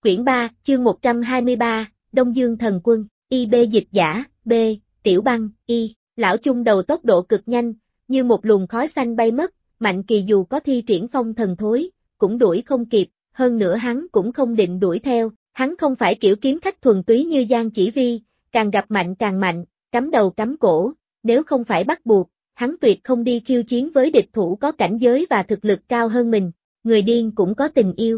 Quyển 3, chương 123, Đông Dương Thần Quân, IB dịch giả, B, Tiểu Băng, Y, lão chung đầu tốc độ cực nhanh, như một luồng khói xanh bay mất, Mạnh Kỳ dù có thi triển phong thần thối, cũng đuổi không kịp, hơn nữa hắn cũng không định đuổi theo, hắn không phải kiểu kiếm khách thuần túy như Giang Chỉ Vi, càng gặp mạnh càng mạnh, cắm đầu cắm cổ, nếu không phải bắt buộc, hắn tuyệt không đi khiêu chiến với địch thủ có cảnh giới và thực lực cao hơn mình, người điên cũng có tình yêu.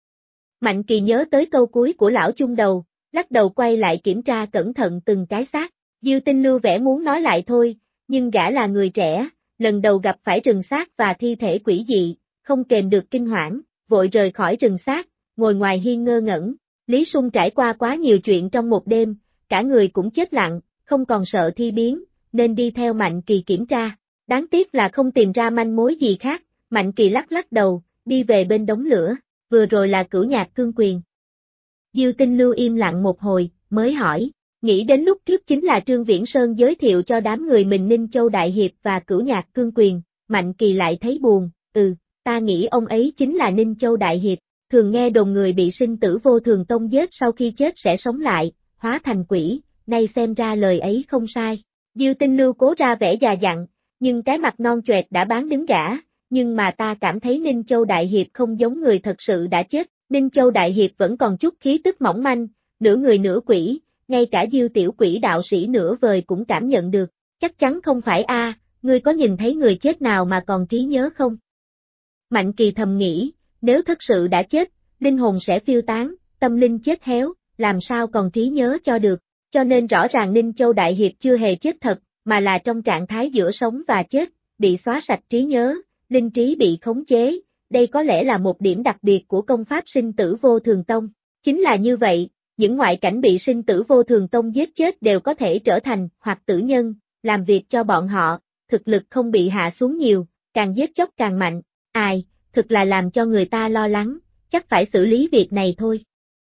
Mạnh Kỳ nhớ tới câu cuối của lão chung đầu, lắc đầu quay lại kiểm tra cẩn thận từng cái xác. Diêu Tinh Lưu vẻ muốn nói lại thôi, nhưng gã là người trẻ, lần đầu gặp phải rừng xác và thi thể quỷ dị, không kềm được kinh hoảng, vội rời khỏi rừng xác, ngồi ngoài hiên ngơ ngẩn. Lý Sung trải qua quá nhiều chuyện trong một đêm, cả người cũng chết lặng, không còn sợ thi biến, nên đi theo Mạnh Kỳ kiểm tra. Đáng tiếc là không tìm ra manh mối gì khác, Mạnh Kỳ lắc lắc đầu, đi về bên đống lửa, vừa rồi là Cửu Nhạc Cương Quyền. Diêu Tinh Lưu im lặng một hồi, mới hỏi, nghĩ đến lúc trước chính là Trương Viễn Sơn giới thiệu cho đám người mình Ninh Châu Đại Hiệp và Cửu Nhạc Cương Quyền, Mạnh Kỳ lại thấy buồn, ta nghĩ ông ấy chính là Ninh Châu Đại Hiệp, thường nghe đồn người bị sinh tử vô thường tông giết sau khi chết sẽ sống lại, hóa thành quỷ, nay xem ra lời ấy không sai. Diêu Tinh Lưu cố ra vẻ già dặn, nhưng cái mặt non choẹt đã bán đứng gã, nhưng mà ta cảm thấy Ninh Châu Đại Hiệp không giống người thật sự đã chết, Ninh Châu Đại Hiệp vẫn còn chút khí tức mỏng manh, nửa người nửa quỷ, ngay cả Diêu tiểu quỷ đạo sĩ nửa vời cũng cảm nhận được, chắc chắn không phải ngươi có nhìn thấy người chết nào mà còn trí nhớ không? Mạnh Kỳ thầm nghĩ, nếu thật sự đã chết, linh hồn sẽ phiêu tán, tâm linh chết héo, làm sao còn trí nhớ cho được, cho nên rõ ràng Ninh Châu Đại Hiệp chưa hề chết thật, mà là trong trạng thái giữa sống và chết, bị xóa sạch trí nhớ, linh trí bị khống chế, đây có lẽ là một điểm đặc biệt của công pháp sinh tử vô thường tông. Chính là như vậy, những ngoại cảnh bị sinh tử vô thường tông giết chết đều có thể trở thành hoặc tử nhân, làm việc cho bọn họ, thực lực không bị hạ xuống nhiều, càng giết chóc càng mạnh, thực là làm cho người ta lo lắng, chắc phải xử lý việc này thôi.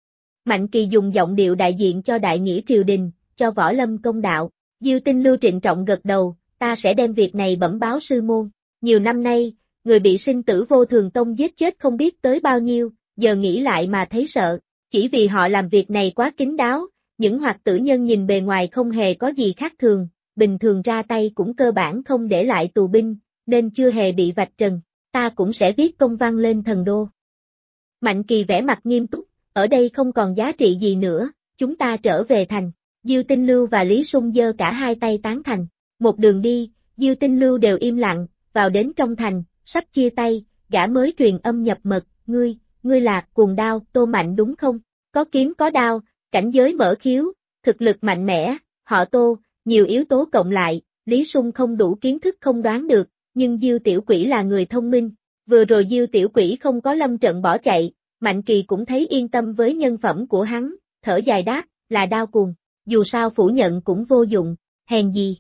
Mạnh Kỳ dùng giọng điệu đại diện cho đại nghĩa triều đình, cho Võ Lâm công đạo, Diêu Tinh Lưu trịnh trọng gật đầu, ta sẽ đem việc này bẩm báo sư môn. Nhiều năm nay, người bị sinh tử vô thường tông giết chết không biết tới bao nhiêu, giờ nghĩ lại mà thấy sợ, chỉ vì họ làm việc này quá kín đáo, những hoạt tử nhân nhìn bề ngoài không hề có gì khác thường, bình thường ra tay cũng cơ bản không để lại tù binh, nên chưa hề bị vạch trần, ta cũng sẽ viết công văn lên thần đô. Mạnh Kỳ vẻ mặt nghiêm túc, ở đây không còn giá trị gì nữa, chúng ta trở về thành. Diêu Tinh Lưu và Lý Sung giơ cả hai tay tán thành, một đường đi, Diêu Tinh Lưu đều im lặng, vào đến trong thành, sắp chia tay, gã mới truyền âm nhập mật, ngươi là Cuồng Đao, Tô Mạnh đúng không? Có kiếm có đao, cảnh giới mở khiếu, thực lực mạnh mẽ, họ Tô, nhiều yếu tố cộng lại, Lý Sung không đủ kiến thức không đoán được, nhưng Diêu tiểu quỷ là người thông minh, vừa rồi Diêu tiểu quỷ không có lâm trận bỏ chạy, Mạnh Kỳ cũng thấy yên tâm với nhân phẩm của hắn, thở dài đáp, là Đao Cuồng, dù sao phủ nhận cũng vô dụng, hèn gì.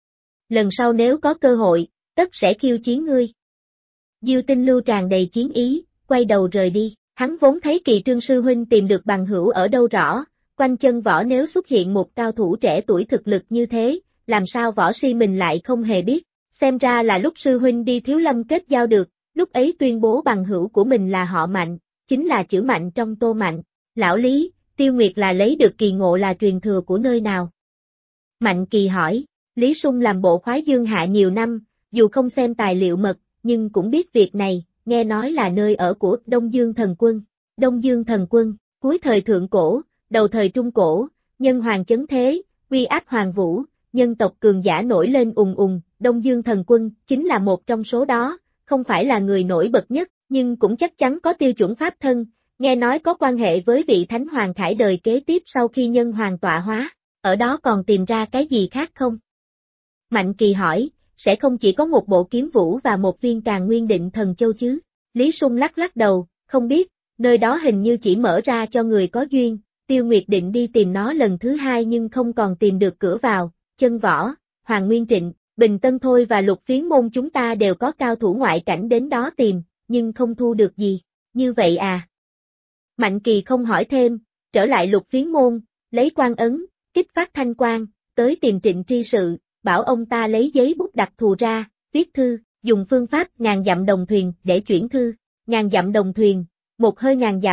Lần sau nếu có cơ hội, tất sẽ khiêu chiến ngươi. Diêu Tinh Lưu tràn đầy chiến ý, quay đầu rời đi, hắn vốn thấy Kỳ Trương sư huynh tìm được bằng hữu ở đâu rõ, quanh chân võ nếu xuất hiện một cao thủ trẻ tuổi thực lực như thế, làm sao võ si mình lại không hề biết, xem ra là lúc sư huynh đi Thiếu Lâm kết giao được, lúc ấy tuyên bố bằng hữu của mình là họ Mạnh, chính là chữ Mạnh trong Tô Mạnh. Lão Lý, Tiêu Nguyệt là lấy được kỳ ngộ là truyền thừa của nơi nào? Mạnh Kỳ hỏi, Lý Sung làm bộ khoái dương hạ nhiều năm, dù không xem tài liệu mật, nhưng cũng biết việc này, nghe nói là nơi ở của Đông Dương Thần Quân. Đông Dương Thần Quân, cuối thời thượng cổ, đầu thời trung cổ, nhân hoàng chấn thế, uy áp hoàng vũ, nhân tộc cường giả nổi lên ùng ùng, Đông Dương Thần Quân chính là một trong số đó, không phải là người nổi bật nhất, nhưng cũng chắc chắn có tiêu chuẩn pháp thân, nghe nói có quan hệ với vị Thánh Hoàng Khải đời kế tiếp sau khi nhân hoàng tọa hóa, ở đó còn tìm ra cái gì khác không? Mạnh Kỳ hỏi, sẽ không chỉ có một bộ kiếm vũ và một viên Càn Nguyên Định Thần Châu chứ? Lý Sung lắc lắc đầu, không biết, nơi đó hình như chỉ mở ra cho người có duyên, Tiêu Nguyệt định đi tìm nó lần thứ hai nhưng không còn tìm được cửa vào, Chân Võ, Hoàng Nguyên Trịnh, Bình Tân Thôi và Lục Phiến Môn chúng ta đều có cao thủ ngoại cảnh đến đó tìm, nhưng không thu được gì, như vậy à? Mạnh Kỳ không hỏi thêm, trở lại Lục Phiến Môn, lấy quan ấn, kích phát thanh quang, tới tìm Trịnh tri sự, bảo ông ta lấy giấy bút đặc thù ra, viết thư, dùng phương pháp ngàn dặm đồng thuyền để chuyển thư, ngàn dặm đồng thuyền, một hơi ngàn dặm,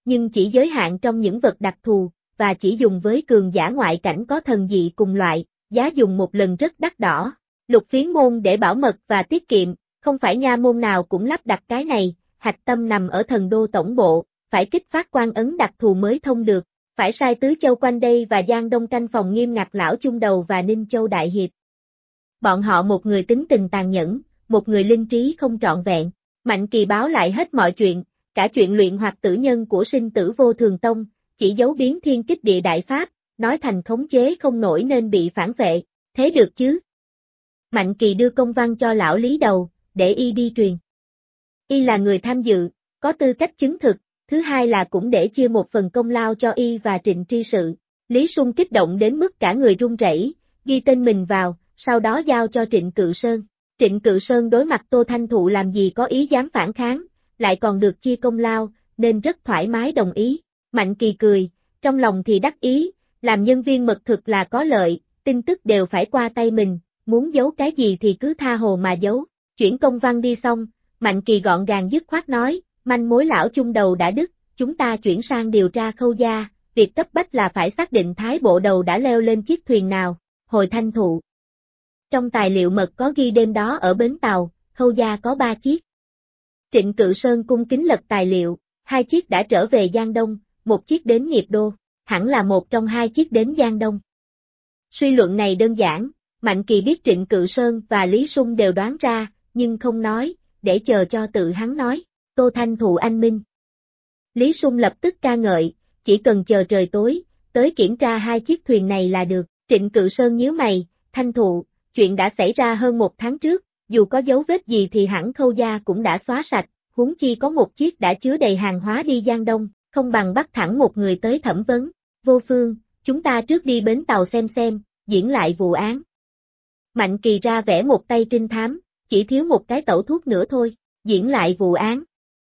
nhưng chỉ giới hạn trong những vật đặc thù, và chỉ dùng với cường giả ngoại cảnh có thần dị cùng loại, giá dùng một lần rất đắt đỏ. Lục phiến môn để bảo mật và tiết kiệm, không phải nha môn nào cũng lắp đặt cái này, hạch tâm nằm ở thần đô tổng bộ, phải kích phát quan ấn đặc thù mới thông được, phải sai tứ châu quanh đây và Giang Đông canh phòng nghiêm ngặt lão chung đầu và Ninh Châu đại hiệp. Bọn họ một người tính tình tàn nhẫn, một người linh trí không trọn vẹn. Mạnh Kỳ báo lại hết mọi chuyện, cả chuyện luyện hoặc tử nhân của sinh tử vô thường tông, chỉ giấu biến thiên kích địa đại pháp, nói thành khống chế không nổi nên bị phản vệ, thế được chứ? Mạnh Kỳ đưa công văn cho lão Lý Đầu, để y đi truyền. Y là người tham dự, có tư cách chứng thực, thứ hai là cũng để chia một phần công lao cho y và Trịnh Tri Sự. Lý Sung kích động đến mức cả người run rẩy, ghi tên mình vào, sau đó giao cho Trịnh Cự Sơn. Trịnh Cự Sơn đối mặt Tô Thanh Thụ làm gì có ý dám phản kháng, lại còn được chia công lao, nên rất thoải mái đồng ý. Mạnh Kỳ cười, trong lòng thì đắc ý, làm nhân viên mật thực là có lợi, tin tức đều phải qua tay mình, muốn giấu cái gì thì cứ tha hồ mà giấu. Chuyển công văn đi xong, Mạnh Kỳ gọn gàng dứt khoát nói, manh mối lão chung đầu đã đứt, chúng ta chuyển sang điều tra Khâu gia, việc cấp bách là phải xác định Thái bộ đầu đã leo lên chiếc thuyền nào, hồi Thanh Thụ. Trong tài liệu mật có ghi đêm đó ở bến tàu, Khâu gia có 3 chiếc. Trịnh Cự Sơn cung kính lật tài liệu, 2 chiếc đã trở về Giang Đông, 1 chiếc đến Nghiệp Đô, hẳn là một trong 2 chiếc đến Giang Đông. Suy luận này đơn giản, Mạnh Kỳ biết Trịnh Cự Sơn và Lý Sung đều đoán ra, nhưng không nói, để chờ cho tự hắn nói. Tô Thanh Thụ anh minh. Lý Sung lập tức ca ngợi, chỉ cần chờ trời tối, tới kiểm tra 2 chiếc thuyền này là được. Trịnh Cự Sơn nhíu mày, Thanh Thụ, chuyện đã xảy ra hơn 1 tháng trước, dù có dấu vết gì thì hẳn Khâu gia cũng đã xóa sạch, huống chi có 1 chiếc đã chứa đầy hàng hóa đi Giang Đông, không bằng bắt thẳng một người tới thẩm vấn. Vô Phương, chúng ta trước đi bến tàu xem, diễn lại vụ án. Mạnh Kỳ ra vẽ một tay trinh thám, chỉ thiếu một cái tẩu thuốc nữa thôi, diễn lại vụ án.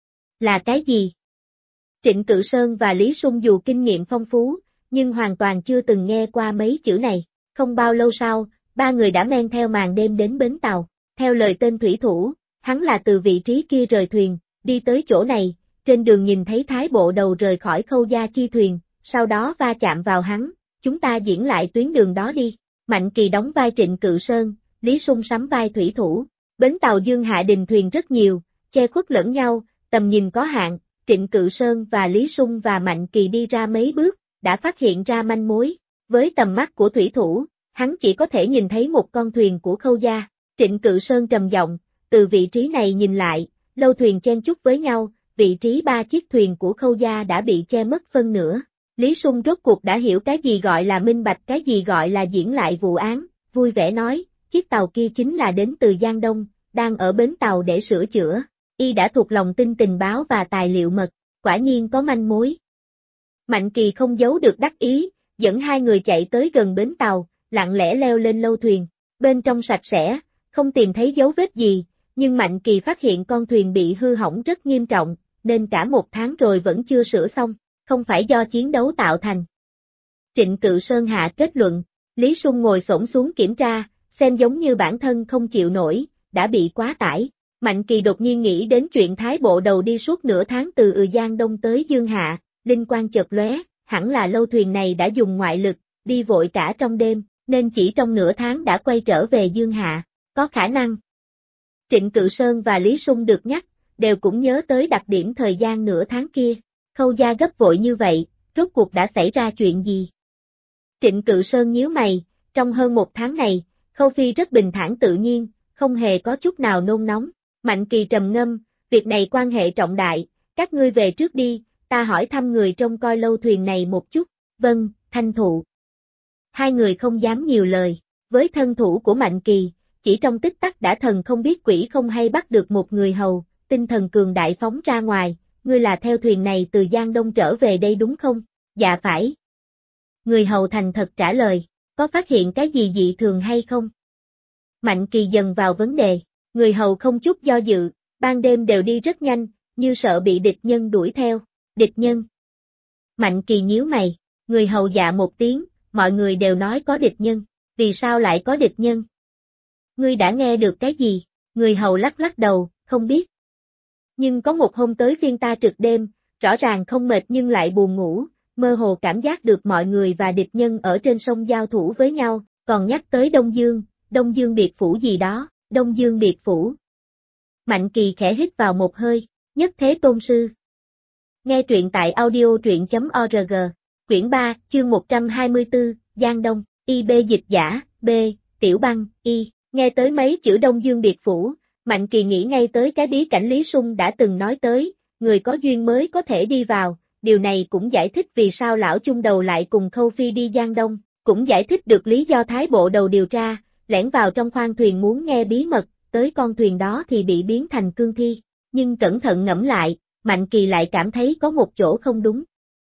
Là cái gì? Trịnh Cự Sơn và Lý Sung dù kinh nghiệm phong phú, nhưng hoàn toàn chưa từng nghe qua mấy chữ này. Không bao lâu sau, 3 người đã men theo màn đêm đến bến tàu. Theo lời tên thủy thủ, hắn là từ vị trí kia rời thuyền, đi tới chỗ này, trên đường nhìn thấy Thái bộ đầu rời khỏi Khâu gia chi thuyền, sau đó va chạm vào hắn, chúng ta diễn lại tuyến đường đó đi. Mạnh Kỳ đóng vai Trịnh Cự Sơn, Lý Sung sắm vai thủy thủ. Bến tàu Dương Hạ đình thuyền rất nhiều, che khuất lẫn nhau, tầm nhìn có hạn, Trịnh Cự Sơn và Lý Sung và Mạnh Kỳ đi ra mấy bước, đã phát hiện ra manh mối. Với tầm mắt của thủy thủ, hắn chỉ có thể nhìn thấy một con thuyền của Khâu gia. Trịnh Cự Sơn trầm giọng, từ vị trí này nhìn lại, lâu thuyền chen chúc với nhau, vị trí 3 chiếc thuyền của Khâu gia đã bị che mất phân nửa. Lý Sung rốt cuộc đã hiểu cái gì gọi là minh bạch, cái gì gọi là diễn lại vụ án, vui vẻ nói, chiếc tàu kia chính là đến từ Giang Đông, đang ở bến tàu để sửa chữa. Y đã thuộc lòng tin tình báo và tài liệu mật, quả nhiên có manh mối. Mạnh Kỳ không giấu được đắc ý, dẫn 2 người chạy tới gần bến tàu, lặng lẽ leo lên lâu thuyền. Bên trong sạch sẽ, không tìm thấy dấu vết gì, nhưng Mạnh Kỳ phát hiện con thuyền bị hư hỏng rất nghiêm trọng, nên cả 1 tháng rồi vẫn chưa sửa xong, không phải do chiến đấu tạo thành. Trịnh Cự Sơn hạ kết luận, Lý Sung ngồi xổm xuống kiểm tra, xem giống như bản thân không chịu nổi, đã bị quá tải. Mạnh Kỳ đột nhiên nghĩ đến chuyện Thái bộ đầu đi suốt nửa tháng từ Giang Đông tới Dương Hạ, linh quang chợt lóe, hẳn là lâu thuyền này đã dùng ngoại lực, đi vội cả trong đêm, nên chỉ trong nửa tháng đã quay trở về Dương Hạ, có khả năng. Trịnh Cự Sơn và Lý Sung được nhắc, đều cũng nhớ tới đặc điểm thời gian nửa tháng kia, Khâu gia gấp vội như vậy, rốt cuộc đã xảy ra chuyện gì? Trịnh Cự Sơn nhíu mày, trong hơn 1 tháng này, Khâu Phi rất bình thản tự nhiên, không hề có chút nào nôn nóng. Mạnh Kỳ trầm ngâm, việc này quan hệ trọng đại, các ngươi về trước đi, ta hỏi thăm người trông coi lâu thuyền này một chút. Vâng, Thanh Thụ. 2 người không dám nhiều lời, với thân thủ của Mạnh Kỳ, chỉ trong tích tắc đã thần không biết quỷ không hay bắt được một người hầu, tinh thần cường đại phóng ra ngoài, ngươi là theo thuyền này từ Giang Đông trở về đây đúng không? Dạ phải. Người hầu thành thật trả lời, có phát hiện cái gì dị thường hay không? Mạnh Kỳ dần vào vấn đề, người hầu không chút do dự, ban đêm đều đi rất nhanh, như sợ bị địch nhân đuổi theo. Địch nhân? Mạnh Kỳ nhíu mày, người hầu dạ một tiếng, mọi người đều nói có địch nhân, vì sao lại có địch nhân? Ngươi đã nghe được cái gì? Người hầu lắc lắc đầu, không biết. Nhưng có một hôm tới phiên ta trực đêm, rõ ràng không mệt nhưng lại buồn ngủ, mơ hồ cảm giác được mọi người và địch nhân ở trên sông giao thủ với nhau, còn nhắc tới Đông Dương Biệt Phủ gì đó, Đông Dương Biệt Phủ. Mạnh Kỳ khẽ hít vào một hơi, Nhất Thế Tôn Sư. Nghe truyện tại audio.truyện.org, quyển 3, chương 124, Giang Đông, IB dịch giả, B, Tiểu Băng, Y, nghe tới mấy chữ Đông Dương Biệt Phủ, Mạnh Kỳ nghĩ ngay tới cái bí cảnh Lý Sung đã từng nói tới, người có duyên mới có thể đi vào, điều này cũng giải thích vì sao lão chung đầu lại cùng Khâu Phi đi Giang Đông, cũng giải thích được lý do Thái Bộ đầu điều tra, lẻn vào trong khoang thuyền muốn nghe bí mật, tới con thuyền đó thì bị biến thành cương thi, nhưng cẩn thận ngẫm lại, Mạnh Kỳ lại cảm thấy có một chỗ không đúng.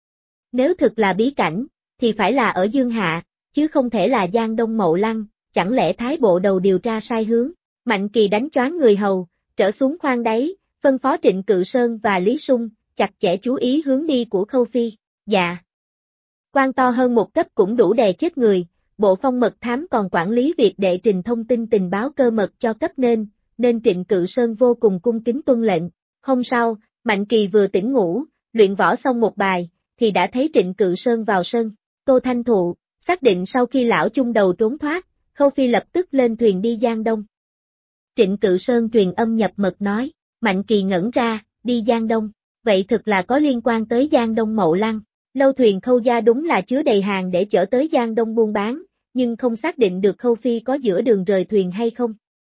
Nếu thực là bí cảnh, thì phải là ở Dương Hạ, chứ không thể là Giang Đông Mậu Lăng, chẳng lẽ Thái Bộ đầu điều tra sai hướng. Mạnh Kỳ đánh choáng người hầu, trở xuống khoang đáy, phân phó Trịnh Cự Sơn và Lý Sung, chặt chẽ chú ý hướng đi của Khâu Phi. Dạ. Quan to hơn một cấp cũng đủ đè chết người, bộ phong mật thám còn quản lý việc đệ trình thông tin tình báo cơ mật cho cấp nên Trịnh Cự Sơn vô cùng cung kính tuân lệnh. Hôm sau, Mạnh Kỳ vừa tỉnh ngủ, luyện võ xong một bài, thì đã thấy Trịnh Cự Sơn vào sân. Tô Thanh Thụ, xác định sau khi lão chung đầu trốn thoát, Khâu Phi lập tức lên thuyền đi Giang Đông. Trịnh Cự Sơn truyền âm nhập mật nói, Mạnh Kỳ ngẩn ra, đi Giang Đông, vậy thực là có liên quan tới Giang Đông Mậu Lăng. Lâu thuyền Khâu gia đúng là chứa đầy hàng để chở tới Giang Đông buôn bán, nhưng không xác định được Khâu Phi có giữa đường rời thuyền hay không.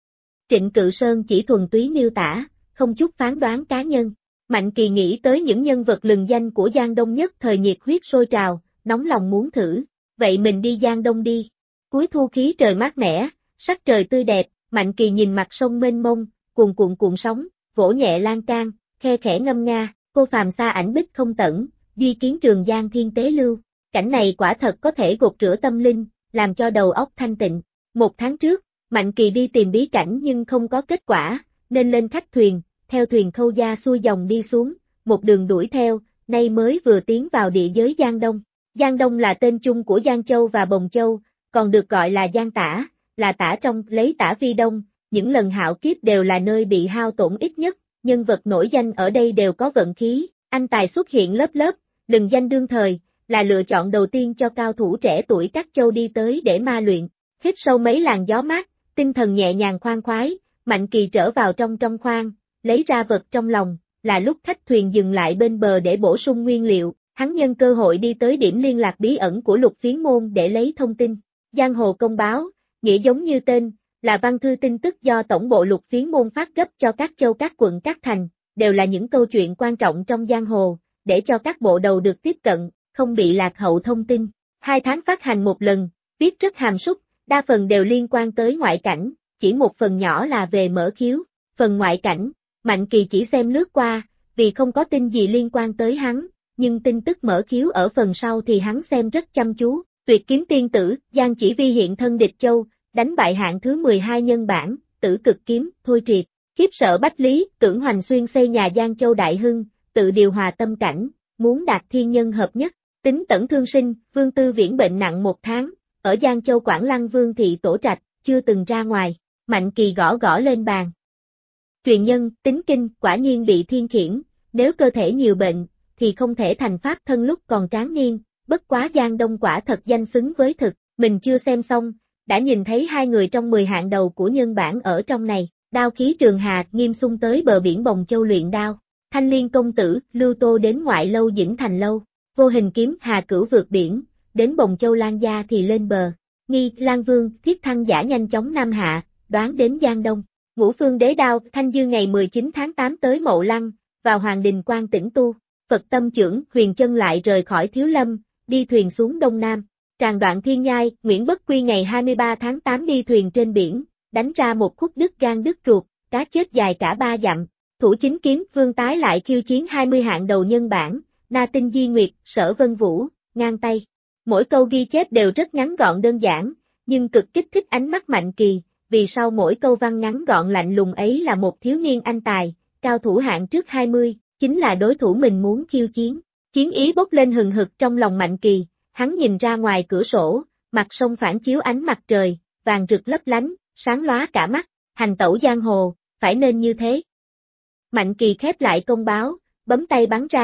Trịnh Cự Sơn chỉ thuần túy miêu tả, không chút phán đoán cá nhân. Mạnh Kỳ nghĩ tới những nhân vật lừng danh của Giang Đông nhất thời nhiệt huyết sôi trào, nóng lòng muốn thử, vậy mình đi Giang Đông đi. Cuối thu khí trời mát mẻ, sắc trời tươi đẹp, Mạnh Kỳ nhìn mặt sông mênh mông, cuồn sóng, vỗ nhẹ lan can, khe khẽ ngâm nga, cô phàm xa ảnh bích không tận, duy kiến trường giang thiên tế lưu. Cảnh này quả thật có thể gột rửa tâm linh, làm cho đầu óc thanh tịnh. Một tháng trước, Mạnh Kỳ đi tìm bí cảnh nhưng không có kết quả, nên lên khách thuyền, theo thuyền Khâu gia xuôi dòng đi xuống, một đường đuổi theo, nay mới vừa tiến vào địa giới Giang Đông. Giang Đông là tên chung của Giang Châu và Bồng Châu, còn được gọi là Giang Tả, là tả trong lấy tả phi đông, những lần hạo kiếp đều là nơi bị hao tổn ít nhất, nhân vật nổi danh ở đây đều có vận khí, anh tài xuất hiện lớp lớp, lừng danh đương thời, là lựa chọn đầu tiên cho cao thủ trẻ tuổi các châu đi tới để ma luyện. Hít sâu mấy làn gió mát, tinh thần nhẹ nhàng khoan khoái, Mạnh Kỳ trở vào trong khoang, lấy ra vật trong lòng, là lúc khách thuyền dừng lại bên bờ để bổ sung nguyên liệu, hắn nhân cơ hội đi tới điểm liên lạc bí ẩn của Lục Phiến Môn để lấy thông tin. Giang Hồ Công Báo, nghĩa giống như tên, là văn thư tin tức do tổng bộ Lục Phiến Môn phát cấp cho các châu các quận các thành, đều là những câu chuyện quan trọng trong giang hồ, để cho các bộ đầu được tiếp cận, không bị lạc hậu thông tin. 2 tháng phát hành một lần, viết rất hàm súc, đa phần đều liên quan tới ngoại cảnh, chỉ một phần nhỏ là về mở khiếu. Phần ngoại cảnh, Mạnh Kỳ chỉ xem lướt qua, vì không có tin gì liên quan tới hắn, nhưng tin tức mở khiếu ở phần sau thì hắn xem rất chăm chú. Tuyệt kiếm tiên tử, Giang Chỉ Vi hiện thân địch châu, đánh bại hạng thứ 12 nhân bản, Tử Cực kiếm, Thôi Triệt, khiếp sợ Bách Lý, Tưởng Hoành Xuyên xây nhà Giang Châu đại hưng, tự điều hòa tâm cảnh, muốn đạt thiên nhân hợp nhất. Tính Tẩn Thương Sinh, Vương Tư Viễn bệnh nặng 1 tháng, ở Giang Châu Quảng Lăng Vương thị tổ trạch, chưa từng ra ngoài. Mạnh Kỳ gõ lên bàn. Truyền nhân, Tính Kinh, quả nhiên bị thiên khiển, nếu cơ thể nhiều bệnh, thì không thể thành pháp thân lúc còn tráng niên. Bất quá Giang Đông quả thật danh xứng với thực, mình chưa xem xong, đã nhìn thấy 2 người trong 10 hạng đầu của nhân bản ở trong này. Đao khí Trường Hà, Nghiêm Xung tới bờ biển Bồng Châu luyện đao. Thanh Liên công tử, Lưu Tô đến ngoại lâu Dĩnh Thành lâu. Vô Hình kiếm, Hà Cửu vượt biển, đến Bồng Châu Lan gia thì lên bờ. Nghi, Lan Vương, Thiết Thăng giả nhanh chóng Nam Hạ, đoán đến Giang Đông. Ngũ Phương đế đao, Thanh Dương ngày 19 tháng 8 tới Mậu Lăng, vào Hoàng Đình Quan tĩnh tu. Phật tâm trưởng, Huyền Chân lại rời khỏi Thiếu Lâm, đi thuyền xuống Đông Nam. Tràng Đoạn Thiên Nhai, Nguyễn Bất Quy ngày 23 tháng 8 đi thuyền trên biển, đánh ra một khúc đứt gan đứt ruột, cá chết dài cả 3 dặm. Thủ Chính kiếm, Vương Tái lại khiêu chiến 20 hạng đầu nhân bản, Na Tinh Di Nguyệt, Sở Vân Vũ, ngang tay. Mỗi câu ghi chép đều rất ngắn gọn đơn giản, nhưng cực kích thích ánh mắt Mạnh Kỳ, vì sau mỗi câu văn ngắn gọn lạnh lùng ấy là một thiếu niên anh tài, cao thủ hạng trước 20, chính là đối thủ mình muốn khiêu chiến. Chiến ý bốc lên hừng hực trong lòng Mạnh Kỳ, hắn nhìn ra ngoài cửa sổ, mặt sông phản chiếu ánh mặt trời, vàng rực lấp lánh, sáng lóa cả mắt, hành tẩu giang hồ, phải nên như thế. Mạnh Kỳ khép lại công báo, bấm tay bắn ra,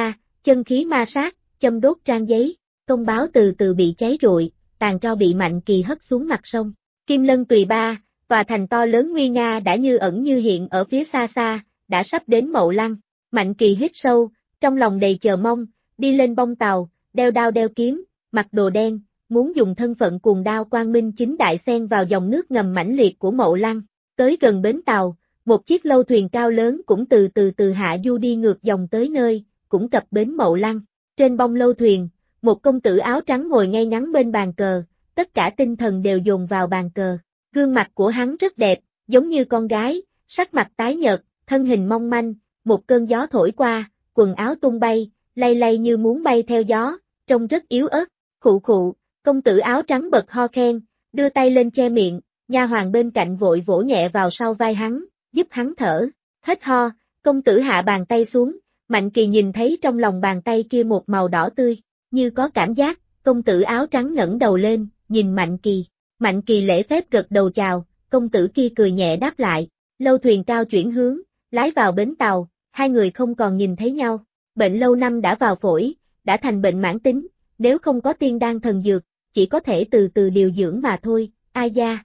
chân khí ma sát, châm đốt trang giấy, công báo từ từ bị cháy rụi, tàn tro bị Mạnh Kỳ hất xuống mặt sông. Kim Lân Tùy Ba, tòa thành to lớn nguy nga đã như ẩn như hiện ở phía xa xa, đã sắp đến Mậu Lăng. Mạnh Kỳ hít sâu, trong lòng đầy chờ mong, đi lên bông tàu, đeo đao đeo kiếm, mặc đồ đen, muốn dùng thân phận cuồng đao quang minh chính đại xen vào dòng nước ngầm mãnh liệt của Mậu Lăng. Tới gần bến tàu, một chiếc lâu thuyền cao lớn cũng từ hạ du đi ngược dòng tới nơi, cũng cập bến Mậu Lăng. Trên bông lâu thuyền, một công tử áo trắng ngồi ngay ngắn bên bàn cờ, tất cả tinh thần đều dồn vào bàn cờ. Gương mặt của hắn rất đẹp, giống như con gái, sắc mặt tái nhợt, thân hình mong manh, một cơn gió thổi qua, quần áo tung bay, lay lay như muốn bay theo gió, trông rất yếu ớt. Khụ khụ, công tử áo trắng bật ho khen, đưa tay lên che miệng, nha hoàn bên cạnh vội vỗ nhẹ vào sau vai hắn, giúp hắn thở. Hết ho, công tử hạ bàn tay xuống, Mạnh Kỳ nhìn thấy trong lòng bàn tay kia một màu đỏ tươi, như có cảm giác, công tử áo trắng ngẩng đầu lên, nhìn Mạnh Kỳ. Mạnh Kỳ lễ phép gật đầu chào, công tử kia cười nhẹ đáp lại. Lâu thuyền cao chuyển hướng, lái vào bến tàu, hai người không còn nhìn thấy nhau. Bệnh lâu năm đã vào phổi, đã thành bệnh mãn tính, nếu không có tiên đan thần dược, chỉ có thể từ từ điều dưỡng mà thôi. Ai da?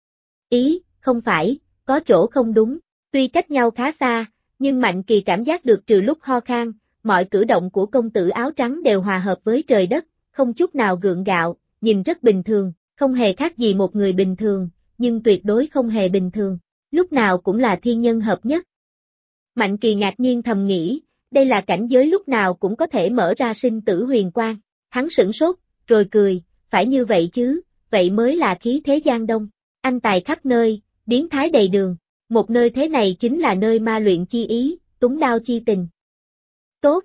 Ý, không phải, có chỗ không đúng. Tuy cách nhau khá xa, nhưng Mạnh Kỳ cảm giác được trừ lúc ho khan, mọi cử động của công tử áo trắng đều hòa hợp với trời đất, không chút nào gượng gạo, nhìn rất bình thường, không hề khác gì một người bình thường, nhưng tuyệt đối không hề bình thường, lúc nào cũng là thiên nhân hợp nhất. Mạnh Kỳ ngạc nhiên thầm nghĩ, đây là cảnh giới lúc nào cũng có thể mở ra sinh tử huyền quang. Hắn sửng sốt, rồi cười, phải như vậy chứ, vậy mới là khí thế Giang Đông. Anh tài khắp nơi, biến thái đầy đường, một nơi thế này chính là nơi ma luyện chi ý, túng đao chi tình. Tốt,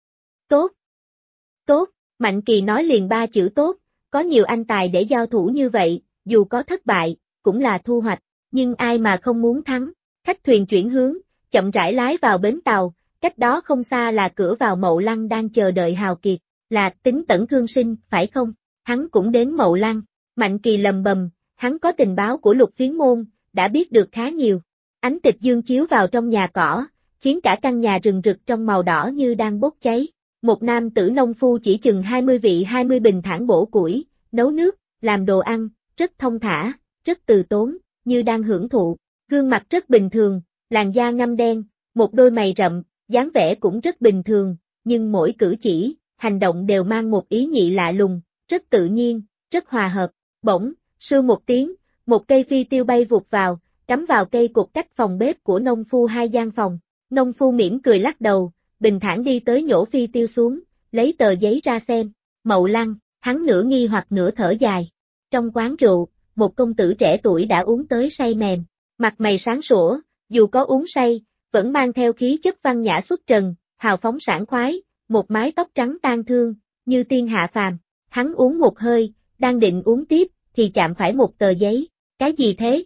tốt, tốt, Mạnh Kỳ nói liền ba chữ tốt, có nhiều anh tài để giao thủ như vậy, dù có thất bại, cũng là thu hoạch, nhưng ai mà không muốn thắng. Khách thuyền chuyển hướng, chậm rãi lái vào bến tàu, cách đó không xa là cửa vào Mậu Lăng đang chờ đợi hào kiệt, là Tính Tẩn Thương Sinh, phải không? Hắn cũng đến Mậu Lăng. Mạnh Kỳ lầm bầm, hắn có tình báo của Lục Phiến Môn, đã biết được khá nhiều. Ánh tịch dương chiếu vào trong nhà cỏ, khiến cả căn nhà rừng rực trong màu đỏ như đang bốc cháy. Một nam tử nông phu chỉ chừng 20 vị 20 bình thản bổ củi, nấu nước, làm đồ ăn, rất thông thả, rất từ tốn, như đang hưởng thụ. Gương mặt rất bình thường, làn da ngăm đen, một đôi mày rậm, dáng vẻ cũng rất bình thường, nhưng mỗi cử chỉ, hành động đều mang một ý nhị lạ lùng, rất tự nhiên, rất hòa hợp. Bỗng, sưu một tiếng, một cây phi tiêu bay vụt vào, cắm vào cây cột cách phòng bếp của nông phu hai gian phòng. Nông phu mỉm cười lắc đầu, bình thản đi tới nhổ phi tiêu xuống, lấy tờ giấy ra xem. Mậu Lăng, hắn nửa nghi hoặc nửa thở dài. Trong quán rượu, một công tử trẻ tuổi đã uống tới say mềm, mặt mày sáng sủa, dù có uống say, vẫn mang theo khí chất văn nhã xuất trần, hào phóng sảng khoái, một mái tóc trắng tang thương, như tiên hạ phàm. Hắn uống một hơi, đang định uống tiếp, thì chạm phải một tờ giấy. Cái gì thế?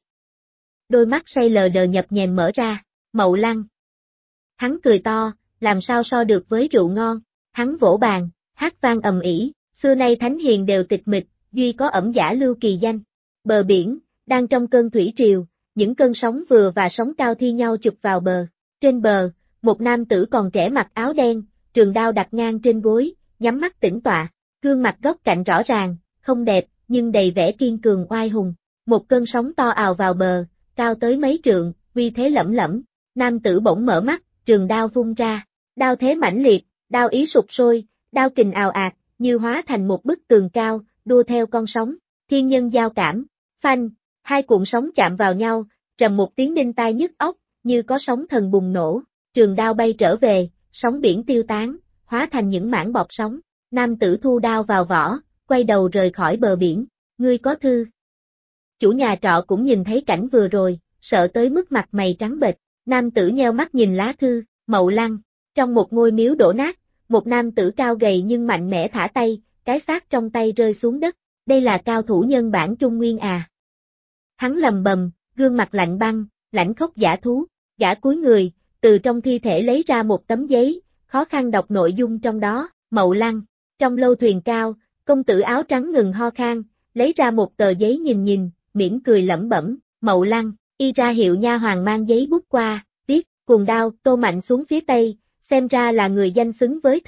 Đôi mắt say lờ đờ nhập nhèm mở ra. Mậu Lăng. Hắn cười to, làm sao so được với rượu ngon. Hắn vỗ bàn, hát vang ầm ĩ. Xưa nay thánh hiền đều tịch mịch, duy có ẩn giả lưu kỳ danh. Bờ biển, đang trong cơn thủy triều, những cơn sóng vừa và sóng cao thi nhau chụp vào bờ. Trên bờ, một nam tử còn trẻ mặc áo đen, trường đao đặt ngang trên gối, nhắm mắt tĩnh tọa. Gương mặt góc cạnh rõ ràng, không đẹp, nhưng đầy vẻ kiên cường oai hùng. Một cơn sóng to ào vào bờ, cao tới mấy trượng, uy thế lẫm lẫm. Nam tử bỗng mở mắt, trường đao vung ra. Đao thế mãnh liệt, đao ý sục sôi, đao kình ào ạt, như hóa thành một bức tường cao, đua theo con sóng. Thiên nhân giao cảm, phanh, hai cuộn sóng chạm vào nhau, trầm một tiếng đinh tai nhức óc, như có sóng thần bùng nổ. Trường đao bay trở về, sóng biển tiêu tán, hóa thành những mảng bọt sóng. Nam tử thu đao vào vỏ, quay đầu rời khỏi bờ biển. Ngươi có thư? Chủ nhà trọ cũng nhìn thấy cảnh vừa rồi, sợ tới mức mặt mày trắng bệch. Nam tử nheo mắt nhìn lá thư. Mậu Lăng. Trong một ngôi miếu đổ nát, một nam tử cao gầy nhưng mạnh mẽ thả tay, cái xác trong tay rơi xuống đất. Đây là cao thủ nhân bản Trung Nguyên à? Hắn lầm bầm, gương mặt lạnh băng, lãnh khốc dã thú. Gã cúi người, từ trong thi thể lấy ra một tấm giấy, khó khăn đọc nội dung trong đó. Mậu Lăng. Trong lâu thuyền cao, công tử áo trắng ngừng ho khan, lấy ra một tờ giấy nhìn, mỉm cười lẩm bẩm. Mậu Lăng. Y ra hiệu nha hoàn mang giấy bút qua, viết, cuồng đao, Tô Mạnh xuống phía tây, xem ra là người danh xứng với thực,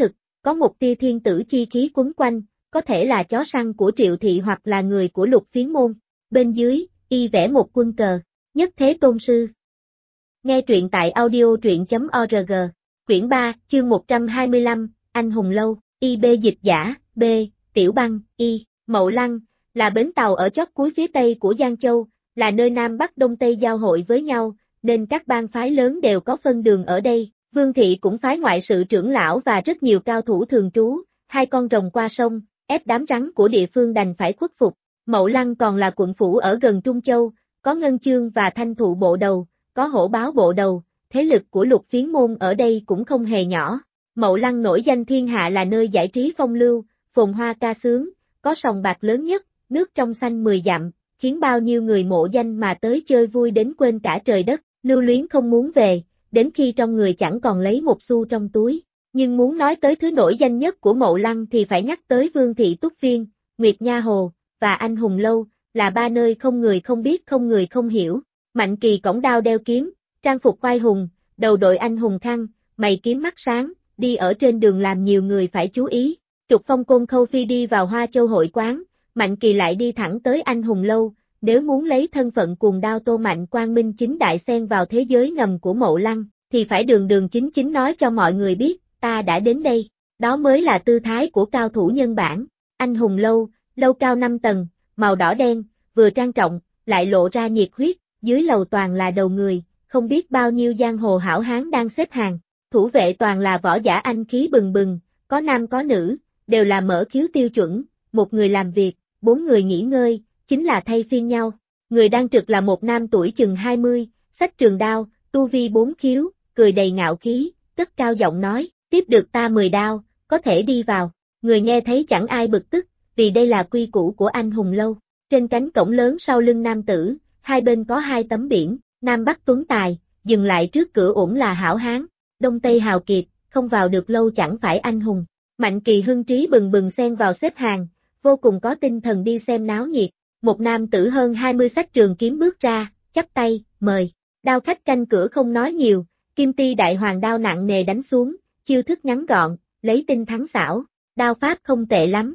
có một tia thiên tử chi khí quấn quanh, có thể là chó săn của Triệu Thị hoặc là người của Lục Phiến môn. Bên dưới, y vẽ một quân cờ, Nhất Thế Tôn Sư. Nghe truyện tại audio.truyện.org, quyển 3, chương 125, Anh Hùng Lâu, IB dịch giả, B, Tiểu Băng, Y, Mậu Lăng, là bến tàu ở chót cuối phía tây của Giang Châu, là nơi Nam Bắc Đông Tây giao hội với nhau, nên các bang phái lớn đều có phân đường ở đây. Vương thị cũng phái ngoại sự trưởng lão và rất nhiều cao thủ thường trú, hai con rồng qua sông, ép đám rắn của địa phương đành phải khuất phục. Mậu Lăng còn là quận phủ ở gần Trung Châu, có Ngân Chương và Thanh Thụ bộ đầu, có Hổ Báo bộ đầu, thế lực của Lục Phiến môn ở đây cũng không hề nhỏ. Mậu Lăng nổi danh thiên hạ là nơi giải trí phong lưu, phồn hoa ca sướng, có sòng bạc lớn nhất, nước trong xanh 10 dặm, khiến bao nhiêu người mộ danh mà tới chơi vui đến quên cả trời đất, lưu luyến không muốn về, đến khi trong người chẳng còn lấy một xu trong túi. Nhưng muốn nói tới thứ nổi danh nhất của Mậu Lăng thì phải nhắc tới Vương thị Túc Viên, Nguyệt Nha Hồ, và Anh Hùng Lâu, là ba nơi không người không biết không người không hiểu. Mạnh Kỳ cõng đao đeo kiếm, trang phục oai hùng, đầu đội anh hùng khăn, mày kiếm mắt sáng, đi ở trên đường làm nhiều người phải chú ý. Trục Phong Côn Khâu Phi đi vào Hoa Châu hội quán, Mạnh Kỳ lại đi thẳng tới Anh Hùng Lâu, nếu muốn lấy thân phận cuồng đao Tô Mạnh quang minh chính đại xen vào thế giới ngầm của Mậu Lăng, thì phải đường đường chính chính nói cho mọi người biết, ta đã đến đây. Đó mới là tư thái của cao thủ nhân bản. Anh Hùng Lâu, lâu cao 5 tầng, màu đỏ đen, vừa trang trọng, lại lộ ra nhiệt huyết, dưới lầu toàn là đầu người, không biết bao nhiêu giang hồ hảo hán đang xếp hàng. Thủ vệ toàn là võ giả anh khí bừng bừng, có nam có nữ, đều là mở khiếu tiêu chuẩn, một người làm việc, 4 người nghỉ ngơi, chính là thay phiên nhau. Người đang trực là một nam tuổi chừng 20, xách trường đao, tu vi 4 khiếu, cười đầy ngạo khí, cất cao giọng nói, tiếp được ta 10 đao, có thể đi vào. Người nghe thấy chẳng ai bực tức, vì đây là quy củ của Anh Hùng Lâu. Trên cánh cổng lớn sau lưng nam tử, hai bên có 2 tấm biển, Nam Bắc Tuấn Tài, dừng lại trước cửa ổn là hảo hán, Đông Tây hào kiệt, không vào được lâu chẳng phải anh hùng. Mạnh Kỳ hưng trí bừng bừng xen vào xếp hàng, vô cùng có tinh thần đi xem náo nhiệt. Một nam tử hơn 20 xách trường kiếm bước ra, chắp tay, mời. Đao khách canh cửa không nói nhiều, kim ti đại hoàng đao nặng nề đánh xuống, chiêu thức ngắn gọn, lấy tinh thắng xảo, đao pháp không tệ lắm.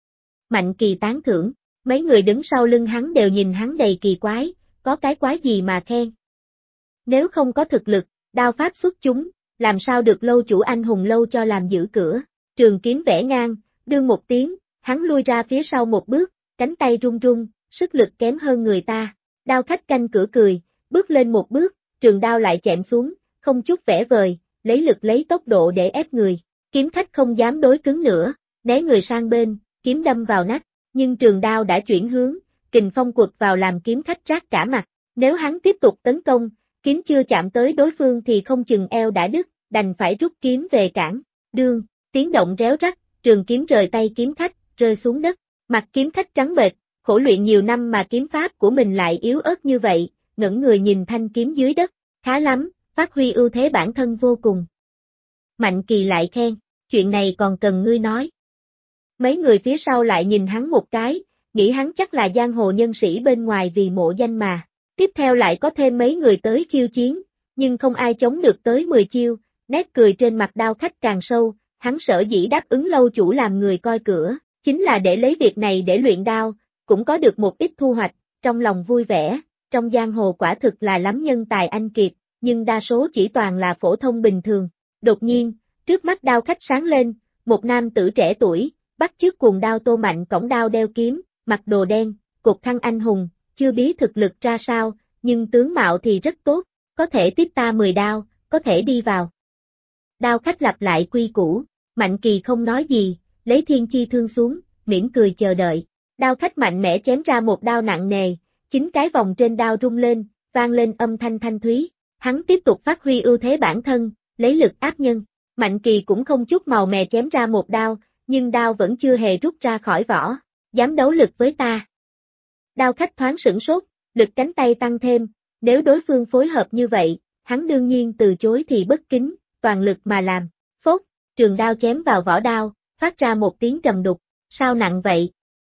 Mạnh Kỳ tán thưởng, mấy người đứng sau lưng hắn đều nhìn hắn đầy kỳ quái, có cái quái gì mà khen. Nếu không có thực lực, đao pháp xuất chúng, làm sao được lâu chủ Anh Hùng Lâu cho làm giữ cửa. Trường kiếm vẽ ngang, đương một tiếng, hắn lui ra phía sau một bước, cánh tay run run, sức lực kém hơn người ta. Đao khách canh cửa cười, bước lên một bước, trường đao lại chạm xuống, không chút vẽ vời, lấy lực lấy tốc độ để ép người. Kiếm khách không dám đối cứng nữa, né người sang bên, kiếm đâm vào nách, nhưng trường đao đã chuyển hướng, kình phong quật vào làm kiếm khách rát cả mặt. Nếu hắn tiếp tục tấn công, kiếm chưa chạm tới đối phương thì không chừng eo đã đứt, đành phải rút kiếm về cản. Đương, tiếng động réo rắt, trường kiếm rời tay kiếm khách, rơi xuống đất. Mặt kiếm khách trắng bệch, khổ luyện nhiều năm mà kiếm pháp của mình lại yếu ớt như vậy, ngẩng người nhìn thanh kiếm dưới đất, khá lắm, phát huy ưu thế bản thân vô cùng. Mạnh Kỳ lại khen, chuyện này còn cần ngươi nói. Mấy người phía sau lại nhìn hắn một cái, nghĩ hắn chắc là giang hồ nhân sĩ bên ngoài vì mộ danh mà. Tiếp theo lại có thêm mấy người tới khiêu chiến, nhưng không ai chống được tới 10 chiêu, nét cười trên mặt đao khách càng sâu, hắn sở dĩ đáp ứng lâu chủ làm người coi cửa, chính là để lấy việc này để luyện đao, cũng có được một ít thu hoạch, trong lòng vui vẻ, trong giang hồ quả thực là lắm nhân tài anh kiệt, nhưng đa số chỉ toàn là phổ thông bình thường. Đột nhiên, trước mắt đao khách sáng lên, một nam tử trẻ tuổi, bắt chước cuồng đao Tô Mạnh cõng đao đeo kiếm, mặc đồ đen, cột khăn anh hùng, chưa biết thực lực ra sao, nhưng tướng mạo thì rất tốt, có thể tiếp ta 10 đao, có thể đi vào. Đao khách lặp lại quy củ, Mạnh Kỳ không nói gì, lấy thiên chi thương xuống, mỉm cười chờ đợi. Đao khách mạnh mẽ chém ra một đao nặng nề, chính cái vòng trên đao rung lên, vang lên âm thanh thanh thúy. Hắn tiếp tục phát huy ưu thế bản thân, lấy lực áp nhân. Mạnh Kỳ cũng không chút màu mè chém ra một đao, nhưng đao vẫn chưa hề rút ra khỏi vỏ. Dám đấu lực với ta. Đao khách thoáng sửng sốt, lực cánh tay tăng thêm, nếu đối phương phối hợp như vậy, hắn đương nhiên từ chối thì bất kính, toàn lực mà làm. Phốt, trường đao chém vào vỏ đao, phát ra một tiếng trầm đục, sao nặng vậy?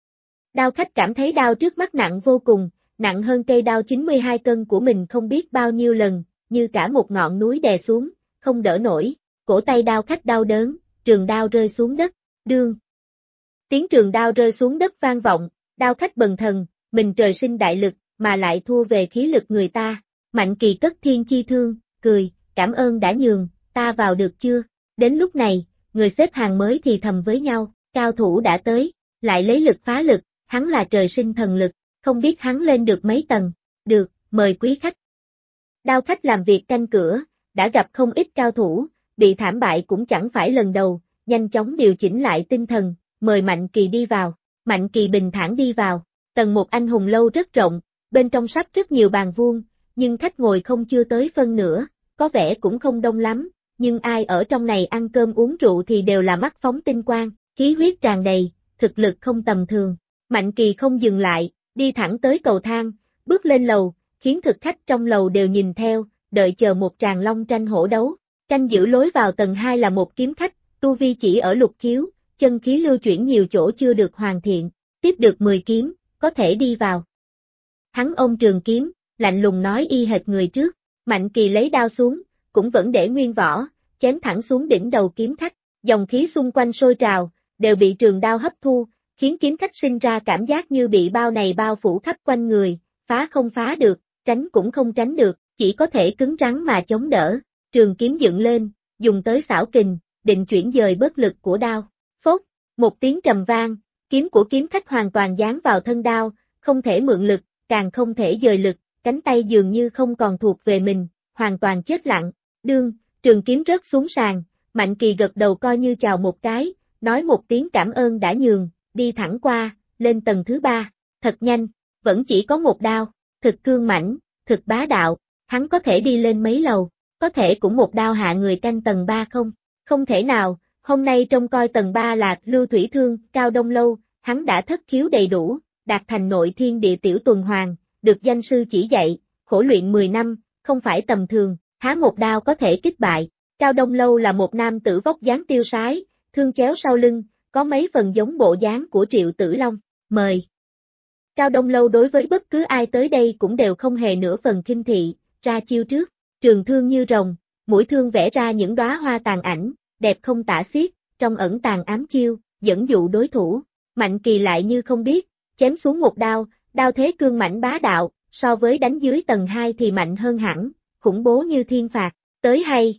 Đao khách cảm thấy đao trước mắt nặng vô cùng, nặng hơn cây đao 92 cân của mình không biết bao nhiêu lần, như cả một ngọn núi đè xuống, không đỡ nổi, cổ tay đao khách đau đớn, trường đao rơi xuống đất, đương. Tiếng trường đao rơi xuống đất vang vọng, đao khách bần thần, mình trời sinh đại lực, mà lại thua về khí lực người ta. Mạnh Kỳ cất thiên chi thương, cười, cảm ơn đã nhường, ta vào được chưa? Đến lúc này, người xếp hàng mới thì thầm với nhau, cao thủ đã tới, lại lấy lực phá lực, hắn là trời sinh thần lực, không biết hắn lên được mấy tầng. Được, mời quý khách. Đao khách làm việc canh cửa, đã gặp không ít cao thủ, bị thảm bại cũng chẳng phải lần đầu, nhanh chóng điều chỉnh lại tinh thần, mời Mạnh Kỳ đi vào. Mạnh Kỳ bình thản đi vào, tầng một anh hùng lâu rất rộng, bên trong sắp rất nhiều bàn vuông, nhưng khách ngồi không chưa tới phân nửa, có vẻ cũng không đông lắm, nhưng ai ở trong này ăn cơm uống rượu thì đều là mắt phóng tinh quang, khí huyết tràn đầy, thực lực không tầm thường. Mạnh Kỳ không dừng lại, đi thẳng tới cầu thang, bước lên lầu, khiến thực khách trong lầu đều nhìn theo, đợi chờ một tràng long tranh hổ đấu. Canh giữ lối vào tầng 2 là một kiếm khách, tu vi chỉ ở lục khiếu, chân khí lưu chuyển nhiều chỗ chưa được hoàn thiện, tiếp được 10 kiếm, có thể đi vào. Hắn ôm trường kiếm, lạnh lùng nói y hệt người trước, Mạnh Kỳ lấy đao xuống, cũng vẫn để nguyên vỏ, chém thẳng xuống đỉnh đầu kiếm khách, dòng khí xung quanh sôi trào, đều bị trường đao hấp thu, khiến kiếm khách sinh ra cảm giác như bị bao này bao phủ khắp quanh người, phá không phá được, tránh cũng không tránh được, chỉ có thể cứng rắn mà chống đỡ, trường kiếm dựng lên, dùng tới xảo kình, định chuyển dời bớt lực của đao. Phốt, một tiếng trầm vang, kiếm của kiếm khách hoàn toàn dán vào thân đao, không thể mượn lực, càng không thể dời lực, cánh tay dường như không còn thuộc về mình, hoàn toàn chết lặng. Đương, trường kiếm rớt xuống sàn, Mạnh Kỳ gật đầu coi như chào một cái, nói một tiếng cảm ơn đã nhường, đi thẳng qua, lên tầng thứ 3, thật nhanh, vẫn chỉ có một đao, thực cương mãnh, thực bá đạo, hắn có thể đi lên mấy lầu, có thể cũng một đao hạ người canh tầng 3 không? Không thể nào, hôm nay trông coi tầng 3 là Lưu Thủy Thương, Cao Đông Lâu, hắn đã thất khiếu đầy đủ, đạt thành nội thiên địa tiểu tuần hoàn, được danh sư chỉ dạy, khổ luyện 10 năm, không phải tầm thường, há một đao có thể kích bại. Cao Đông Lâu là một nam tử vóc dáng tiêu sái, thương chéo sau lưng, có mấy phần giống bộ dáng của Triệu Tử Long, mời. Cao Đông Lâu đối với bất cứ ai tới đây cũng đều không hề nửa phần khinh thị, ra chiêu trước, trường thương như rồng, mũi thương vẽ ra những đóa hoa tàn ảnh, đẹp không tả xiết, trong ẩn tàng ám chiêu, dẫn dụ đối thủ. Mạnh Kỳ lại như không biết, chém xuống một đao, đao thế cương mãnh bá đạo, so với đánh dưới tầng 2 thì mạnh hơn hẳn, khủng bố như thiên phạt, tới hay.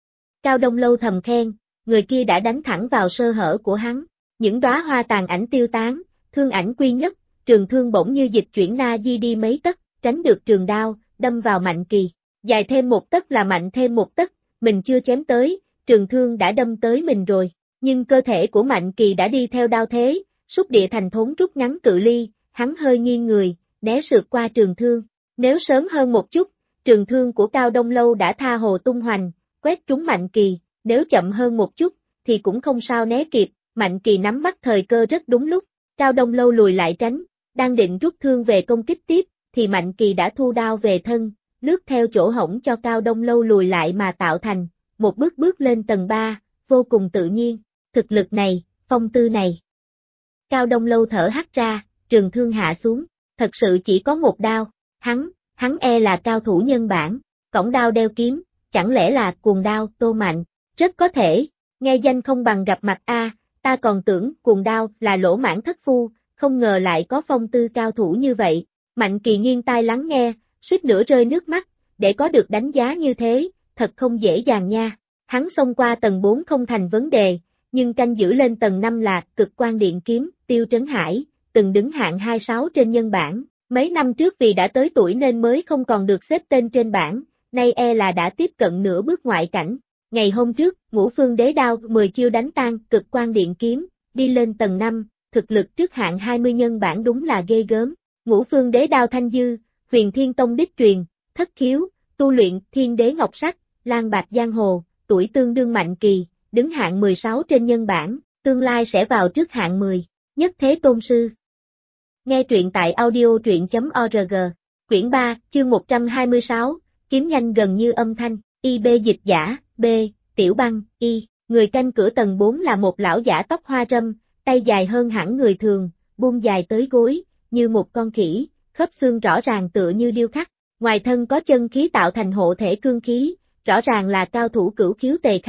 Cao Đông Lâu thầm khen, người kia đã đánh thẳng vào sơ hở của hắn, những đóa hoa tàn ảnh tiêu tán, thương ảnh quy nhất, trường thương bỗng như dịch chuyển na di đi mấy tấc, tránh được trường đao, đâm vào Mạnh Kỳ, dài thêm một tấc là mạnh thêm một tấc, mình chưa chém tới, trường thương đã đâm tới mình rồi, nhưng cơ thể của Mạnh Kỳ đã đi theo đao thế, xúc địa thành thốn rút ngắn cự ly, hắn hơi nghiêng người, né sượt qua trường thương, nếu sớm hơn một chút, trường thương của Cao Đông Lâu đã tha hồ tung hoành, quét trúng Mạnh Kỳ, nếu chậm hơn một chút, thì cũng không sao né kịp, Mạnh Kỳ nắm bắt thời cơ rất đúng lúc, Cao Đông Lâu lùi lại tránh, đang định rút thương về công kích tiếp, thì Mạnh Kỳ đã thu đao về thân, lướt theo chỗ hổng cho Cao Đông Lâu lùi lại mà tạo thành, một bước bước lên tầng 3, vô cùng tự nhiên, thực lực này, phong tư này. Cao Đông Lâu thở hắt ra, trường thương hạ xuống, thật sự chỉ có một đao, hắn e là cao thủ nhân bản, cổng đao đeo kiếm, chẳng lẽ là cuồng đao Tô Mạnh, rất có thể, nghe danh không bằng gặp mặt a, ta còn tưởng cuồng đao là lỗ mãn thất phu, không ngờ lại có phong tư cao thủ như vậy. Mạnh Kỳ nghiêng tai lắng nghe, suýt nữa rơi nước mắt, để có được đánh giá như thế, thật không dễ dàng nha. Hắn xông qua tầng 4 không thành vấn đề, nhưng canh giữ lên tầng 5 là Cực Quan Điện Kiếm, Tiêu Trấn Hải, từng đứng hạng 26 trên nhân bảng, mấy năm trước vì đã tới tuổi nên mới không còn được xếp tên trên bảng, nay e là đã tiếp cận nửa bước ngoại cảnh. Ngày hôm trước, Ngũ Phương Đế Đao 10 chiêu đánh tan Cực Quan Điện Kiếm, đi lên tầng 5, thực lực trước hạng 20 nhân bảng đúng là ghê gớm. Ngũ Phương Đế Đao Thanh Dư, Huyền Thiên Tông đích truyền, thất khiếu, tu luyện Thiên Đế Ngọc Sách, Lang Bạc Giang Hồ, tuổi tương đương Mạnh Kỳ, đứng hạng 16 trên nhân bảng, tương lai sẽ vào trước hạng 10, nhất thế tôn sư. Nghe truyện tại audio truyện.org, quyển 3, chương 126, kiếm nhanh gần như âm thanh, IB dịch giả, B, Tiểu Băng, Y, người canh cửa tầng 4 là một lão giả tóc hoa râm, tay dài hơn hẳn người thường, buông dài tới gối, như một con khỉ, khớp xương rõ ràng tựa như điêu khắc, ngoài thân có chân khí tạo thành hộ thể cương khí, rõ ràng là cao thủ cửu khiếu tề khai,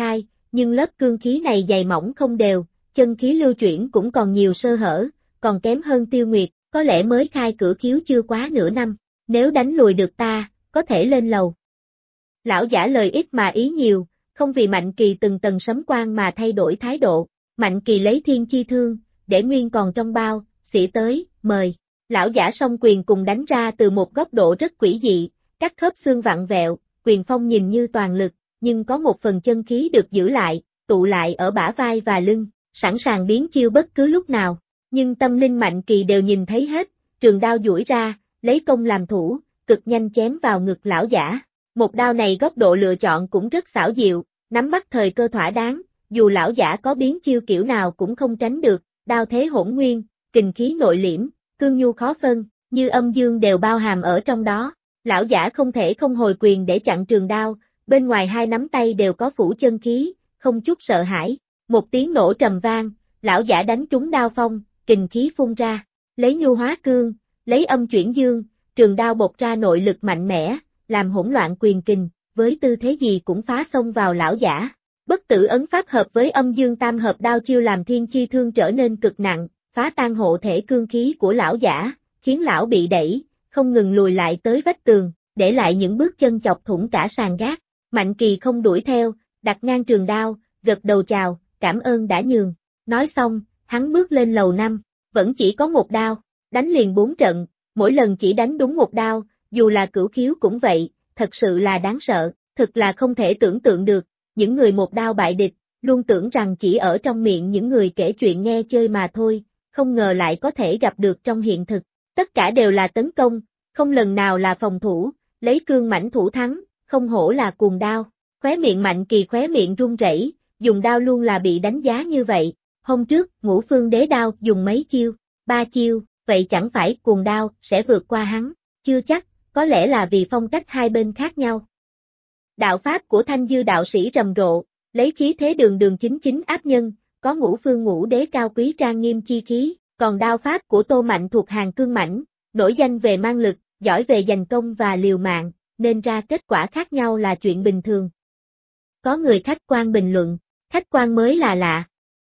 nhưng lớp cương khí này dày mỏng không đều, chân khí lưu chuyển cũng còn nhiều sơ hở, còn kém hơn Tiêu Nguyệt, có lẽ mới khai cửa khiếu chưa quá nửa năm, nếu đánh lùi được ta, có thể lên lầu. Lão giả lời ít mà ý nhiều, không vì Mạnh Kỳ từng tầng sấm quan mà thay đổi thái độ, Mạnh Kỳ lấy thiên chi thương, để nguyên còn trong bao, xỉ tới, mời. Lão giả song quyền cùng đánh ra từ một góc độ rất quỷ dị, các khớp xương vặn vẹo, quyền phong nhìn như toàn lực, nhưng có một phần chân khí được giữ lại, tụ lại ở bả vai và lưng, sẵn sàng biến chiêu bất cứ lúc nào. Nhưng tâm linh Mạnh Kỳ đều nhìn thấy hết, trường đao duỗi ra, lấy công làm thủ, cực nhanh chém vào ngực lão giả. Một đao này góc độ lựa chọn cũng rất xảo diệu, nắm bắt thời cơ thỏa đáng, dù lão giả có biến chiêu kiểu nào cũng không tránh được, đao thế hỗn nguyên, kình khí nội liễm, cương nhu khó phân, như âm dương đều bao hàm ở trong đó. Lão giả không thể không hồi quyền để chặn trường đao, bên ngoài hai nắm tay đều có phủ chân khí, không chút sợ hãi. Một tiếng nổ trầm vang, lão giả đánh trúng đao phong, kình khí phun ra, lấy nhu hóa cương, lấy âm chuyển dương, trường đao bộc ra nội lực mạnh mẽ, làm hỗn loạn quyền kình, với tư thế gì cũng phá xông vào lão giả. Bất tử ấn pháp hợp với âm dương tam hợp đao chiêu làm thiên chi thương trở nên cực nặng, phá tan hộ thể cương khí của lão giả, khiến lão bị đẩy, không ngừng lùi lại tới vách tường, để lại những bước chân chọc thủng cả sàn gác. Mạnh Kỳ không đuổi theo, đặt ngang trường đao, gật đầu chào, cảm ơn đã nhường. Nói xong, hắn bước lên lầu 5, vẫn chỉ có một đao, đánh liền 4 trận, mỗi lần chỉ đánh đúng một đao, dù là cửu khiếu cũng vậy, thật sự là đáng sợ, thực là không thể tưởng tượng được, những người một đao bại địch, luôn tưởng rằng chỉ ở trong miệng những người kể chuyện nghe chơi mà thôi, không ngờ lại có thể gặp được trong hiện thực, tất cả đều là tấn công, không lần nào là phòng thủ, lấy cương mãnh thủ thắng, không hổ là cuồng đao, khóe miệng Mạnh Kỳ khóe miệng run rẩy, dùng đao luôn là bị đánh giá như vậy, hôm trước, Ngũ Phương Đế đao dùng mấy chiêu, 3 chiêu, vậy chẳng phải cuồng đao sẽ vượt qua hắn, chưa chắc, có lẽ là vì phong cách hai bên khác nhau. Đạo pháp của Thanh Dư đạo sĩ rầm rộ, lấy khí thế đường đường chính chính áp nhân, có Ngũ Phương Ngũ Đế cao quý trang nghiêm chi khí, còn đao pháp của Tô Mạnh thuộc hàng cương mãnh, nổi danh về mang lực, giỏi về giành công và liều mạng, nên ra kết quả khác nhau là chuyện bình thường. Có người khách quan bình luận, khách quan mới là lạ.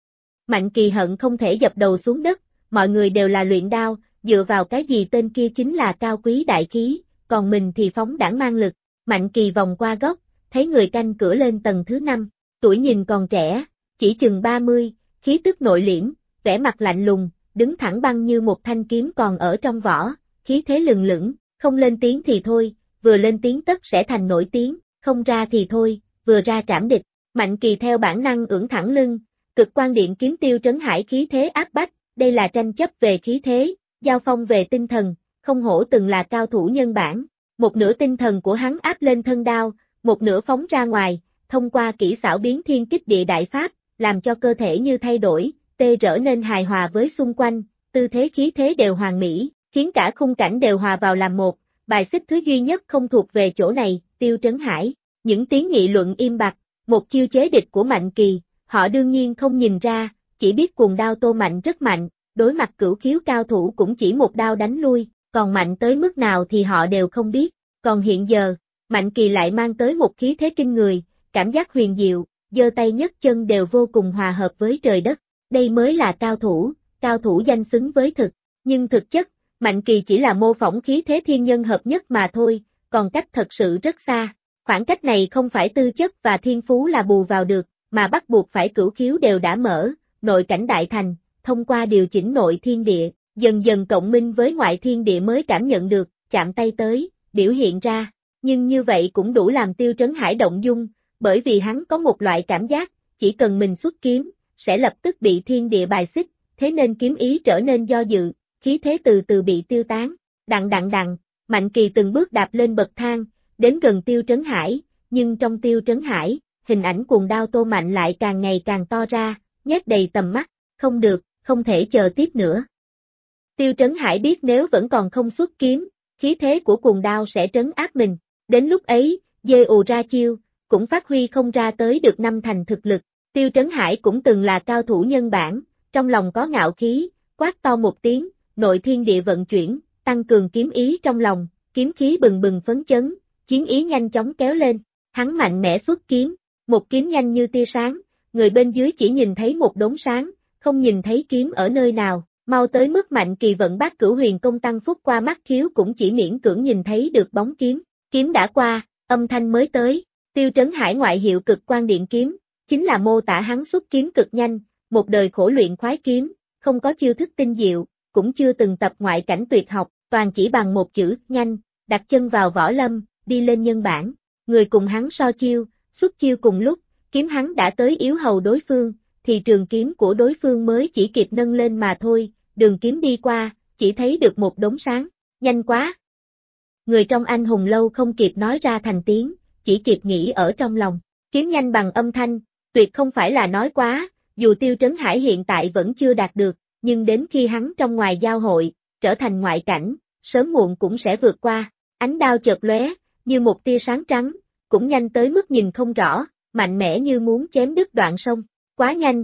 Mạnh Kỳ hận không thể dập đầu xuống đất, mọi người đều là luyện đao, dựa vào cái gì tên kia chính là cao quý đại khí, còn mình thì phóng đãng mang lực. Mạnh Kỳ vòng qua góc, thấy người canh cửa lên tầng thứ 5, tuổi nhìn còn trẻ, chỉ chừng 30, khí tức nội liễm, vẻ mặt lạnh lùng, đứng thẳng băng như một thanh kiếm còn ở trong vỏ, khí thế lừng lững, không lên tiếng thì thôi, vừa lên tiếng tất sẽ thành nổi tiếng, không ra thì thôi, vừa ra trảm địch. Mạnh Kỳ theo bản năng ưỡn thẳng lưng, cực quan điện kiếm Tiêu Trấn Hải khí thế áp bách, đây là tranh chấp về khí thế, giao phong về tinh thần, không hổ từng là cao thủ nhân bản. Một nửa tinh thần của hắn áp lên thân đao, một nửa phóng ra ngoài, thông qua kỹ xảo biến thiên kích địa đại pháp, làm cho cơ thể như thay đổi, tê trở nên hài hòa với xung quanh, tư thế khí thế đều hoàn mỹ, khiến cả khung cảnh đều hòa vào làm một, bài xích thứ duy nhất không thuộc về chỗ này, Tiêu Trấn Hải. Những tiếng nghị luận im bặt, một chiêu chế địch của Mạnh Kỳ, họ đương nhiên không nhìn ra, chỉ biết cuồng đao Tô Mạnh rất mạnh, đối mặt cửu khiếu cao thủ cũng chỉ một đao đánh lui, còn mạnh tới mức nào thì họ đều không biết. Còn hiện giờ, Mạnh Kỳ lại mang tới một khí thế kinh người, cảm giác huyền diệu, giơ tay nhấc chân đều vô cùng hòa hợp với trời đất. Đây mới là cao thủ danh xứng với thực. Nhưng thực chất, Mạnh Kỳ chỉ là mô phỏng khí thế thiên nhân hợp nhất mà thôi, còn cách thật sự rất xa. Khoảng cách này không phải tư chất và thiên phú là bù vào được, mà bắt buộc phải cửu khiếu đều đã mở, nội cảnh đại thành, thông qua điều chỉnh nội thiên địa, dần dần cộng minh với ngoại thiên địa mới cảm nhận được, chạm tay tới, biểu hiện ra. Nhưng như vậy cũng đủ làm Tiêu Trấn Hải động dung, bởi vì hắn có một loại cảm giác, chỉ cần mình xuất kiếm, sẽ lập tức bị thiên địa bài xích, thế nên kiếm ý trở nên do dự, khí thế từ từ bị tiêu tán. Đặng, Mạnh Kỳ từng bước đạp lên bậc thang, đến gần Tiêu Trấn Hải, nhưng trong Tiêu Trấn Hải, hình ảnh cuồng đao Tô Mạnh lại càng ngày càng to ra, nhét đầy tầm mắt, không được, không thể chờ tiếp nữa. Tiêu Trấn Hải biết nếu vẫn còn không xuất kiếm, khí thế của cuồng đao sẽ trấn áp mình, đến lúc ấy, dê ù ra chiêu, cũng phát huy không ra tới được 5 thành thực lực. Tiêu Trấn Hải cũng từng là cao thủ nhân bản, trong lòng có ngạo khí, quát to một tiếng, nội thiên địa vận chuyển, tăng cường kiếm ý trong lòng, kiếm khí bừng bừng phấn chấn, chiến ý nhanh chóng kéo lên, hắn mạnh mẽ xuất kiếm, một kiếm nhanh như tia sáng, người bên dưới chỉ nhìn thấy một đốm sáng, không nhìn thấy kiếm ở nơi nào, mau tới mức Mạnh Kỳ vận Bát Cửu Huyền Công tăng phúc qua mắt khiếu cũng chỉ miễn cưỡng nhìn thấy được bóng kiếm, kiếm đã qua, âm thanh mới tới, Tiêu Trấn Hải ngoại hiệu Cực Quang Điện Kiếm, chính là mô tả hắn xuất kiếm cực nhanh, một đời khổ luyện khoái kiếm, không có chiêu thức tinh diệu, cũng chưa từng tập ngoại cảnh tuyệt học, toàn chỉ bằng một chữ, nhanh, đặt chân vào võ lâm, đi lên nhân bản, người cùng hắn so chiêu, xuất chiêu cùng lúc, kiếm hắn đã tới yếu hầu đối phương, thì trường kiếm của đối phương mới chỉ kịp nâng lên mà thôi, đường kiếm đi qua, chỉ thấy được một đốm sáng, nhanh quá. Người trong Anh Hùng Lâu không kịp nói ra thành tiếng, chỉ kịp nghĩ ở trong lòng, kiếm nhanh bằng âm thanh, tuyệt không phải là nói quá, dù Tiêu Trấn Hải hiện tại vẫn chưa đạt được, nhưng đến khi hắn trong ngoài giao hội, trở thành ngoại cảnh, sớm muộn cũng sẽ vượt qua, ánh đao chợt lóe, như một tia sáng trắng, cũng nhanh tới mức nhìn không rõ, mạnh mẽ như muốn chém đứt đoạn sông, quá nhanh.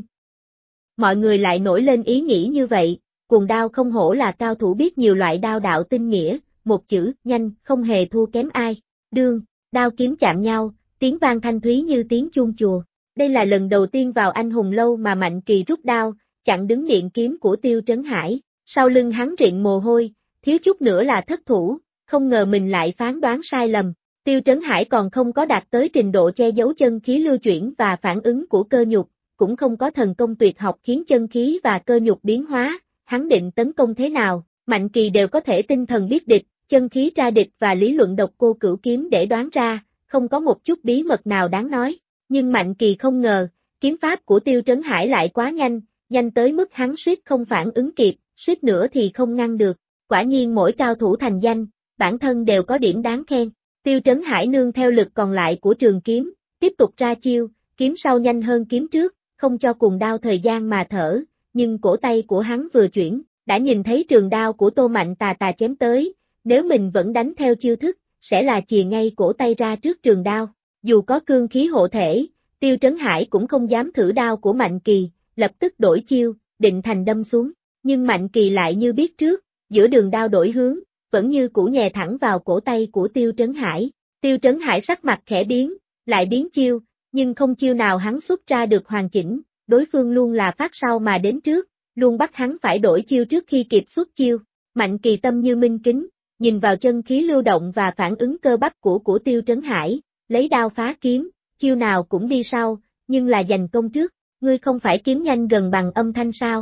Mọi người lại nổi lên ý nghĩ như vậy, Cuồng Đao không hổ là cao thủ biết nhiều loại đao đạo tinh nghĩa, một chữ, nhanh, không hề thua kém ai, đương, đao kiếm chạm nhau, tiếng vang thanh thúy như tiếng chuông chùa. Đây là lần đầu tiên vào Anh Hùng Lâu mà Mạnh Kỳ rút đao, chặn đứng điện kiếm của Tiêu Trấn Hải, sau lưng hắn rịn mồ hôi, thiếu chút nữa là thất thủ, không ngờ mình lại phán đoán sai lầm. Tiêu Trấn Hải còn không có đạt tới trình độ che giấu chân khí lưu chuyển và phản ứng của cơ nhục, cũng không có thần công tuyệt học khiến chân khí và cơ nhục biến hóa, hắn định tấn công thế nào, Mạnh Kỳ đều có thể tinh thần biết địch, chân khí tra địch và lý luận độc cô cửu kiếm để đoán ra, không có một chút bí mật nào đáng nói. Nhưng Mạnh Kỳ không ngờ, kiếm pháp của Tiêu Trấn Hải lại quá nhanh, nhanh tới mức hắn suýt không phản ứng kịp, suýt nữa thì không ngăn được. Quả nhiên mỗi cao thủ thành danh, bản thân đều có điểm đáng khen. Tiêu Trấn Hải nương theo lực còn lại của trường kiếm, tiếp tục ra chiêu, kiếm sau nhanh hơn kiếm trước, không cho Cuồng Đao thời gian mà thở, nhưng cổ tay của hắn vừa chuyển, đã nhìn thấy trường đao của Tô Mạnh tà tà chém tới, nếu mình vẫn đánh theo chiêu thức, sẽ là chìa ngay cổ tay ra trước trường đao. Dù có cương khí hộ thể, Tiêu Trấn Hải cũng không dám thử đao của Mạnh Kỳ, lập tức đổi chiêu, định thành đâm xuống, nhưng Mạnh Kỳ lại như biết trước, giữa đường đao đổi hướng, vẫn như cũ nhè thẳng vào cổ tay của Tiêu Trấn Hải. Tiêu Trấn Hải sắc mặt khẽ biến, lại biến chiêu, nhưng không chiêu nào hắn xuất ra được hoàn chỉnh, đối phương luôn là phát sau mà đến trước, luôn bắt hắn phải đổi chiêu trước khi kịp xuất chiêu. Mạnh Kỳ tâm như minh kính, nhìn vào chân khí lưu động và phản ứng cơ bắp của Tiêu Trấn Hải, lấy đao phá kiếm, chiêu nào cũng đi sau, nhưng là giành công trước, ngươi không phải kiếm nhanh gần bằng âm thanh sao?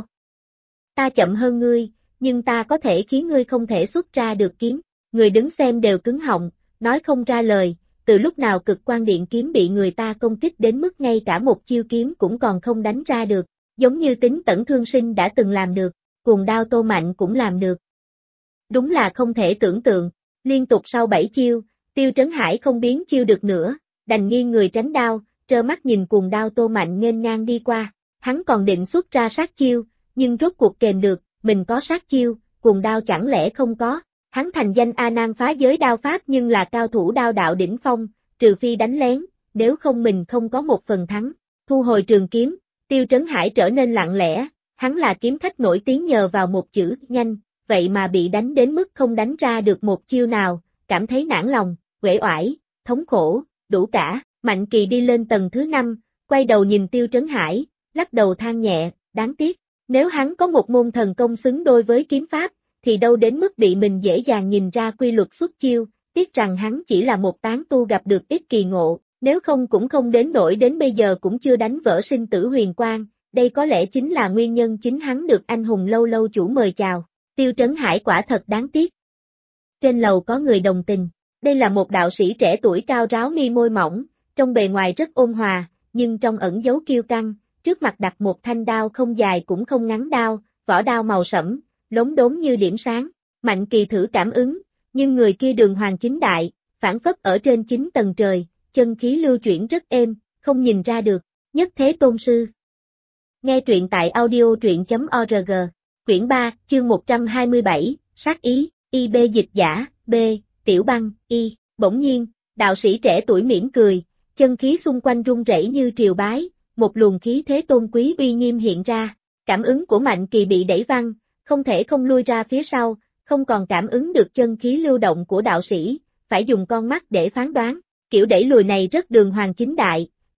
Ta chậm hơn ngươi, nhưng ta có thể khiến ngươi không thể xuất ra được kiếm, người đứng xem đều cứng họng, nói không ra lời, từ lúc nào Cực Quang Điện Kiếm bị người ta công kích đến mức ngay cả một chiêu kiếm cũng còn không đánh ra được, giống như Tính Tẩn Thương Sinh đã từng làm được, Cuồng Đao Tô Mạnh cũng làm được. Đúng là không thể tưởng tượng, liên tục sau 7 chiêu, Tiêu Trấn Hải không biến chiêu được nữa, đành nghiêng người tránh đao, trơ mắt nhìn Cuồng Đao Tô Mạnh nghênh ngang đi qua, hắn còn định xuất ra sát chiêu, nhưng rốt cuộc kềm được, mình có sát chiêu, Cuồng Đao chẳng lẽ không có, hắn thành danh A Nan phá giới đao pháp nhưng là cao thủ đao đạo đỉnh phong, trừ phi đánh lén, nếu không mình không có một phần thắng. Thu hồi trường kiếm, Tiêu Trấn Hải trở nên lặng lẽ, hắn là kiếm khách nổi tiếng nhờ vào một chữ, nhanh, vậy mà bị đánh đến mức không đánh ra được một chiêu nào, cảm thấy nản lòng, uể oải, thống khổ, đủ cả. Mạnh Kỳ đi lên tầng thứ 5, quay đầu nhìn Tiêu Trấn Hải, lắc đầu than nhẹ, đáng tiếc, nếu hắn có một môn thần công xứng đôi với kiếm pháp, thì đâu đến mức bị mình dễ dàng nhìn ra quy luật xuất chiêu, tiếc rằng hắn chỉ là một tán tu gặp được ít kỳ ngộ, nếu không cũng không đến nỗi đến bây giờ cũng chưa đánh vỡ sinh tử huyền quang, đây có lẽ chính là nguyên nhân chính hắn được Anh Hùng Lâu lâu chủ mời chào. Tiêu Trấn Hải quả thật đáng tiếc. Trên lầu có người đồng tình, đây là một đạo sĩ trẻ tuổi cao ráo mi môi mỏng, trong bề ngoài rất ôn hòa, nhưng trong ẩn giấu kiêu căng, trước mặt đặt một thanh đao không dài cũng không ngắn đao, vỏ đao màu sẫm, lốm đốm như điểm sáng. Mạnh Kỳ thử cảm ứng, nhưng người kia đường hoàng chính đại, phảng phất ở trên 9 tầng trời, chân khí lưu chuyển rất êm, không nhìn ra được. Nhất Thế Tôn Sư. Nghe truyện tại audio.org. Quyển 3, chương 127, sát ý, IB dịch giả, B, Tiểu Băng, Y. Bỗng nhiên, đạo sĩ trẻ tuổi mỉm cười, chân khí xung quanh rung rẩy như triều bái, một luồng khí thế tôn quý uy nghiêm hiện ra. Cảm ứng của Mạnh Kỳ bị đẩy văng, không thể không lui ra phía sau, không còn cảm ứng được chân khí lưu động của đạo sĩ, phải dùng con mắt để phán đoán. Kiểu đẩy lùi này rất đường hoàng chính đại,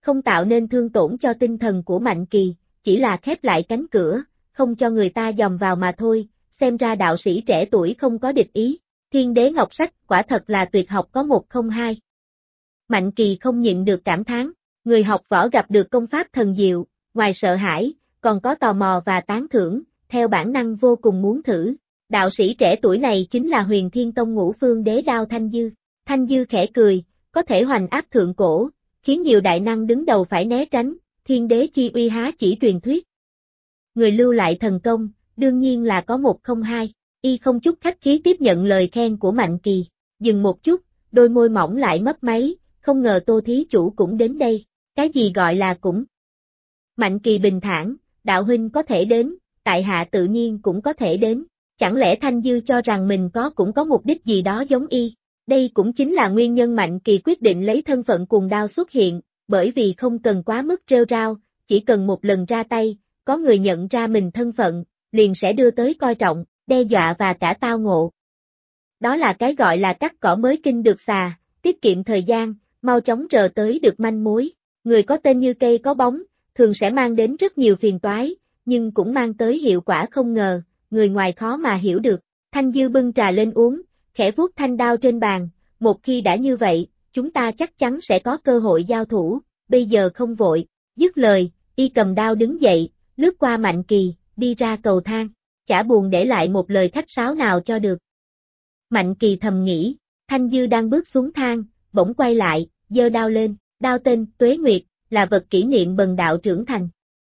không tạo nên thương tổn cho tinh thần của Mạnh Kỳ, chỉ là khép lại cánh cửa, không cho người ta dòm vào mà thôi, xem ra đạo sĩ trẻ tuổi không có địch ý. Thiên Đế Ngọc Sách quả thật là tuyệt học có một không hai. Mạnh Kỳ không nhịn được cảm thán, người học võ gặp được công pháp thần diệu, ngoài sợ hãi, còn có tò mò và tán thưởng, theo bản năng vô cùng muốn thử. Đạo sĩ trẻ tuổi này chính là Huyền Thiên Tông Ngũ Phương Đế Đao Thanh Dư. Thanh Dư khẽ cười, có thể hoành áp thượng cổ, khiến nhiều đại năng đứng đầu phải né tránh, thiên đế chi uy há chỉ truyền thuyết. Người lưu lại thần công, đương nhiên là có một không hai, y không chút khách khí tiếp nhận lời khen của Mạnh Kỳ, dừng một chút, đôi môi mỏng lại mấp máy, không ngờ Tô thí chủ cũng đến đây, cái gì gọi là cũng. Mạnh Kỳ bình thản, đạo huynh có thể đến, tại hạ tự nhiên cũng có thể đến, chẳng lẽ Thanh Dư cho rằng mình cũng có mục đích gì đó giống y. Đây cũng chính là nguyên nhân Mạnh Kỳ quyết định lấy thân phận Cuồng Đao xuất hiện, bởi vì không cần quá mức rêu rao, chỉ cần một lần ra tay, có người nhận ra mình thân phận, liền sẽ đưa tới coi trọng, đe dọa và cả tao ngộ. Đó là cái gọi là cắt cỏ mới kinh được xà, tiết kiệm thời gian, mau chóng rờ tới được manh mối. Người có tên như cây có bóng, thường sẽ mang đến rất nhiều phiền toái, nhưng cũng mang tới hiệu quả không ngờ, người ngoài khó mà hiểu được. Thanh Dư bưng trà lên uống, khẽ vuốt thanh đao trên bàn, một khi đã như vậy, chúng ta chắc chắn sẽ có cơ hội giao thủ, bây giờ không vội. Dứt lời, y cầm đao đứng dậy, lướt qua Mạnh Kỳ, đi ra cầu thang, chả buồn để lại một lời khách sáo nào cho được. Mạnh Kỳ thầm nghĩ, Thanh Dư đang bước xuống thang, bỗng quay lại, giơ đao lên, đao tên Tuế Nguyệt, là vật kỷ niệm bần đạo trưởng thành.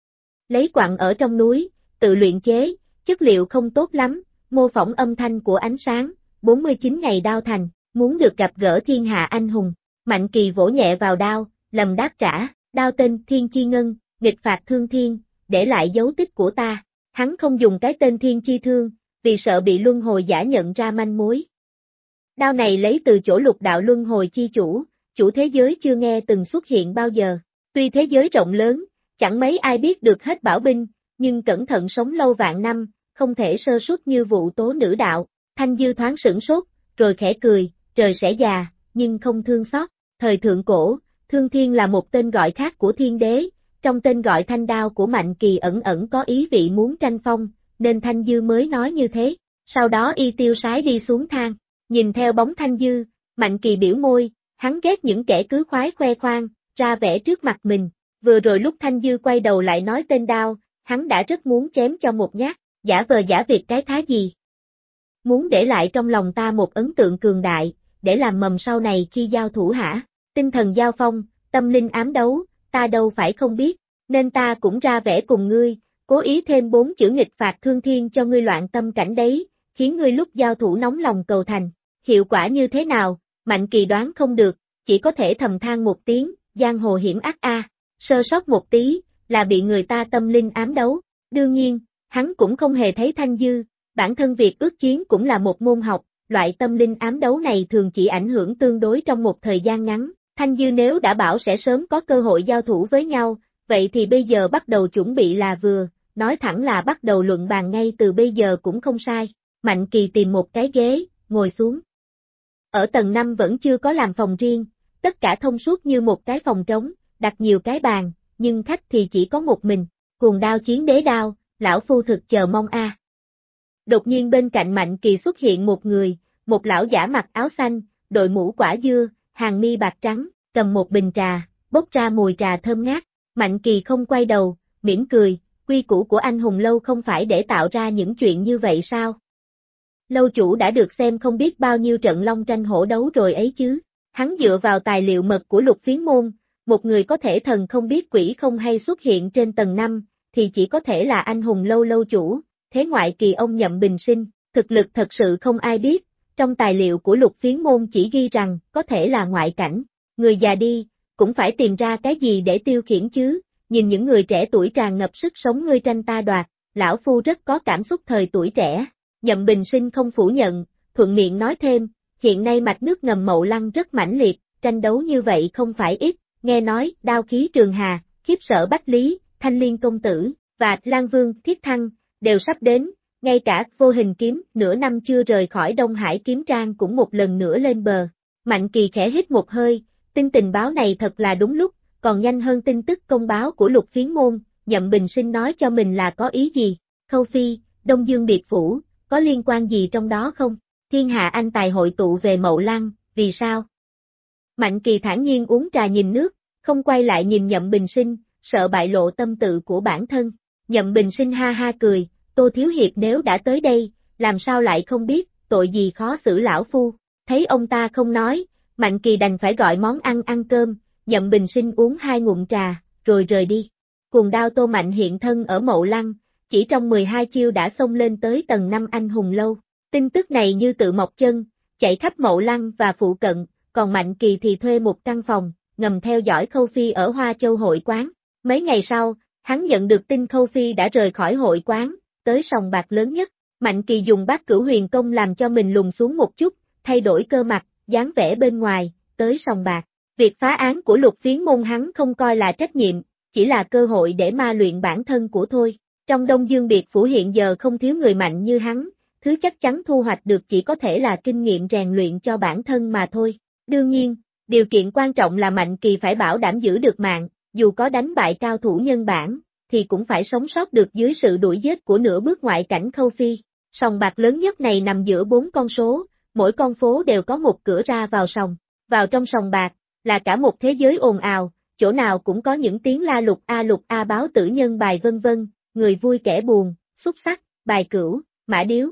Lấy quặng ở trong núi, tự luyện chế, chất liệu không tốt lắm, mô phỏng âm thanh của ánh sáng, 49 ngày đao thành, muốn được gặp gỡ thiên hạ anh hùng. Mạnh Kỳ vỗ nhẹ vào đao, lầm đáp trả, đao tên Thiên Chi Ngân, nghịch phạt thương thiên, để lại dấu tích của ta. Hắn không dùng cái tên Thiên Chi Thương, vì sợ bị luân hồi giả nhận ra manh mối. Đao này lấy từ chỗ lục đạo luân hồi chi chủ thế giới chưa nghe từng xuất hiện bao giờ. Tuy thế giới rộng lớn, chẳng mấy ai biết được hết bảo binh, nhưng cẩn thận sống lâu vạn năm, không thể sơ suất như vụ tố nữ đạo. Thanh Dư thoáng sửng sốt, rồi khẽ cười, trời sẽ già, nhưng không thương xót. Thời thượng cổ, Thương Thiên là một tên gọi khác của thiên đế, trong tên gọi thanh đao của Mạnh Kỳ ẩn ẩn có ý vị muốn tranh phong, nên Thanh Dư mới nói như thế. Sau đó y tiêu sái đi xuống thang, nhìn theo bóng Thanh Dư, Mạnh Kỳ biểu môi, hắn ghét những kẻ cứ khoái khoe khoang, ra vẻ trước mặt mình. Vừa rồi lúc Thanh Dư quay đầu lại nói tên đao, hắn đã rất muốn chém cho một nhát, giả vờ giả vịt cái thá gì. Muốn để lại trong lòng ta một ấn tượng cường đại, để làm mầm sau này khi giao thủ hả? Tinh thần giao phong, tâm linh ám đấu, ta đâu phải không biết, nên ta cũng ra vẻ cùng ngươi, cố ý thêm 4 chữ nghịch phạt thương thiên cho ngươi loạn tâm cảnh đấy, khiến ngươi lúc giao thủ nóng lòng cầu thành. Hiệu quả như thế nào, Mạnh Kỳ đoán không được, chỉ có thể thầm than một tiếng, giang hồ hiểm ác a, sơ sót một tí, là bị người ta tâm linh ám đấu. Đương nhiên, hắn cũng không hề thấy Thanh Dư, bản thân việc ước chiến cũng là một môn học, loại tâm linh ám đấu này thường chỉ ảnh hưởng tương đối trong một thời gian ngắn. Thanh Dư nếu đã bảo sẽ sớm có cơ hội giao thủ với nhau, vậy thì bây giờ bắt đầu chuẩn bị là vừa, nói thẳng là bắt đầu luận bàn ngay từ bây giờ cũng không sai. Mạnh Kỳ tìm một cái ghế, ngồi xuống. Ở tầng 5 vẫn chưa có làm phòng riêng, tất cả thông suốt như một cái phòng trống, đặt nhiều cái bàn, nhưng khách thì chỉ có một mình. Cuồng đao chiến đế đao, lão phu thực chờ mong a. Đột nhiên bên cạnh Mạnh Kỳ xuất hiện một người, một lão giả mặc áo xanh, đội mũ quả dưa, hàng mi bạc trắng, cầm một bình trà, bốc ra mùi trà thơm ngát. Mạnh Kỳ không quay đầu, mỉm cười, quy củ của anh hùng lâu không phải để tạo ra những chuyện như vậy sao? Lâu chủ đã được xem không biết bao nhiêu trận long tranh hổ đấu rồi ấy chứ. Hắn dựa vào tài liệu mật của Lục Phiến Môn, một người có thể thần không biết quỷ không hay xuất hiện trên tầng 5, thì chỉ có thể là anh hùng lâu lâu chủ, thế ngoại kỳ ông Nhậm Bình Sinh, thực lực thật sự không ai biết. Trong tài liệu của Lục Phiến Môn chỉ ghi rằng có thể là ngoại cảnh, người già đi, cũng phải tìm ra cái gì để tiêu khiển chứ, nhìn những người trẻ tuổi tràn ngập sức sống ngươi tranh ta đoạt, lão phu rất có cảm xúc thời tuổi trẻ. Nhậm Bình Sinh không phủ nhận, thuận miệng nói thêm, hiện nay mạch nước ngầm Mậu Lăng rất mãnh liệt, tranh đấu như vậy không phải ít, nghe nói Đao Khí Trường Hà, Khiếp Sợ Bách Lý, Thanh Liên Công Tử, và Lan Vương Thiết Thăng, đều sắp đến. Ngay cả Vô Hình Kiếm nửa năm chưa rời khỏi Đông Hải Kiếm Trang cũng một lần nữa lên bờ. Mạnh Kỳ khẽ hít một hơi, tin tình báo này thật là đúng lúc, còn nhanh hơn tin tức công báo của Lục Phiến Môn, Nhậm Bình Sinh nói cho mình là có ý gì? Khâu Phi, Đông Dương Biệt Phủ, có liên quan gì trong đó không? Thiên hạ anh tài hội tụ về Mậu Lăng, vì sao? Mạnh Kỳ thản nhiên uống trà nhìn nước, không quay lại nhìn Nhậm Bình Sinh, sợ bại lộ tâm tự của bản thân. Nhậm Bình Sinh ha ha cười, Tô Thiếu Hiệp nếu đã tới đây, làm sao lại không biết, tội gì khó xử lão phu. Thấy ông ta không nói, Mạnh Kỳ đành phải gọi món ăn ăn cơm, Nhậm Bình Sinh uống 2 ngụm trà, rồi rời đi. Cuồng đao Tô Mạnh hiện thân ở Mậu Lăng, chỉ trong 12 chiêu đã xông lên tới tầng 5 anh hùng lâu. Tin tức này như tự mọc chân, chạy khắp Mậu Lăng và phụ cận, còn Mạnh Kỳ thì thuê một căn phòng, ngầm theo dõi Khâu Phi ở Hoa Châu hội quán. Mấy ngày sau, hắn nhận được tin Khâu Phi đã rời khỏi hội quán, tới sòng bạc lớn nhất. Mạnh Kỳ dùng Bát Cửu Huyền Công làm cho mình lùn xuống một chút, thay đổi cơ mặt, dáng vẻ bên ngoài, tới sòng bạc. Việc phá án của Lục Phiến Môn hắn không coi là trách nhiệm, chỉ là cơ hội để ma luyện bản thân của thôi. Trong Đông Dương Biệt Phủ hiện giờ không thiếu người mạnh như hắn, thứ chắc chắn thu hoạch được chỉ có thể là kinh nghiệm rèn luyện cho bản thân mà thôi. Đương nhiên, điều kiện quan trọng là Mạnh Kỳ phải bảo đảm giữ được mạng, dù có đánh bại cao thủ nhân bản, thì cũng phải sống sót được dưới sự đuổi giết của nửa bước ngoại cảnh Khâu Phi. Sòng bạc lớn nhất này nằm giữa 4 con số, mỗi con phố đều có một cửa ra vào sòng. Vào trong sòng bạc, là cả một thế giới ồn ào, chỗ nào cũng có những tiếng la lục a báo tử nhân bài vân vân, người vui kẻ buồn, xúc xắc, bài cửu, mã điếu.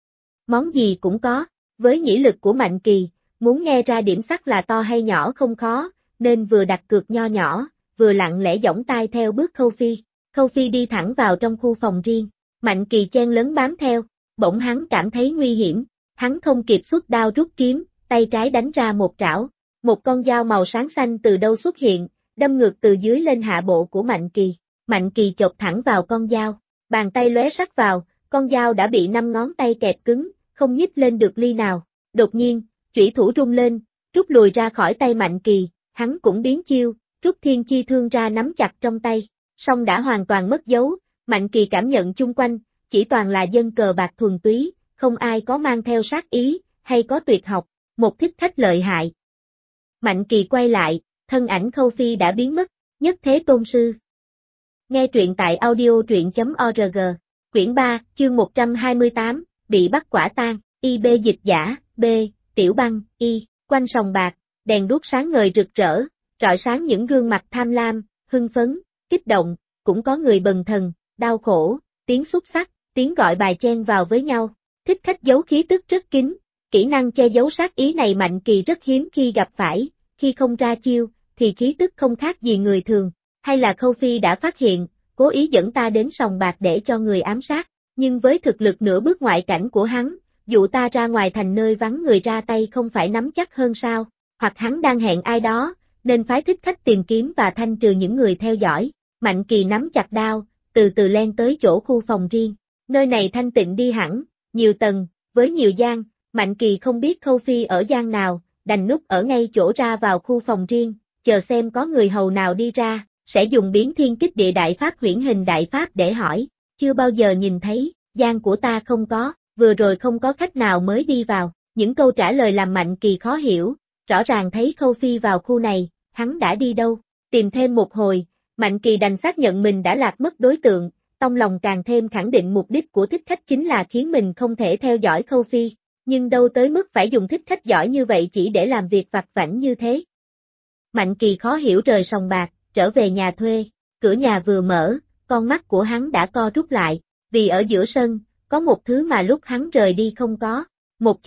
Món gì cũng có, với nhĩ lực của Mạnh Kỳ, muốn nghe ra điểm sắc là to hay nhỏ không khó, nên vừa đặt cược nho nhỏ, vừa lặng lẽ giỏng tai theo bước Khâu Phi. Khâu Phi đi thẳng vào trong khu phòng riêng, Mạnh Kỳ chen lấn bám theo, bỗng hắn cảm thấy nguy hiểm, hắn không kịp xuất đao rút kiếm, tay trái đánh ra một trảo, một con dao màu sáng xanh từ đâu xuất hiện, đâm ngược từ dưới lên hạ bộ của Mạnh Kỳ. Mạnh Kỳ chộp thẳng vào con dao, bàn tay lóe sắc vào, con dao đã bị 5 ngón tay kẹp cứng, không nhích lên được ly nào. Đột nhiên, chủy thủ rung lên, rút lùi ra khỏi tay Mạnh Kỳ, hắn cũng biến chiêu, rút thiên chi thương ra nắm chặt trong tay, song đã hoàn toàn mất dấu. Mạnh Kỳ cảm nhận chung quanh, chỉ toàn là dân cờ bạc thuần túy, không ai có mang theo sát ý, hay có tuyệt học, một thích khách lợi hại. Mạnh Kỳ quay lại, thân ảnh Khâu Phi đã biến mất, nhất thế tôn sư. Nghe truyện tại audio truyện.org, quyển 3, chương 128, bị bắt quả tang, IB dịch giả, B, Tiểu Băng, Y, quanh sòng bạc, đèn đuốc sáng ngời rực rỡ, rọi sáng những gương mặt tham lam, hưng phấn, kích động, cũng có người bần thần, đau khổ, tiếng xúc xắc, tiếng gọi bài chen vào với nhau. Thích khách giấu khí tức rất kín, kỹ năng che giấu sát ý này Mạnh Kỳ rất hiếm khi gặp phải, khi không ra chiêu, thì khí tức không khác gì người thường, hay là Khâu Phi đã phát hiện, cố ý dẫn ta đến sòng bạc để cho người ám sát, nhưng với thực lực nửa bước ngoại cảnh của hắn, dụ ta ra ngoài thành nơi vắng người ra tay không phải nắm chắc hơn sao, hoặc hắn đang hẹn ai đó, nên phái thích khách tìm kiếm và thanh trừ những người theo dõi. Mạnh Kỳ nắm chặt đao, từ từ len tới chỗ khu phòng riêng, nơi này thanh tịnh đi hẳn, nhiều tầng, với nhiều gian, Mạnh Kỳ không biết Khâu Phi ở gian nào, đành núp ở ngay chỗ ra vào khu phòng riêng, chờ xem có người hầu nào đi ra, sẽ dùng biến thiên kích địa đại pháp huyễn hình đại pháp để hỏi, chưa bao giờ nhìn thấy, gian của ta không có, vừa rồi không có khách nào mới đi vào, những câu trả lời làm Mạnh Kỳ khó hiểu, rõ ràng thấy Khâu Phi vào khu này, hắn đã đi đâu, tìm thêm một hồi, Mạnh Kỳ đành xác nhận mình đã lạc mất đối tượng, trong lòng càng thêm khẳng định mục đích của thích khách chính là khiến mình không thể theo dõi Khâu Phi, nhưng đâu tới mức phải dùng thích khách giỏi như vậy chỉ để làm việc vặt vãnh như thế. Mạnh Kỳ khó hiểu rời sòng bạc, trở về nhà thuê, cửa nhà vừa mở, con mắt của hắn đã co rút lại, vì ở giữa sân, có một thứ mà lúc hắn rời đi không có, một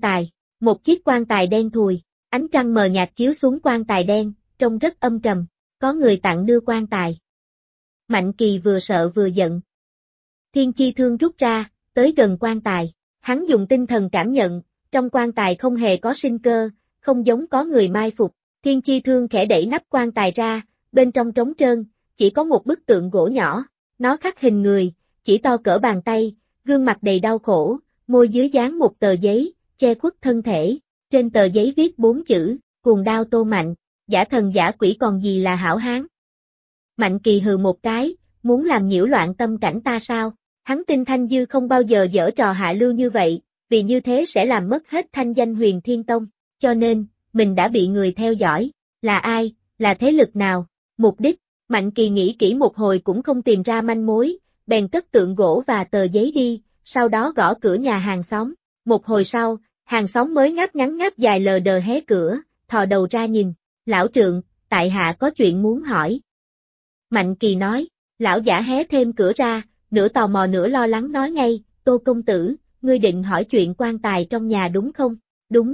chiếc quan tài đen thùi, ánh trăng mờ nhạt chiếu xuống quan tài đen, trông rất âm trầm, có người tặng đưa quan tài. Mạnh Kỳ vừa sợ vừa giận. Thiên chi thương rút ra, tới gần quan tài, hắn dùng tinh thần cảm nhận, trong quan tài không hề có sinh cơ, không giống có người mai phục, thiên chi thương khẽ đẩy nắp quan tài ra, bên trong trống trơn, chỉ có một bức tượng gỗ nhỏ, nó khắc hình người, chỉ to cỡ bàn tay, gương mặt đầy đau khổ, môi dưới dán một tờ giấy, che khuất thân thể, trên tờ giấy viết 4 chữ, cuồng đao Tô Mạnh, giả thần giả quỷ còn gì là hảo hán. Mạnh Kỳ hừ một cái, muốn làm nhiễu loạn tâm cảnh ta sao, hắn tin Thanh Dư không bao giờ giở trò hạ lưu như vậy, vì như thế sẽ làm mất hết thanh danh Huyền Thiên Tông, cho nên, mình đã bị người theo dõi, là ai, là thế lực nào, Mục đích, Mạnh Kỳ nghĩ kỹ một hồi cũng không tìm ra manh mối, bèn cất tượng gỗ và tờ giấy đi, sau đó gõ cửa nhà hàng xóm. Một hồi sau, hàng xóm mới ngáp ngắn ngáp dài lờ đờ hé cửa, thò đầu ra nhìn. Lão Trượng, tại hạ có chuyện muốn hỏi. Mạnh Kỳ nói, lão giả hé thêm cửa ra, nửa tò mò nửa lo lắng nói ngay, Tô công tử, ngươi định hỏi chuyện quan tài trong nhà đúng không? Đúng.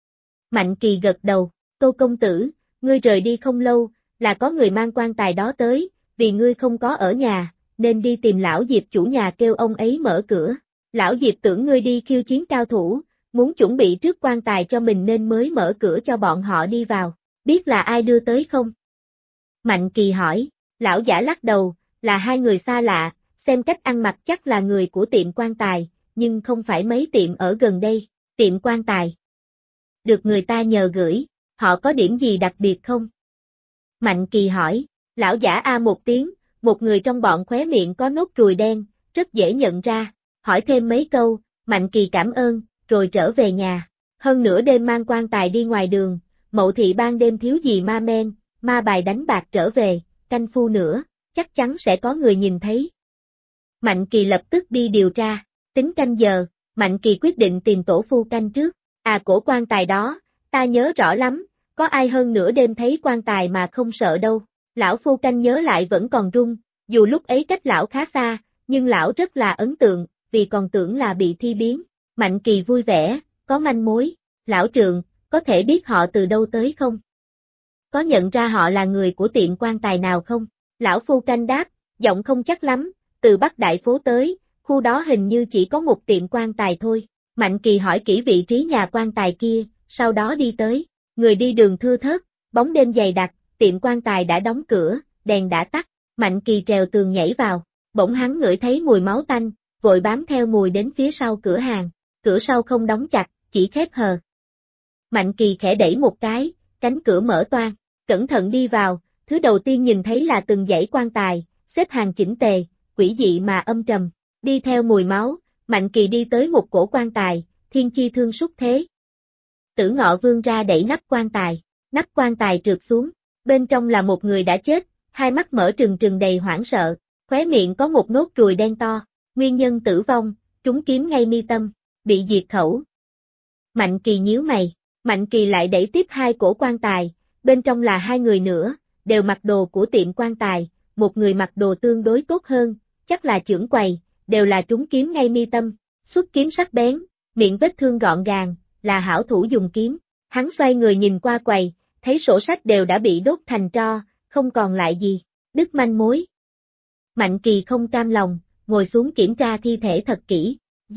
Mạnh Kỳ gật đầu, Tô công tử, ngươi rời đi không lâu, là có người mang quan tài đó tới, vì ngươi không có ở nhà, nên đi tìm lão Diệp chủ nhà kêu ông ấy mở cửa. Lão Diệp tưởng ngươi đi khiêu chiến cao thủ, muốn chuẩn bị trước quan tài cho mình nên mới mở cửa cho bọn họ đi vào. Biết là ai đưa tới không? Mạnh Kỳ hỏi, lão giả lắc đầu, là hai người xa lạ, xem cách ăn mặc chắc là người của tiệm quan tài, nhưng không phải mấy tiệm ở gần đây. Tiệm quan tài được người ta nhờ gửi, họ có điểm gì đặc biệt không? Mạnh Kỳ hỏi, lão giả a một tiếng, một người trong bọn khóe miệng có nốt ruồi đen, rất dễ nhận ra, hỏi thêm mấy câu, Mạnh Kỳ cảm ơn, rồi trở về nhà. Hơn nửa đêm mang quan tài đi ngoài đường, Mậu thị ban đêm thiếu gì ma men, ma bài đánh bạc trở về, canh phu nữa, chắc chắn sẽ có người nhìn thấy. Mạnh Kỳ lập tức đi điều tra, tính canh giờ, Mạnh Kỳ quyết định tìm tổ phu canh trước. Cổ quan tài đó, ta nhớ rõ lắm, có ai hơn nửa đêm thấy quan tài mà không sợ đâu. Lão phu canh nhớ lại vẫn còn run, dù lúc ấy cách lão khá xa, nhưng lão rất là ấn tượng, vì còn tưởng là bị thi biến. Mạnh Kỳ vui vẻ, có manh mối. Lão Trượng, có thể biết họ từ đâu tới không? Có nhận ra họ là người của tiệm quan tài nào không? Lão phu canh đáp, giọng không chắc lắm, từ Bắc Đại phố tới, khu đó hình như chỉ có một tiệm quan tài thôi. Mạnh Kỳ hỏi kỹ vị trí nhà quan tài kia, sau đó đi tới. Người đi đường thưa thớt, bóng đêm dày đặc, tiệm quan tài đã đóng cửa, đèn đã tắt. Mạnh Kỳ trèo tường nhảy vào, bỗng hắn ngửi thấy mùi máu tanh, vội bám theo mùi đến phía sau cửa hàng. Cửa sau không đóng chặt, chỉ khép hờ. Mạnh Kỳ khẽ đẩy một cái, cánh cửa mở toang, cẩn thận đi vào, thứ đầu tiên nhìn thấy là từng dãy quan tài, xếp hàng chỉnh tề, quỷ dị mà âm trầm. Đi theo mùi máu, Mạnh Kỳ đi tới một cổ quan tài, thiên chi thương xúc thế. Tử Ngọ vươn ra đẩy nắp quan tài trượt xuống, bên trong là một người đã chết, hai mắt mở trừng trừng đầy hoảng sợ, khóe miệng có một nốt ruồi đen to, nguyên nhân tử vong, trúng kiếm ngay mi tâm, bị diệt khẩu. Mạnh Kỳ nhíu mày, Mạnh Kỳ lại đẩy tiếp hai cổ quan tài, bên trong là hai người nữa, đều mặc đồ của tiệm quan tài, một người mặc đồ tương đối tốt hơn, chắc là chưởng quầy, đều là trúng kiếm ngay mi tâm, xuất kiếm sắc bén, miệng vết thương gọn gàng, là hảo thủ dùng kiếm. Hắn xoay người nhìn qua quầy, thấy sổ sách đều đã bị đốt thành tro, không còn lại gì, đứt manh mối. Mạnh Kỳ không cam lòng, ngồi xuống kiểm tra thi thể thật kỹ,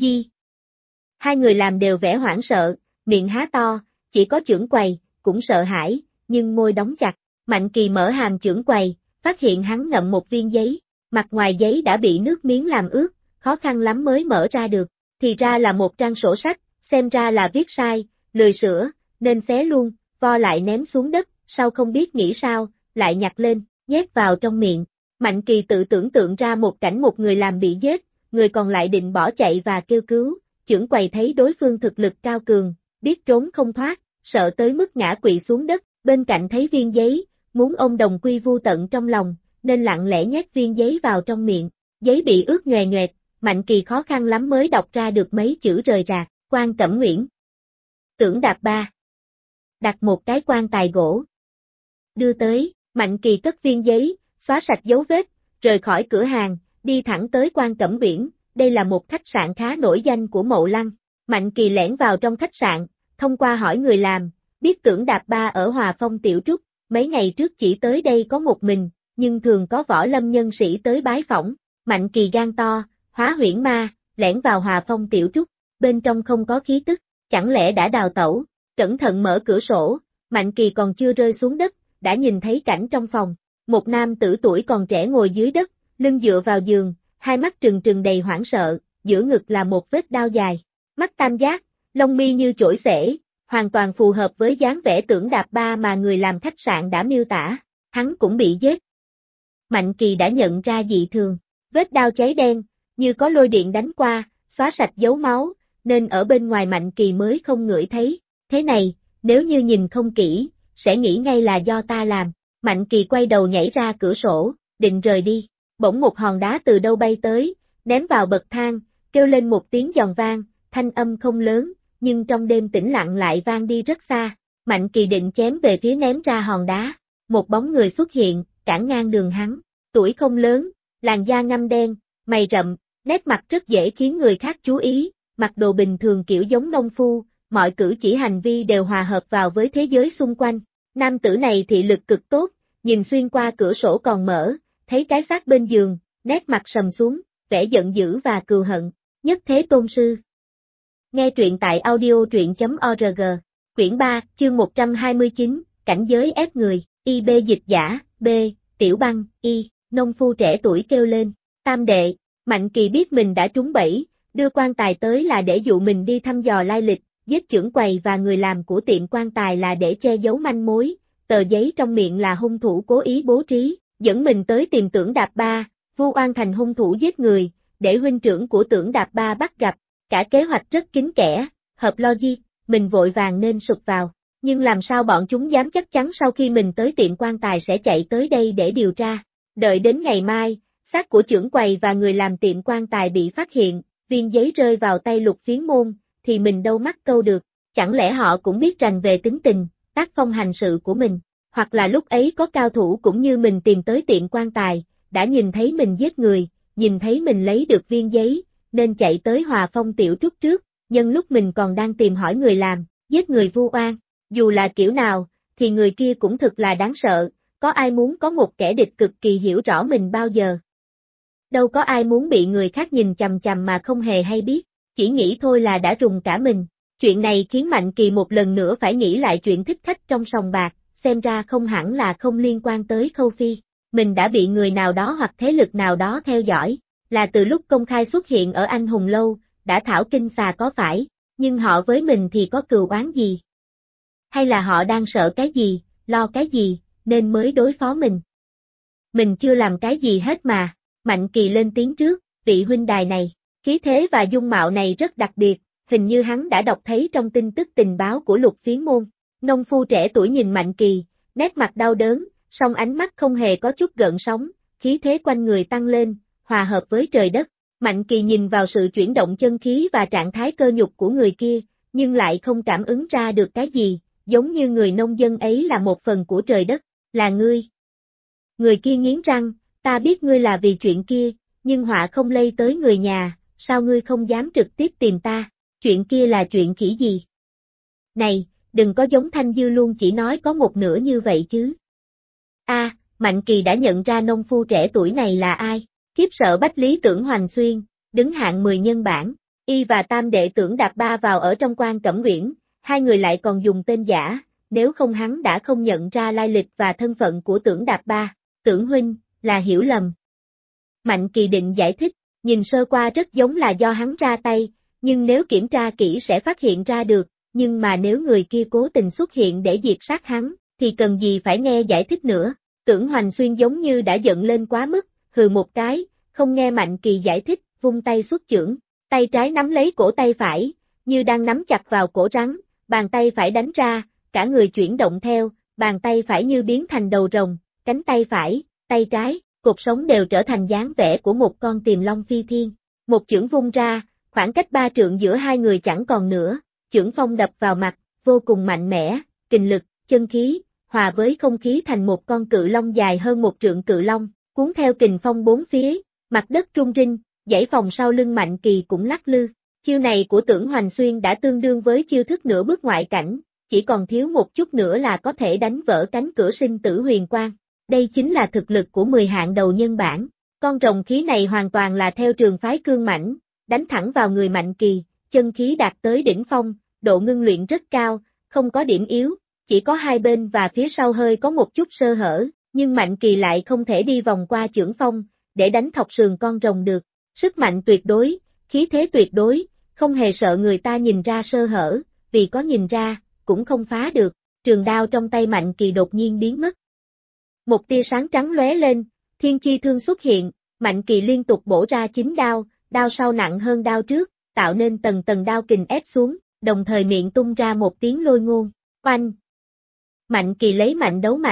hai người làm đều vẻ hoảng sợ, miệng há to, chỉ có chưởng quầy, cũng sợ hãi, nhưng môi đóng chặt. Mạnh Kỳ mở hàm chưởng quầy, phát hiện hắn ngậm một viên giấy, mặt ngoài giấy đã bị nước miếng làm ướt, khó khăn lắm mới mở ra được, thì ra là một trang sổ sách, xem ra là viết sai, lười sửa, nên xé luôn, vo lại ném xuống đất, sau không biết nghĩ sao, lại nhặt lên, nhét vào trong miệng. Mạnh Kỳ tự tưởng tượng ra một cảnh một người làm bị giết, người còn lại định bỏ chạy và kêu cứu, chưởng quầy thấy đối phương thực lực cao cường, biết trốn không thoát, sợ tới mức ngã quỵ xuống đất, bên cạnh thấy viên giấy, muốn ôm đồng quy vu tận trong lòng, nên lặng lẽ nhét viên giấy vào trong miệng, giấy bị ướt nhòe nhoẹt, Mạnh Kỳ khó khăn lắm mới đọc ra được mấy chữ rời rạc, Quan Cẩm Nguyễn. Tưởng Đạp Ba. Đặt một cái quan tài gỗ. Đưa tới, Mạnh Kỳ cất viên giấy, xóa sạch dấu vết, rời khỏi cửa hàng, đi thẳng tới Quan Cẩm Nguyễn, đây là một khách sạn khá nổi danh của Mậu Lăng. Mạnh Kỳ lẻn vào trong khách sạn, thông qua hỏi người làm, biết Tưởng Đạp Ba ở Hòa Phong Tiểu Trúc, mấy ngày trước chỉ tới đây có một mình, nhưng thường có võ lâm nhân sĩ tới bái phỏng. Mạnh Kỳ gan to, hóa huyễn ma, lẻn vào Hòa Phong Tiểu Trúc, bên trong không có khí tức, chẳng lẽ đã đào tẩu, cẩn thận mở cửa sổ, Mạnh Kỳ còn chưa rơi xuống đất, đã nhìn thấy cảnh trong phòng, một nam tử tuổi còn trẻ ngồi dưới đất, lưng dựa vào giường, hai mắt trừng trừng đầy hoảng sợ, giữa ngực là một vết đao dài, mắt tam giác, lông mi như chổi xể, hoàn toàn phù hợp với dáng vẻ Tưởng Đạp Ba mà người làm khách sạn đã miêu tả, hắn cũng bị giết. Mạnh Kỳ đã nhận ra dị thường, vết đao cháy đen, như có lôi điện đánh qua, xóa sạch dấu máu, nên ở bên ngoài Mạnh Kỳ mới không ngửi thấy, thế này, nếu như nhìn không kỹ, sẽ nghĩ ngay là do ta làm. Mạnh Kỳ quay đầu nhảy ra cửa sổ, định rời đi. Bỗng một hòn đá từ đâu bay tới, ném vào bậc thang, kêu lên một tiếng giòn vang, thanh âm không lớn, nhưng trong đêm tĩnh lặng lại vang đi rất xa. Mạnh Kỳ định chém về phía ném ra hòn đá. Một bóng người xuất hiện, cản ngang đường hắn. Tuổi không lớn, làn da ngăm đen, mày rậm, nét mặt rất dễ khiến người khác chú ý, mặc đồ bình thường kiểu giống nông phu, mọi cử chỉ hành vi đều hòa hợp vào với thế giới xung quanh. Nam tử này thị lực cực tốt, nhìn xuyên qua cửa sổ còn mở, thấy cái xác bên giường, nét mặt sầm xuống, vẻ giận dữ và cừu hận. Nhất Thế Tôn Sư. Nghe truyện tại audio.org. Quyển 3, chương 129, cảnh giới ép người, IB dịch giả, B, Tiểu Băng, Y, nông phu trẻ tuổi kêu lên, Tam đệ. Mạnh Kỳ biết mình đã trúng bẫy, đưa quan tài tới là để dụ mình đi thăm dò lai lịch, giết trưởng quầy và người làm của tiệm quan tài là để che giấu manh mối, tờ giấy trong miệng là hung thủ cố ý bố trí, dẫn mình tới tìm Tưởng Đạp Ba, vu oan thành hung thủ giết người, để huynh trưởng của Tưởng Đạp Ba bắt gặp, cả kế hoạch rất kín kẽ, hợp logic, mình vội vàng nên sụp vào, nhưng làm sao bọn chúng dám chắc chắn sau khi mình tới tiệm quan tài sẽ chạy tới đây để điều tra, đợi đến ngày mai, xác của trưởng quầy và người làm tiệm quan tài bị phát hiện, viên giấy rơi vào tay Lục Phiến Môn, thì mình đâu mắc câu được, chẳng lẽ họ cũng biết rành về tính tình, tác phong hành sự của mình, hoặc là lúc ấy có cao thủ cũng như mình tìm tới tiệm quan tài, đã nhìn thấy mình giết người, nhìn thấy mình lấy được viên giấy, nên chạy tới Hòa Phong Tiểu Trúc trước, nhân lúc mình còn đang tìm hỏi người làm, giết người vu oan, dù là kiểu nào, thì người kia cũng thực là đáng sợ, có ai muốn có một kẻ địch cực kỳ hiểu rõ mình bao giờ. Đâu có ai muốn bị người khác nhìn chằm chằm mà không hề hay biết, chỉ nghĩ thôi là đã rùng cả mình. Chuyện này khiến Mạnh Kỳ một lần nữa phải nghĩ lại chuyện thích khách trong sòng bạc, xem ra không hẳn là không liên quan tới Khâu Phi. Mình đã bị người nào đó hoặc thế lực nào đó theo dõi, là từ lúc công khai xuất hiện ở Anh Hùng Lâu, đã thảo kinh xà có phải, nhưng họ với mình thì có cừu oán gì? Hay là họ đang sợ cái gì, lo cái gì, nên mới đối phó mình? Mình chưa làm cái gì hết mà. Mạnh Kỳ lên tiếng trước, vị huynh đài này, khí thế và dung mạo này rất đặc biệt, hình như hắn đã đọc thấy trong tin tức tình báo của Lục Phiến Môn. Nông phu trẻ tuổi nhìn Mạnh Kỳ, nét mặt đau đớn, song ánh mắt không hề có chút gợn sóng, khí thế quanh người tăng lên, hòa hợp với trời đất. Mạnh Kỳ nhìn vào sự chuyển động chân khí và trạng thái cơ nhục của người kia, nhưng lại không cảm ứng ra được cái gì, giống như người nông dân ấy là một phần của trời đất, là ngươi. Người kia nghiến răng, ta biết ngươi là vì chuyện kia, nhưng họa không lây tới người nhà, sao ngươi không dám trực tiếp tìm ta, chuyện kia là chuyện khỉ gì? Này, đừng có giống Thanh Dư luôn chỉ nói có một nửa như vậy chứ. Mạnh Kỳ đã nhận ra nông phu trẻ tuổi này là ai, khiếp sợ Bách Lý Tưởng Hoành Xuyên, đứng hạng 10 nhân bảng, y và tam đệ Tưởng Đạp Ba vào ở trong quan Cẩm Uyển, hai người lại còn dùng tên giả, nếu không hắn đã không nhận ra lai lịch và thân phận của Tưởng Đạp Ba, Tưởng huynh, là hiểu lầm. Mạnh Kỳ định giải thích, nhìn sơ qua rất giống là do hắn ra tay, nhưng nếu kiểm tra kỹ sẽ phát hiện ra được, nhưng mà nếu người kia cố tình xuất hiện để diệt sát hắn, thì cần gì phải nghe giải thích nữa. Tưởng Hoành Xuyên giống như đã giận lên quá mức, hừ một cái, không nghe Mạnh Kỳ giải thích, vung tay xuất chưởng, tay trái nắm lấy cổ tay phải, như đang nắm chặt vào cổ rắn, bàn tay phải đánh ra, cả người chuyển động theo, bàn tay phải như biến thành đầu rồng, cánh tay phải, tay trái, cột sống đều trở thành dáng vẻ của một con tiềm long phi thiên. Một chưởng vung ra, khoảng cách 3 trượng giữa hai người chẳng còn nữa, chưởng phong đập vào mặt, vô cùng mạnh mẽ, kình lực, chân khí, hòa với không khí thành một con cự long dài hơn 1 trượng cự long, cuốn theo kình phong bốn phía, mặt đất rung rinh, dãy phòng sau lưng Mạnh Kỳ cũng lắc lư. Chiêu này của Tưởng Hoành Xuyên đã tương đương với chiêu thức nửa bước ngoại cảnh, chỉ còn thiếu một chút nữa là có thể đánh vỡ cánh cửa sinh tử huyền quang. Đây chính là thực lực của 10 hạng đầu nhân bản. Con rồng khí này hoàn toàn là theo trường phái cương mãnh, đánh thẳng vào người Mạnh Kỳ, chân khí đạt tới đỉnh phong, độ ngưng luyện rất cao, không có điểm yếu, chỉ có hai bên và phía sau hơi có một chút sơ hở, nhưng Mạnh Kỳ lại không thể đi vòng qua chưởng phong, để đánh thọc sườn con rồng được. Sức mạnh tuyệt đối, khí thế tuyệt đối, không hề sợ người ta nhìn ra sơ hở, vì có nhìn ra, cũng không phá được. Trường đao trong tay Mạnh Kỳ đột nhiên biến mất. Một tia sáng trắng lóe lên, thiên chi thương xuất hiện, Mạnh Kỳ liên tục bổ ra 9 đao, đao sau nặng hơn đao trước, tạo nên tầng tầng đao kình ép xuống, đồng thời miệng tung ra một tiếng lôi ngôn, oanh. Mạnh Kỳ lấy mạnh đấu mạnh,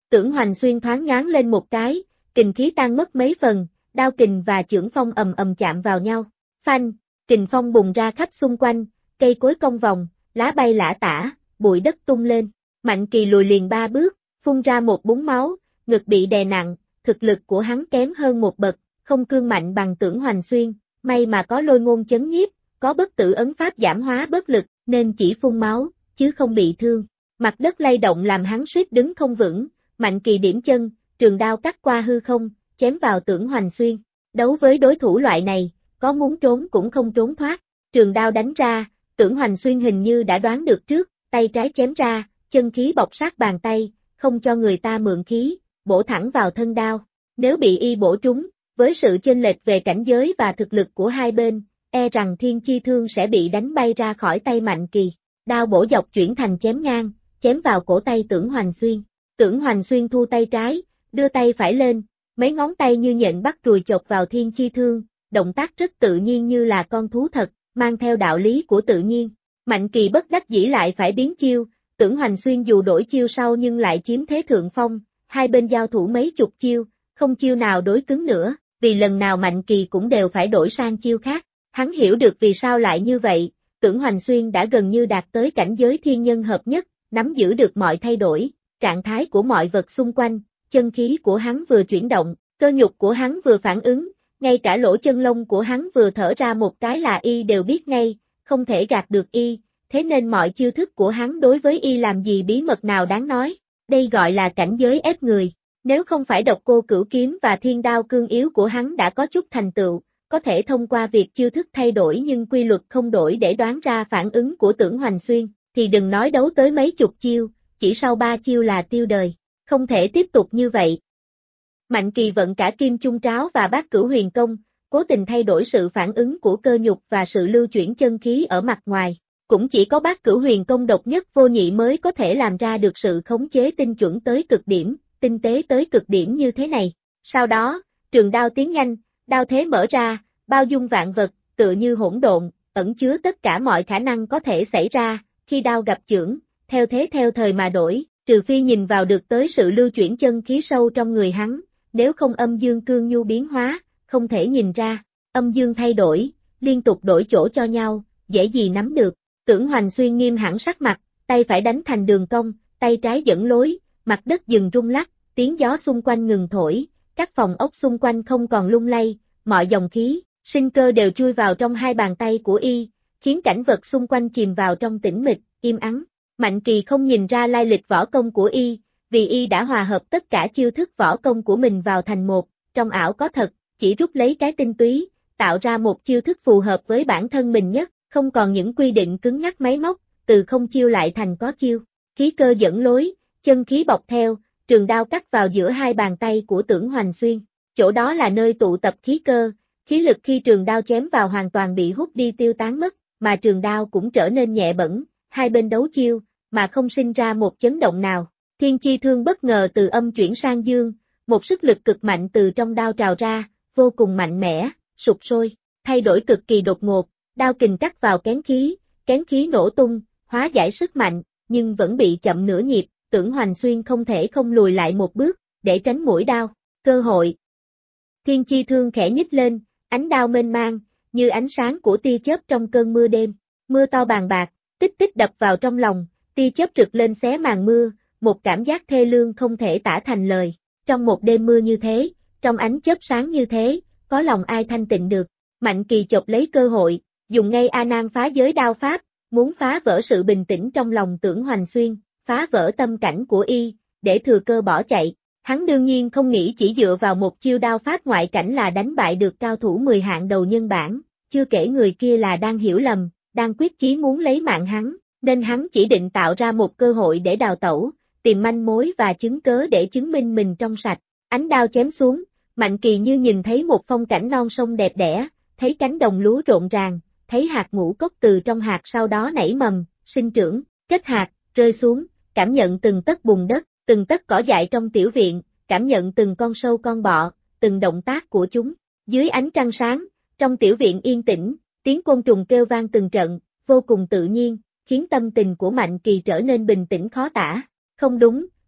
Tưởng Hoành Xuyên thoáng nhoáng lên một cái, kình khí tan mất mấy phần, đao kình và chưởng phong ầm ầm chạm vào nhau. Phanh, kình phong bùng ra khắp xung quanh, cây cối cong vòng, lá bay lả tả, bụi đất tung lên. Mạnh Kỳ lùi liền 3 bước, phun ra một búng máu, ngực bị đè nặng, thực lực của hắn kém hơn một bậc, không cương mạnh bằng Tưởng Hoành Xuyên, may mà có lôi ngôn chấn nhiếp, có bất tử ấn pháp giảm hóa bất lực, nên chỉ phun máu, chứ không bị thương. Mặt đất lay động làm hắn suýt đứng không vững, Mạnh Kỳ điểm chân, trường đao cắt qua hư không, chém vào Tưởng Hoành Xuyên. Đấu với đối thủ loại này, có muốn trốn cũng không trốn thoát. Trường đao đánh ra, Tưởng Hoành Xuyên hình như đã đoán được trước, tay trái chém ra, chân khí bọc sát bàn tay, không cho người ta mượn khí, bổ thẳng vào thân đao. Nếu bị y bổ trúng, với sự chênh lệch về cảnh giới và thực lực của hai bên, e rằng thiên chi thương sẽ bị đánh bay ra khỏi tay Mạnh Kỳ. Đao bổ dọc chuyển thành chém ngang, chém vào cổ tay Tưởng Hoành Xuyên. Tưởng Hoành Xuyên thu tay trái, đưa tay phải lên, mấy ngón tay như nhện bắt ruồi chộp vào thiên chi thương, động tác rất tự nhiên như là con thú thật, mang theo đạo lý của tự nhiên. Mạnh Kỳ bất đắc dĩ lại phải biến chiêu, Tưởng Hoành Xuyên dù đổi chiêu sau nhưng lại chiếm thế thượng phong, hai bên giao thủ mấy chục chiêu, không chiêu nào đối cứng nữa, vì lần nào Mạnh Kỳ cũng đều phải đổi sang chiêu khác. Hắn hiểu được vì sao lại như vậy, Tưởng Hoành Xuyên đã gần như đạt tới cảnh giới thiên nhân hợp nhất, nắm giữ được mọi thay đổi, trạng thái của mọi vật xung quanh, chân khí của hắn vừa chuyển động, cơ nhục của hắn vừa phản ứng, ngay cả lỗ chân lông của hắn vừa thở ra một cái là y đều biết ngay, không thể gạt được y, thế nên mọi chiêu thức của hắn đối với y làm gì bí mật nào đáng nói, đây gọi là cảnh giới ép người. Nếu không phải Độc Cô Cửu Kiếm và Thiên Đao cương yếu của hắn đã có chút thành tựu, có thể thông qua việc chiêu thức thay đổi nhưng quy luật không đổi để đoán ra phản ứng của Tưởng Hoành Xuyên, thì đừng nói đấu tới mấy chục chiêu, chỉ sau 3 chiêu là tiêu đời, không thể tiếp tục như vậy. Mạnh Kỳ vận cả Kim Chung Tráo và Bát Cửu Huyền Công, cố tình thay đổi sự phản ứng của cơ nhục và sự lưu chuyển chân khí ở mặt ngoài. Cũng chỉ có Bát Cửu Huyền Công độc nhất vô nhị mới có thể làm ra được sự khống chế tinh chuẩn tới cực điểm, tinh tế tới cực điểm như thế này. Sau đó, trường đao tiến nhanh, đao thế mở ra, bao dung vạn vật, tựa như hỗn độn, ẩn chứa tất cả mọi khả năng có thể xảy ra, khi đao gặp chưởng, theo thế theo thời mà đổi, trừ phi nhìn vào được tới sự lưu chuyển chân khí sâu trong người hắn, nếu không âm dương cương nhu biến hóa, không thể nhìn ra, âm dương thay đổi, liên tục đổi chỗ cho nhau, dễ gì nắm được. Tưởng Hoành Xuyên nghiêm hẳn sắc mặt, tay phải đánh thành đường cong, tay trái dẫn lối, mặt đất dừng rung lắc, tiếng gió xung quanh ngừng thổi, các phòng ốc xung quanh không còn lung lay, mọi dòng khí, sinh cơ đều chui vào trong hai bàn tay của y, khiến cảnh vật xung quanh chìm vào trong tĩnh mịch, im ắng. Mạnh Kỳ không nhìn ra lai lịch võ công của y, vì y đã hòa hợp tất cả chiêu thức võ công của mình vào thành một, trong ảo có thật, chỉ rút lấy cái tinh túy, tạo ra một chiêu thức phù hợp với bản thân mình nhất, không còn những quy định cứng nhắc máy móc, từ không chiêu lại thành có chiêu. Khí cơ dẫn lối, chân khí bọc theo, trường đao cắt vào giữa hai bàn tay của Tưởng Hoành Xuyên, chỗ đó là nơi tụ tập khí cơ, khí lực khi trường đao chém vào hoàn toàn bị hút đi tiêu tán mất, mà trường đao cũng trở nên nhẹ bẫng, hai bên đấu chiêu, mà không sinh ra một chấn động nào. Thiên chi thương bất ngờ từ âm chuyển sang dương, một sức lực cực mạnh từ trong đao trào ra, vô cùng mạnh mẽ, sụp sôi, thay đổi cực kỳ đột ngột, đao kình cắt vào kén khí nổ tung, hóa giải sức mạnh, nhưng vẫn bị chậm nửa nhịp, Tưởng Hoành Xuyên không thể không lùi lại một bước, để tránh mũi đao, cơ hội. Thiên chi thương khẽ nhích lên, ánh đao mênh mang, như ánh sáng của tia chớp trong cơn mưa đêm, mưa to bàn bạc, tích tích đập vào trong lòng, tia chớp rực lên xé màn mưa, một cảm giác thê lương không thể tả thành lời, trong một đêm mưa như thế, trong ánh chớp sáng như thế, có lòng ai thanh tịnh được. Mạnh Kỳ chộp lấy cơ hội, dùng ngay A Nan phá giới đao pháp, muốn phá vỡ sự bình tĩnh trong lòng Tưởng Hoành Xuyên, phá vỡ tâm cảnh của y, để thừa cơ bỏ chạy. Hắn đương nhiên không nghĩ chỉ dựa vào một chiêu đao pháp ngoại cảnh là đánh bại được cao thủ 10 hạng đầu nhân bản, chưa kể người kia là đang hiểu lầm, đang quyết chí muốn lấy mạng hắn, nên hắn chỉ định tạo ra một cơ hội để đào tẩu, tìm manh mối và chứng cớ để chứng minh mình trong sạch. Ánh đao chém xuống, Mạnh Kỳ như nhìn thấy một phong cảnh non sông đẹp đẽ, thấy cánh đồng lúa rộn ràng, thấy hạt ngũ cốc từ trong hạt sau đó nảy mầm, sinh trưởng, kết hạt, rơi xuống, cảm nhận từng tấc bùn đất, từng tấc cỏ dại trong tiểu viện, cảm nhận từng con sâu con bọ, từng động tác của chúng. Dưới ánh trăng sáng, trong tiểu viện yên tĩnh, tiếng côn trùng kêu vang từng trận, vô cùng tự nhiên, khiến tâm tình của Mạnh Kỳ trở nên bình tĩnh khó tả. Không đúng,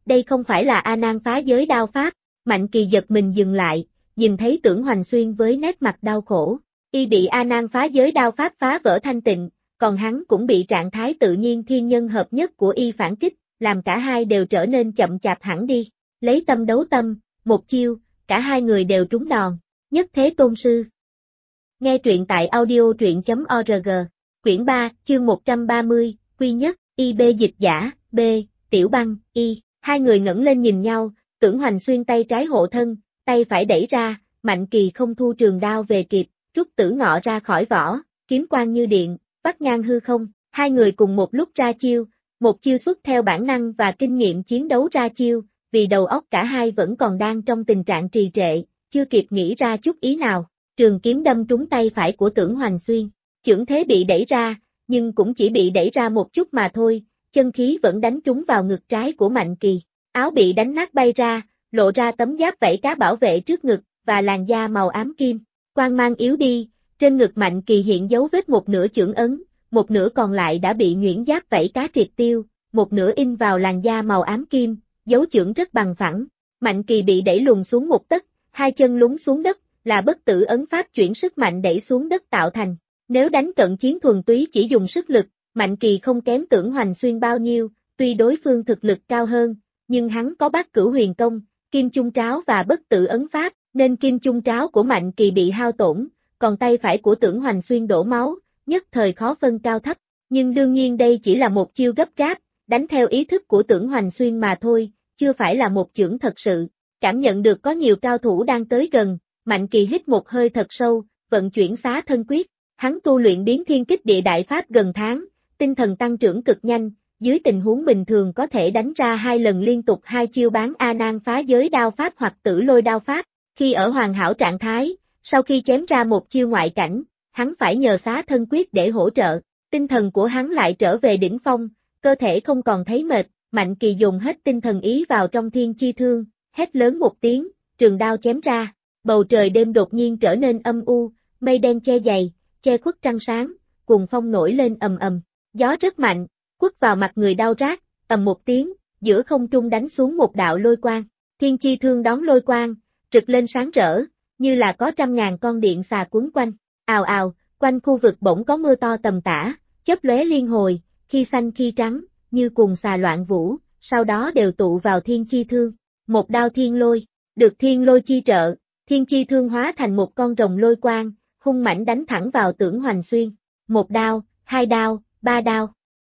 đây không phải là A Nan phá giới đao pháp. Mạnh Kỳ giật mình dừng lại, nhìn thấy Tưởng Hoành Xuyên với nét mặt đau khổ. Y bị A Nan phá giới đao pháp phá vỡ thanh tịnh, còn hắn cũng bị trạng thái tự nhiên thiên nhân hợp nhất của Y phản kích, làm cả hai đều trở nên chậm chạp hẳn đi. Lấy tâm đấu tâm, một chiêu, cả hai người đều trúng đòn. Nhất Thế Tôn Sư. Nghe truyện tại audio.org. Quyển 3, chương 130, Quy Nhất, IB dịch giả, B, Tiểu Băng, Y. Hai người ngẩng lên nhìn nhau, Tưởng Hoành Xuyên tay trái hộ thân, tay phải đẩy ra, Mạnh Kỳ không thu trường đao về kịp, rút Tử Ngọ ra khỏi vỏ, kiếm quang như điện, vắt ngang hư không. Hai người cùng một lúc ra chiêu, một chiêu xuất theo bản năng và kinh nghiệm chiến đấu ra chiêu, vì đầu óc cả hai vẫn còn đang trong tình trạng trì trệ, chưa kịp nghĩ ra chút ý nào. Trường kiếm đâm trúng tay phải của Tưởng Hoành Xuyên. Chưởng thế bị đẩy ra, nhưng cũng chỉ bị đẩy ra một chút mà thôi, chân khí vẫn đánh trúng vào ngực trái của Mạnh Kỳ. Áo bị đánh nát bay ra, lộ ra tấm giáp vảy cá bảo vệ trước ngực, và làn da màu ám kim. Quang mang yếu đi, trên ngực Mạnh Kỳ hiện dấu vết một nửa chưởng ấn, một nửa còn lại đã bị nhuyễn giáp vảy cá triệt tiêu, một nửa in vào làn da màu ám kim, dấu chưởng rất bằng phẳng. Mạnh Kỳ bị đẩy lùn xuống một tấc, hai chân lún xuống đất, là bất tử ấn pháp chuyển sức mạnh đẩy xuống đất tạo thành. Nếu đánh cận chiến thuần túy chỉ dùng sức lực, Mạnh Kỳ không kém Tưởng Hoành Xuyên bao nhiêu, tuy đối phương thực lực cao hơn, nhưng hắn có Bát Cửu Huyền Công, Kim Chung Tráo và bất tử ấn pháp, nên Kim Chung Tráo của Mạnh Kỳ bị hao tổn, còn tay phải của Tưởng Hoành Xuyên đổ máu, nhất thời khó phân cao thấp. Nhưng đương nhiên đây chỉ là một chiêu gấp gáp, đánh theo ý thức của Tưởng Hoành Xuyên mà thôi, chưa phải là một chưởng thật sự. Cảm nhận được có nhiều cao thủ đang tới gần, Mạnh Kỳ hít một hơi thật sâu, vận chuyển xá thân quyết. Hắn tu luyện biến thiên kích địa đại pháp gần tháng, tinh thần tăng trưởng cực nhanh, dưới tình huống bình thường có thể đánh ra 2 lần liên tục 2 chiêu bán A Nan phá giới đao pháp hoặc Tử Lôi đao pháp. Khi ở hoàn hảo trạng thái, sau khi chém ra một chiêu ngoại cảnh, hắn phải nhờ xá thân quyết để hỗ trợ. Tinh thần của hắn lại trở về đỉnh phong, cơ thể không còn thấy mệt. Mạnh Kỳ dồn hết tinh thần ý vào trong thiên chi thương, hét lớn một tiếng, trường đao chém ra. Bầu trời đêm đột nhiên trở nên âm u, mây đen che dày, che khuất trăng sáng, cuồng phong nổi lên ầm ầm, gió rất mạnh, quất vào mặt người đau rát, ầm một tiếng, giữa không trung đánh xuống một đạo lôi quang. Thiên chi thương đón lôi quang, rực lên sáng rỡ, như là có 100.000 con điện xà quấn quanh. Ào ào, quanh khu vực bỗng có mưa to tầm tã, chớp lóe liên hồi, khi xanh khi trắng, như cuồng xà loạn vũ, sau đó đều tụ vào thiên chi thương. Một đao thiên lôi, được thiên lôi chi trợ, thiên chi thương hóa thành một con rồng lôi quang, hung mãnh đánh thẳng vào Tưởng Hoành Xuyên. Một đao, 2 đao, 3 đao.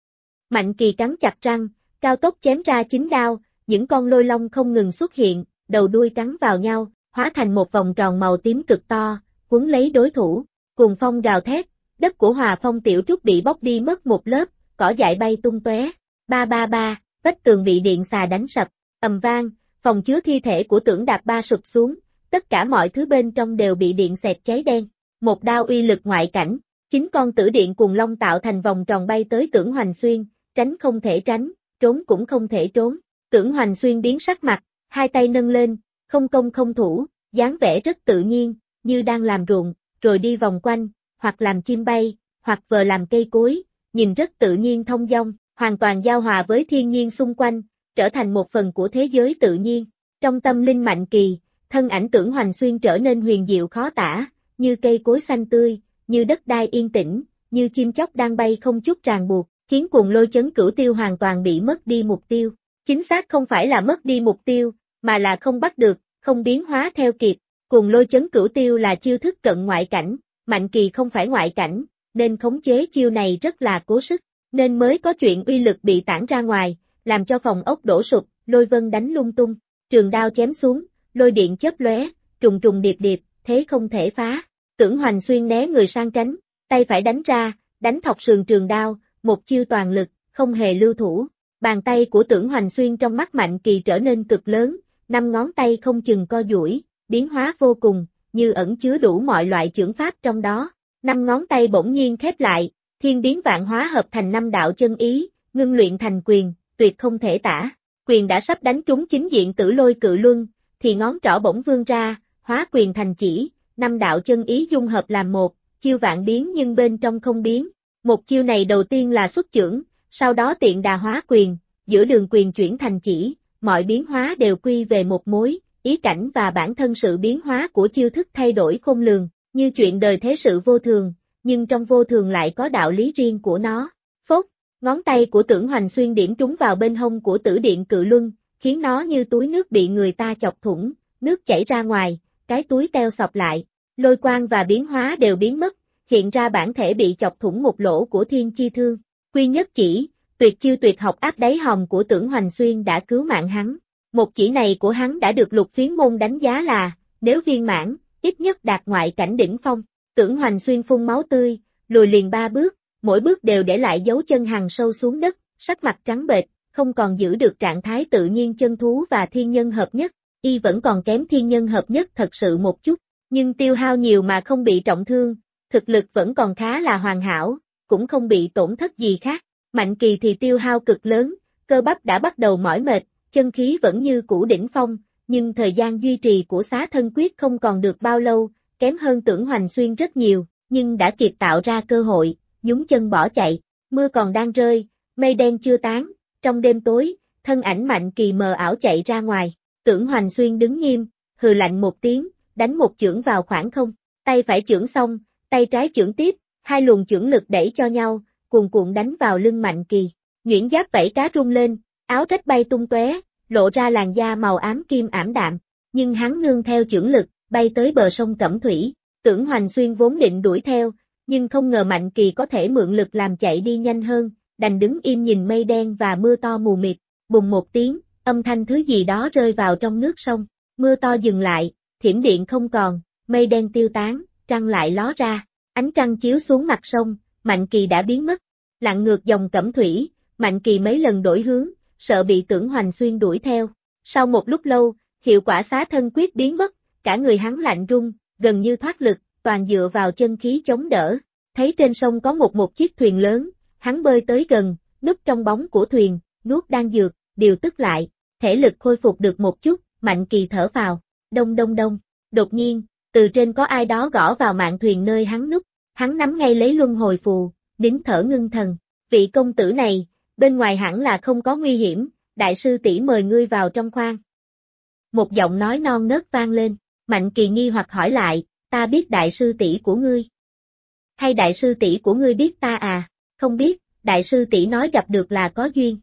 Mạnh Kỳ cắn chặt răng, cao tốc chém ra 9 đao, những con lôi long không ngừng xuất hiện, đầu đuôi cắn vào nhau, hóa thành một vòng tròn màu tím cực to, cuốn lấy đối thủ. Cuồng phong gào thét, đất của Hòa Phong Tiểu Trúc bị bóc đi mất một lớp, cỏ dại bay tung tóe. Ba ba ba, vách tường bị điện xà đánh sập, ầm vang, phòng chứa thi thể của Tưởng Đạp Ba sụp xuống, tất cả mọi thứ bên trong đều bị điện xẹt cháy đen. Một đao uy lực ngoại cảnh, 9 con tử điện cuồng long tạo thành vòng tròn bay tới Tưởng Hoành Xuyên, tránh không thể tránh, trốn cũng không thể trốn. Tưởng Hoành Xuyên biến sắc mặt, hai tay nâng lên, không công không thủ, dáng vẻ rất tự nhiên, như đang làm ruộng, rồi đi vòng quanh, hoặc làm chim bay, hoặc vờ làm cây cối, nhìn rất tự nhiên thông dong, hoàn toàn giao hòa với thiên nhiên xung quanh, trở thành một phần của thế giới tự nhiên. Trong tâm linh Mạnh Kỳ, thân ảnh Tưởng Hoành Xuyên trở nên huyền diệu khó tả, như cây cối xanh tươi, như đất đai yên tĩnh, như chim chóc đang bay không chút ràng buộc, khiến cuồng lôi chấn cửu tiêu hoàn toàn bị mất đi mục tiêu. Chính xác không phải là mất đi mục tiêu, mà là không bắt được, không biến hóa theo kịp. Cuồng lôi chấn cửu tiêu là chiêu thức cận ngoại cảnh, Mạnh Kỳ không phải ngoại cảnh, nên khống chế chiêu này rất là cố sức, nên mới có chuyện uy lực bị tản ra ngoài, làm cho phòng ốc đổ sụp, lôi vân đánh lung tung, trường đao chém xuống, lôi điện chớp lóe, trùng trùng điệp điệp, thế không thể phá. Tưởng Hoành Xuyên né người sang tránh, tay phải đánh ra, đánh thọc sườn trường đao, một chiêu toàn lực, không hề lưu thủ. Bàn tay của Tưởng Hoành Xuyên trong mắt Mạnh Kỳ trở nên cực lớn, 5 ngón tay không chừng co duỗi, biến hóa vô cùng, như ẩn chứa đủ mọi loại chưởng pháp trong đó. 5 ngón tay bỗng nhiên khép lại, thiên biến vạn hóa hợp thành 5 đạo chân ý, ngưng luyện thành quyền, tuyệt không thể tả. Quyền đã sắp đánh trúng chính diện Tử Lôi Cự Luân, thì ngón trỏ bỗng vươn ra, hóa quyền thành chỉ, 5 đạo chân ý dung hợp làm một, chiêu vạn biến nhưng bên trong không biến. Một chiêu này đầu tiên là xuất chưởng, sau đó tiện đà hóa quyền, giữa đường quyền chuyển thành chỉ, mọi biến hóa đều quy về một mối, ý cảnh và bản thân sự biến hóa của chiêu thức thay đổi khôn lường, như chuyện đời thế sự vô thường, nhưng trong vô thường lại có đạo lý riêng của nó. Phốt, ngón tay của Tưởng Hoành Xuyên điểm trúng vào bên hông của Tử Điện Cự Luân, khiến nó như túi nước bị người ta chọc thủng, nước chảy ra ngoài, cái túi teo sọc lại, lôi quang và biến hóa đều biến mất, hiện ra bản thể bị chọc thủng một lỗ của Thiên Chi Thương. Quy Nhất Chỉ, tuyệt chiêu tuyệt học áp đáy hòm của Tưởng Hoành Xuyên đã cứu mạng hắn. Một chỉ này của hắn đã được Lục Phiến Môn đánh giá là, nếu viên mãn, ít nhất đạt ngoại cảnh đỉnh phong. Tưởng Hoành Xuyên phun máu tươi, lùi liền 3 bước, mỗi bước đều để lại dấu chân hằn sâu xuống đất, sắc mặt trắng bệch, không còn giữ được trạng thái tự nhiên chân thú và thiên nhân hợp nhất, y vẫn còn kém thiên nhân hợp nhất thật sự một chút, nhưng tiêu hao nhiều mà không bị trọng thương, thực lực vẫn còn khá là hoàn hảo, cũng không bị tổn thất gì khác. Mạnh Kỳ thì tiêu hao cực lớn, cơ bắp đã bắt đầu mỏi mệt, chân khí vẫn như cũ đỉnh phong, nhưng thời gian duy trì của Xá Thân Quyết không còn được bao lâu, kém hơn Tưởng Hoành Xuyên rất nhiều, nhưng đã kịp tạo ra cơ hội, nhún chân bỏ chạy. Mưa còn đang rơi, mây đen chưa tán, trong đêm tối, thân ảnh Mạnh Kỳ mờ ảo chạy ra ngoài. Tưởng Hoành Xuyên đứng nghiêm, hừ lạnh một tiếng, đánh một chưởng vào khoảng không, tay phải chưởng xong, tay trái chưởng tiếp, hai luồng chưởng lực đẩy cho nhau, cuồn cuộn đánh vào lưng Mạnh Kỳ. Nhuyễn giáp vảy cá rung lên, áo rách bay tung tóe, lộ ra làn da màu ám kim ảm đạm, nhưng hắn nương theo chưởng lực, bay tới bờ sông Cẩm Thủy. Tưởng Hoành Xuyên vốn định đuổi theo, nhưng không ngờ Mạnh Kỳ có thể mượn lực làm chạy đi nhanh hơn, đành đứng im nhìn mây đen và mưa to mù mịt. Bùng một tiếng, âm thanh thứ gì đó rơi vào trong nước sông, mưa to dừng lại, thiểm điện không còn, mây đen tiêu tán, trăng lại ló ra, ánh trăng chiếu xuống mặt sông, Mạnh Kỳ đã biến mất. Lặn ngược dòng Cẩm Thủy, Mạnh Kỳ mấy lần đổi hướng, sợ bị Tưởng Hoành Xuyên đuổi theo. Sau một lúc lâu, hiệu quả Xá Thân Quyết biến mất, cả người hắn lạnh run, gần như thoát lực, toàn dựa vào chân khí chống đỡ. Thấy trên sông có một chiếc thuyền lớn, hắn bơi tới gần, núp trong bóng của thuyền, nuốt đan dược, điều tức lại, thể lực khôi phục được một chút, Mạnh Kỳ thở phào. Đông đông đông, đột nhiên, từ trên có ai đó gõ vào mạn thuyền nơi hắn núp, hắn nắm ngay lấy luân hồi phù, nín thở ngưng thần. Vị công tử này, bên ngoài hẳn là không có nguy hiểm, đại sư tỷ mời ngươi vào trong khoang. Một giọng nói non nớt vang lên, Mạnh Kỳ nghi hoặc hỏi lại, ta biết đại sư tỷ của ngươi. Hay đại sư tỷ của ngươi biết ta à? Không biết, đại sư tỷ nói gặp được là có duyên.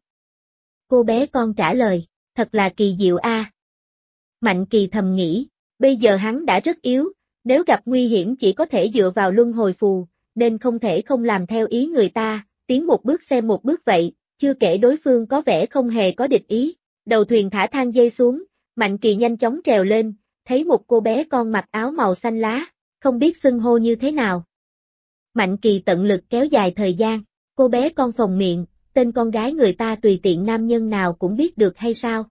Cô bé con trả lời, thật là kỳ diệu a. Mạnh Kỳ thầm nghĩ, bây giờ hắn đã rất yếu, nếu gặp nguy hiểm chỉ có thể dựa vào luân hồi phù, nên không thể không làm theo ý người ta, tiến một bước xem một bước vậy, chưa kể đối phương có vẻ không hề có địch ý. Đầu thuyền thả thang dây xuống, Mạnh Kỳ nhanh chóng trèo lên, thấy một cô bé con mặc áo màu xanh lá, không biết xưng hô như thế nào. Mạnh Kỳ tận lực kéo dài thời gian, cô bé con phồng miệng, tên con gái người ta tùy tiện nam nhân nào cũng biết được hay sao?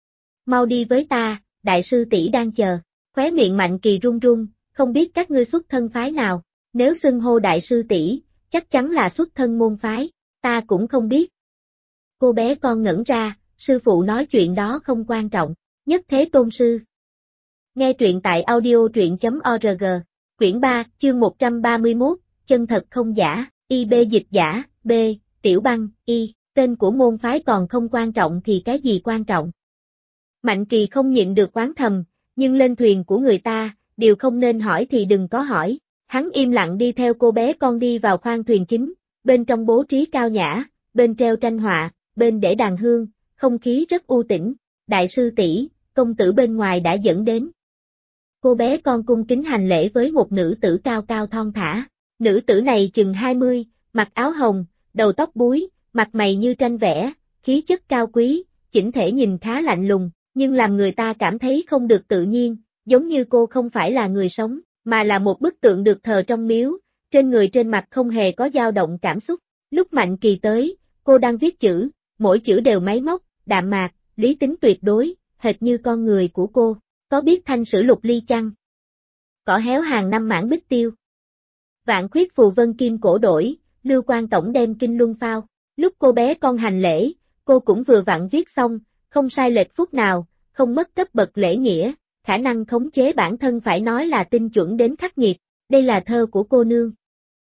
Mau đi với ta, đại sư tỷ đang chờ. Khóe miệng Mạnh Kỳ run run, không biết các ngươi xuất thân phái nào, nếu xưng hô đại sư tỷ, chắc chắn là xuất thân môn phái, ta cũng không biết. Cô bé con ngẩn ra, sư phụ nói chuyện đó không quan trọng, Nhất Thế Tôn sư. Nghe truyện tại audio.org, quyển 3, chương 131, chân thật không giả, IB dịch giả, B, Tiểu Băng, Y, tên của môn phái còn không quan trọng thì cái gì quan trọng? Mạnh Kỳ không nhịn được oán thầm, nhưng lên thuyền của người ta, điều không nên hỏi thì đừng có hỏi. Hắn im lặng đi theo cô bé con đi vào khoang thuyền chính, bên trong bố trí cao nhã, bên treo tranh họa, bên để đàn hương, không khí rất u tĩnh. Đại sư tỷ, công tử bên ngoài đã dẫn đến. Cô bé con cung kính hành lễ với một nữ tử cao cao thon thả. Nữ tử này chừng 20, mặc áo hồng, đầu tóc búi, mặt mày như tranh vẽ, khí chất cao quý, chỉnh thể nhìn khá lạnh lùng, nhưng làm người ta cảm thấy không được tự nhiên, giống như cô không phải là người sống, mà là một bức tượng được thờ trong miếu, trên người trên mặt không hề có dao động cảm xúc. Lúc Mạnh Kỳ tới, cô đang viết chữ, mỗi chữ đều máy móc, đạm mạc, lý tính tuyệt đối, hệt như con người của cô. Có biết thanh sử lục ly chăng? Cỏ héo hàng năm mãn bích tiêu. Vạn khuyết phù vân kim cổ đổi, Lưu Quan tổng đem kinh luân phao. Lúc cô bé con hành lễ, cô cũng vừa vặn viết xong, không sai lệch phút nào, không mất cấp bậc lễ nghĩa, khả năng khống chế bản thân phải nói là tinh chuẩn đến khắc nghiệt. Đây là thơ của cô nương.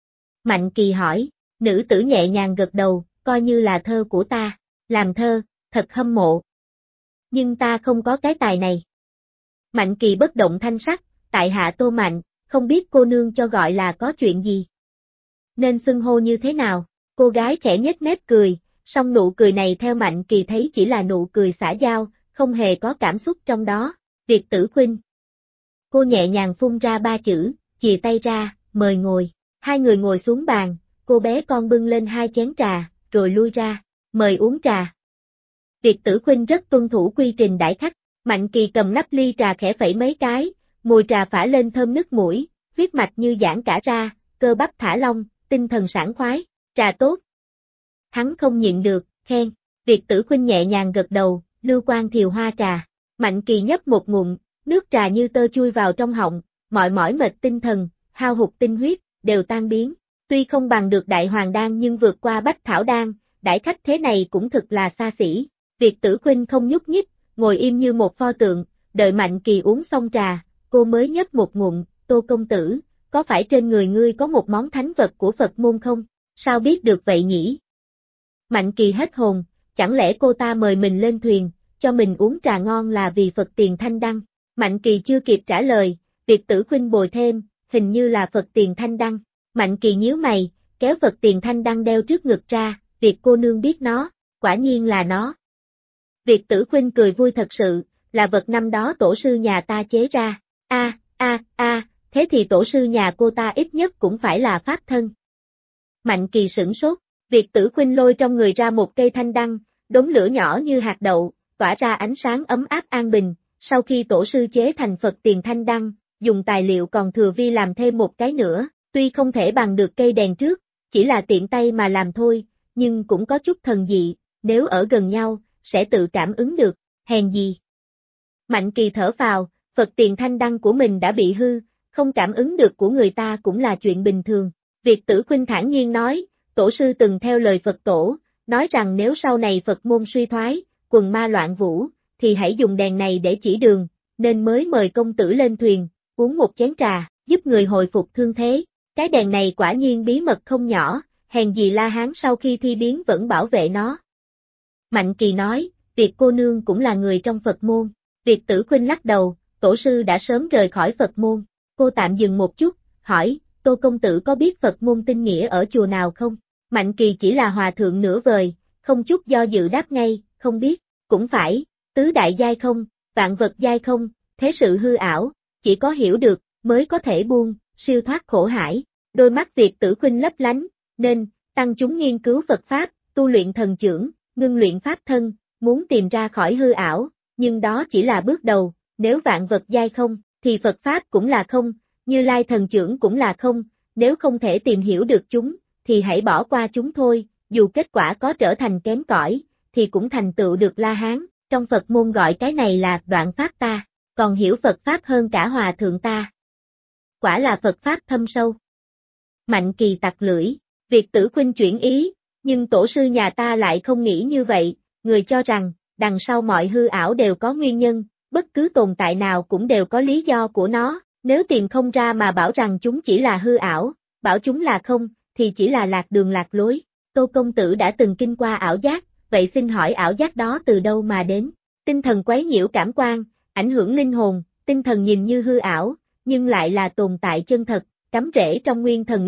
Mạnh Kỳ hỏi, nữ tử nhẹ nhàng gật đầu, coi như là thơ của ta. Làm thơ, thật hâm mộ. nhưng ta không có cái tài này. Mạnh Kỳ bất động thanh sắc, tại hạ Tô Mạnh, không biết cô nương cho gọi là có chuyện gì. Nên xưng hô như thế nào? Cô gái khẽ nhếch mép cười, song nụ cười này theo Mạnh Kỳ thấy chỉ là nụ cười xã giao, không hề có cảm xúc trong đó. Việt Tử Khuynh. Cô nhẹ nhàng phun ra 3 chữ, chìa tay ra, mời ngồi. Hai người ngồi xuống bàn, cô bé con bưng lên 2 chén trà, rồi lui ra, mời uống trà. Việt Tử Khuynh rất tuân thủ quy trình đãi khách, Mạnh Kỳ cầm nắp ly trà khẽ phẩy mấy cái, mùi trà phả lên thơm nức mũi, huyết mạch như giãn cả ra, cơ bắp thả lỏng, tinh thần sảng khoái, trà tốt. Hắn không nhịn được, khen, Việt Tử Khuynh nhẹ nhàng gật đầu, lưu quan thiều hoa trà. Mạnh Kỳ nhấp một ngụm, nước trà như tơ chui vào trong họng, mọi mỏi mệt tinh thần, hao hụt tinh huyết, đều tan biến. Tuy không bằng được Đại Hoàng Đan nhưng vượt qua Bách Thảo Đan, đãi khách thế này cũng thực là xa xỉ. Việt Tử Khuynh không nhúc nhích, ngồi im như một pho tượng, đợi Mạnh Kỳ uống xong trà, cô mới nhấp một ngụm, Tô công tử, có phải trên người ngươi có một món thánh vật của Phật môn không? Sao biết được vậy nhỉ? Mạnh Kỳ hết hồn, chẳng lẽ cô ta mời mình lên thuyền, cho mình uống trà ngon là vì Phật tiền thanh đăng? Mạnh Kỳ chưa kịp trả lời, Việt Tử Khuynh bồi thêm, hình như là Phật tiền thanh đăng. Mạnh Kỳ nhíu mày, kéo Phật tiền thanh đăng đeo trước ngực ra, Việt cô nương biết nó, quả nhiên là nó. Việt Tử Khuynh cười vui thật sự, là vật năm đó tổ sư nhà ta chế ra. Thế thì tổ sư nhà cô ta ít nhất cũng phải là pháp thân. Mạnh Kỳ sửng sốt, Việt Tử Khuynh lôi trong người ra một cây thanh đăng, đống lửa nhỏ như hạt đậu, tỏa ra ánh sáng ấm áp an bình. Sau khi tổ sư chế thành Phật tiền thanh đăng, dùng tài liệu còn thừa vi làm thêm một cái nữa, tuy không thể bằng được cây đèn trước, chỉ là tiện tay mà làm thôi, nhưng cũng có chút thần dị, nếu ở gần nhau, sẽ tự cảm ứng được, hèn gì. Mạnh Kỳ thở phào, Phật tiền thanh đăng của mình đã bị hư, không cảm ứng được của người ta cũng là chuyện bình thường. Việt Tử Khuynh thản nhiên nói, tổ sư từng theo lời Phật tổ, nói rằng nếu sau này Phật môn suy thoái, quần ma loạn vũ, thì hãy dùng đèn này để chỉ đường, nên mới mời công tử lên thuyền, uống một chén trà, giúp người hồi phục thương thế. Cái đèn này quả nhiên bí mật không nhỏ, hèn gì La Hán sau khi thi biến vẫn bảo vệ nó. Mạnh Kỳ nói, Việt cô nương cũng là người trong Phật môn. Việt Tử Khuynh lắc đầu, tổ sư đã sớm rời khỏi Phật môn. Cô tạm dừng một chút, hỏi, Tô công tử có biết Phật môn tinh nghĩa ở chùa nào không? Mạnh Kỳ chỉ là hòa thượng nửa vời, không chút do dự đáp ngay, không biết, cũng phải, tứ đại giai không, vạn vật giai không, thế sự hư ảo, chỉ có hiểu được, mới có thể buông, siêu thoát khổ hải. Đôi mắt Việt Tử Khuynh lấp lánh, nên, tăng chúng nghiên cứu Phật Pháp, tu luyện thần chưởng, ngưng luyện Pháp thân, muốn tìm ra khỏi hư ảo, nhưng đó chỉ là bước đầu, nếu vạn vật giai không, thì Phật Pháp cũng là không, Như Lai thần chưởng cũng là không, nếu không thể tìm hiểu được chúng, thì hãy bỏ qua chúng thôi, dù kết quả có trở thành kém cỏi, thì cũng thành tựu được La Hán, trong Phật môn gọi cái này là đoạn Pháp ta, còn hiểu Phật Pháp hơn cả hòa thượng ta. Quả là Phật Pháp thâm sâu. Mạnh Kỳ tặc lưỡi, Việt Tử Khuynh chuyển ý, nhưng tổ sư nhà ta lại không nghĩ như vậy, người cho rằng, đằng sau mọi hư ảo đều có nguyên nhân, bất cứ tồn tại nào cũng đều có lý do của nó, nếu tìm không ra mà bảo rằng chúng chỉ là hư ảo, bảo chúng là không, thì chỉ là lạc đường lạc lối. Tô công tử đã từng kinh qua ảo giác, vậy xin hỏi ảo giác đó từ đâu mà đến? Tinh thần quấy nhiễu cảm quan, ảnh hưởng linh hồn, tinh thần nhìn như hư ảo, nhưng lại là tồn tại chân thật, cắm rễ trong nguyên thần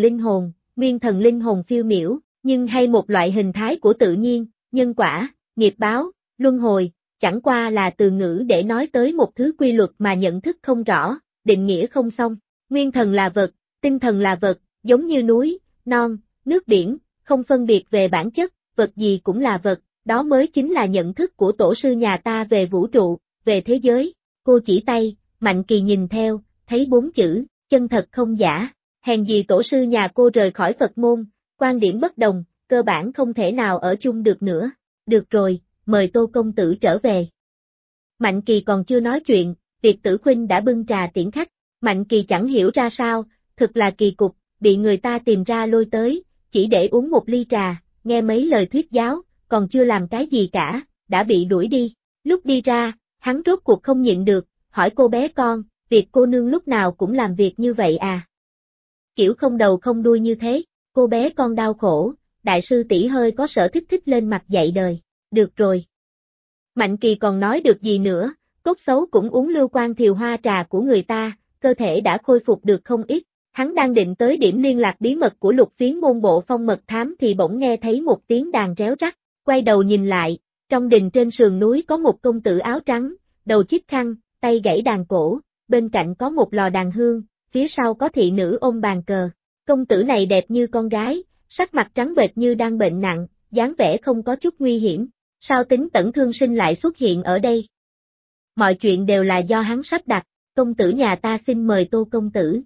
linh hồn phiêu miểu, nhưng hay một loại hình thái của tự nhiên, nhân quả, nghiệp báo, luân hồi, chẳng qua là từ ngữ để nói tới một thứ quy luật mà nhận thức không rõ, định nghĩa không xong. Nguyên thần là vật, tinh thần là vật, giống như núi, non, nước biển, không phân biệt về bản chất, vật gì cũng là vật, đó mới chính là nhận thức của tổ sư nhà ta về vũ trụ, về thế giới. Cô chỉ tay, Mạnh Kỳ nhìn theo, thấy 4 chữ, chân thật không giả, hèn gì tổ sư nhà cô rời khỏi Phật môn, quan điểm bất đồng, cơ bản không thể nào ở chung được nữa. Được rồi, mời Tô công tử trở về. Mạnh Kỳ còn chưa nói chuyện, Việt Tử Khuynh đã bưng trà tiễn khách. Mạnh Kỳ chẳng hiểu ra sao, thực là kỳ cục, bị người ta tìm ra lôi tới, chỉ để uống một ly trà, nghe mấy lời thuyết giáo, còn chưa làm cái gì cả, đã bị đuổi đi. Lúc đi ra, hắn rốt cuộc không nhịn được, hỏi cô bé con, Việt cô nương lúc nào cũng làm việc như vậy à? Kiểu không đầu không đuôi như thế, cô bé con đau khổ, đại sư tỷ hơi có sở thích thích lên mặt dạy đời. Được rồi. Mạnh Kỳ còn nói được gì nữa, tốt xấu cũng uống lưu quan thiều hoa trà của người ta, cơ thể đã khôi phục được không ít. Hắn đang định tới điểm liên lạc bí mật của Lục Phiến môn bộ phong mật thám thì bỗng nghe thấy một tiếng đàn réo rắt, quay đầu nhìn lại, trong đình trên sườn núi có một công tử áo trắng, đầu chiếc khăn, tay gãy đàn cổ, bên cạnh có một lò đàn hương, phía sau có thị nữ ôm bàn cờ. Công tử này đẹp như con gái, sắc mặt trắng bệch như đang bệnh nặng, dáng vẻ không có chút nguy hiểm. Sao Tính Tẩn Thương Sinh lại xuất hiện ở đây? Mọi chuyện đều là do hắn sắp đặt, công tử nhà ta xin mời Tô công tử.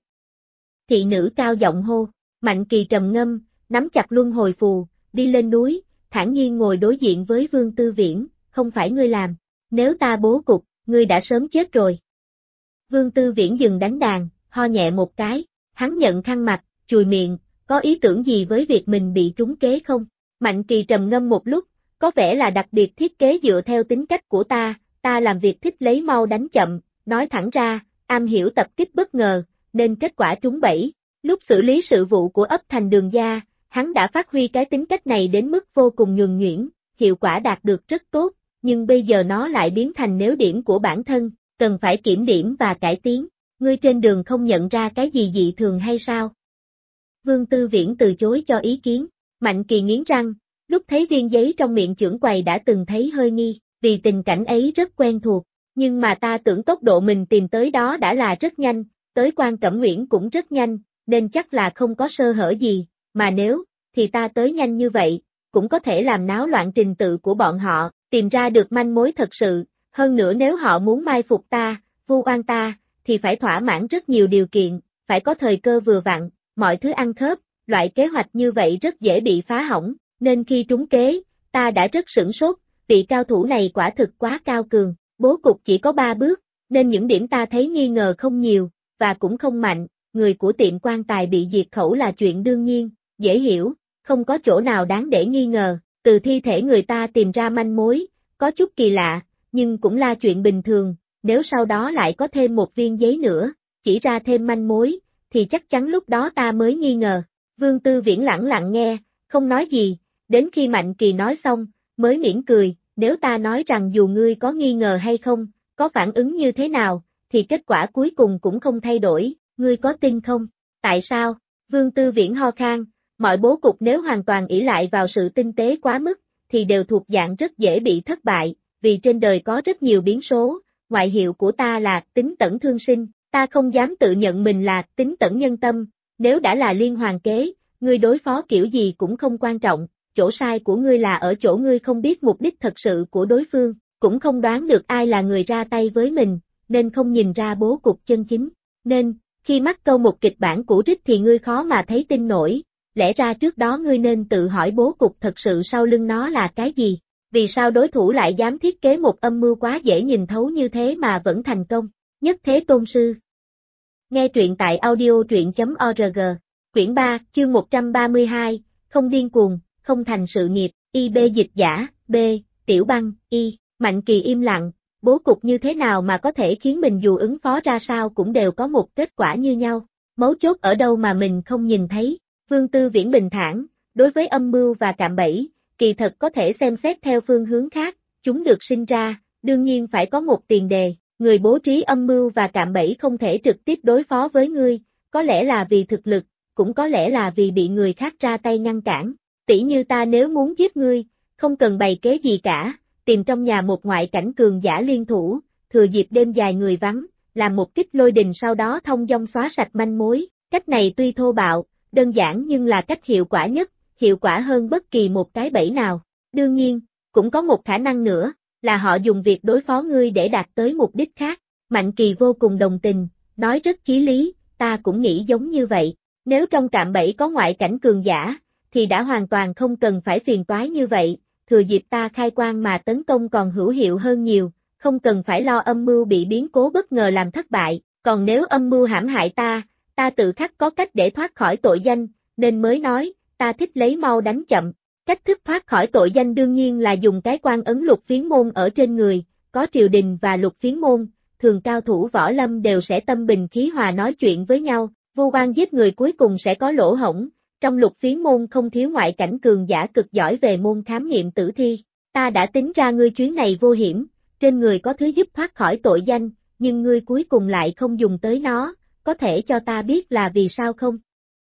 Thị nữ cao giọng hô, Mạnh Kỳ trầm ngâm, nắm chặt luân hồi phù, đi lên núi, thản nhiên ngồi đối diện với Vương Tư Viễn, không phải ngươi làm, nếu ta bố cục, ngươi đã sớm chết rồi. Vương Tư Viễn dừng đánh đàn, ho nhẹ một cái, hắn nhận khăn mặt, chùi miệng, có ý tưởng gì với việc mình bị trúng kế không? Mạnh Kỳ trầm ngâm một lúc, có vẻ là đặc biệt thiết kế dựa theo tính cách của ta làm việc thích lấy mau đánh chậm, nói thẳng ra, am hiểu tập kích bất ngờ, nên kết quả trúng bẫy. Lúc xử lý sự vụ của ấp Thành Đường Gia, hắn đã phát huy cái tính cách này đến mức vô cùng nhuần nhuyễn, hiệu quả đạt được rất tốt, nhưng bây giờ nó lại biến thành nếu điểm của bản thân, cần phải kiểm điểm và cải tiến. Ngươi trên đường không nhận ra cái gì dị thường hay sao? Vương Tư Viễn từ chối cho ý kiến, Mạnh Kỳ nghiến răng, lúc thấy viên giấy trong miệng chưởng quầy đã từng thấy hơi nghi, vì tình cảnh ấy rất quen thuộc, nhưng mà ta tưởng tốc độ mình tìm tới đó đã là rất nhanh, tới Quan Cẩm Uyển cũng rất nhanh, nên chắc là không có sơ hở gì, mà nếu, thì ta tới nhanh như vậy, cũng có thể làm náo loạn trình tự của bọn họ, tìm ra được manh mối thật sự, hơn nữa nếu họ muốn mai phục ta, vu oan ta, thì phải thỏa mãn rất nhiều điều kiện, phải có thời cơ vừa vặn, mọi thứ ăn khớp, loại kế hoạch như vậy rất dễ bị phá hỏng, nên khi trúng kế, ta đã rất sửng sốt, vị cao thủ này quả thực quá cao cường, bố cục chỉ có 3 bước, nên những điểm ta thấy nghi ngờ không nhiều, và cũng không mạnh, người của tiệm quan tài bị diệt khẩu là chuyện đương nhiên, dễ hiểu, không có chỗ nào đáng để nghi ngờ, từ thi thể người ta tìm ra manh mối, có chút kỳ lạ, nhưng cũng là chuyện bình thường, nếu sau đó lại có thêm một viên giấy nữa, chỉ ra thêm manh mối, thì chắc chắn lúc đó ta mới nghi ngờ. Vương Tư Viễn lẳng lặng nghe, không nói gì, đến khi Mạnh Kỳ nói xong, mới mỉm cười, nếu ta nói rằng dù ngươi có nghi ngờ hay không, có phản ứng như thế nào, thì kết quả cuối cùng cũng không thay đổi, ngươi có tin không? Tại sao? Vương Tư Viễn ho khan, mọi bố cục nếu hoàn toàn ỷ lại vào sự tinh tế quá mức, thì đều thuộc dạng rất dễ bị thất bại, vì trên đời có rất nhiều biến số, ngoại hiệu của ta là Tính Tẩn Thương Sinh, ta không dám tự nhận mình là Tính Tẩn Nhân Tâm, nếu đã là liên hoàn kế, ngươi đối phó kiểu gì cũng không quan trọng, chỗ sai của ngươi là ở chỗ ngươi không biết mục đích thật sự của đối phương, cũng không đoán được ai là người ra tay với mình, nên không nhìn ra bố cục chân chính, nên, khi mắc câu một kịch bản cũ rích thì ngươi khó mà thấy tin nổi, lẽ ra trước đó ngươi nên tự hỏi bố cục thật sự sau lưng nó là cái gì, vì sao đối thủ lại dám thiết kế một âm mưu quá dễ nhìn thấu như thế mà vẫn thành công, Nhất Thế Tôn Sư. Nghe truyện tại audio.org, quyển 3, chương 132, không điên cuồng, không thành sự nghiệp, IB dịch giả, B, Tiểu Băng, Y, Mạnh Kỳ im lặng, bố cục như thế nào mà có thể khiến mình dù ứng phó ra sao cũng đều có một kết quả như nhau, mấu chốt ở đâu mà mình không nhìn thấy, Vương Tư Viễn bình thản, đối với âm mưu và cạm bẫy, kỳ thật có thể xem xét theo phương hướng khác, chúng được sinh ra, đương nhiên phải có một tiền đề, người bố trí âm mưu và cạm bẫy không thể trực tiếp đối phó với ngươi, có lẽ là vì thực lực, cũng có lẽ là vì bị người khác ra tay ngăn cản, tỉ như ta nếu muốn giết ngươi, không cần bày kế gì cả, tìm trong nhà một ngoại cảnh cường giả liên thủ, thừa dịp đêm dài người vắng, làm một kích lôi đình sau đó thông dong xóa sạch manh mối, cách này tuy thô bạo, đơn giản nhưng là cách hiệu quả nhất, hiệu quả hơn bất kỳ một cái bẫy nào. Đương nhiên, cũng có một khả năng nữa, là họ dùng việc đối phó ngươi để đạt tới mục đích khác. Mạnh Kỳ vô cùng đồng tình, nói rất chí lý, ta cũng nghĩ giống như vậy. Nếu trong cạm bẫy có ngoại cảnh cường giả, thì đã hoàn toàn không cần phải phiền toái như vậy, thừa dịp ta khai quang mà tấn công còn hữu hiệu hơn nhiều, không cần phải lo âm mưu bị biến cố bất ngờ làm thất bại, còn nếu âm mưu hãm hại ta tự khắc có cách để thoát khỏi tội danh, nên mới nói, ta thích lấy mau đánh chậm. Cách thức thoát khỏi tội danh đương nhiên là dùng cái quan ấn Lục Phiến môn ở trên người, có triều đình và Lục Phiến môn, thường cao thủ võ lâm đều sẽ tâm bình khí hòa nói chuyện với nhau, vu oan giết người cuối cùng sẽ có lỗ hổng, trong Lục Phiến môn không thiếu ngoại cảnh cường giả cực giỏi về môn khám nghiệm tử thi. Ta đã tính ra ngươi chuyến này vô hiểm, trên người có thứ giúp thoát khỏi tội danh, nhưng ngươi cuối cùng lại không dùng tới nó, có thể cho ta biết là vì sao không?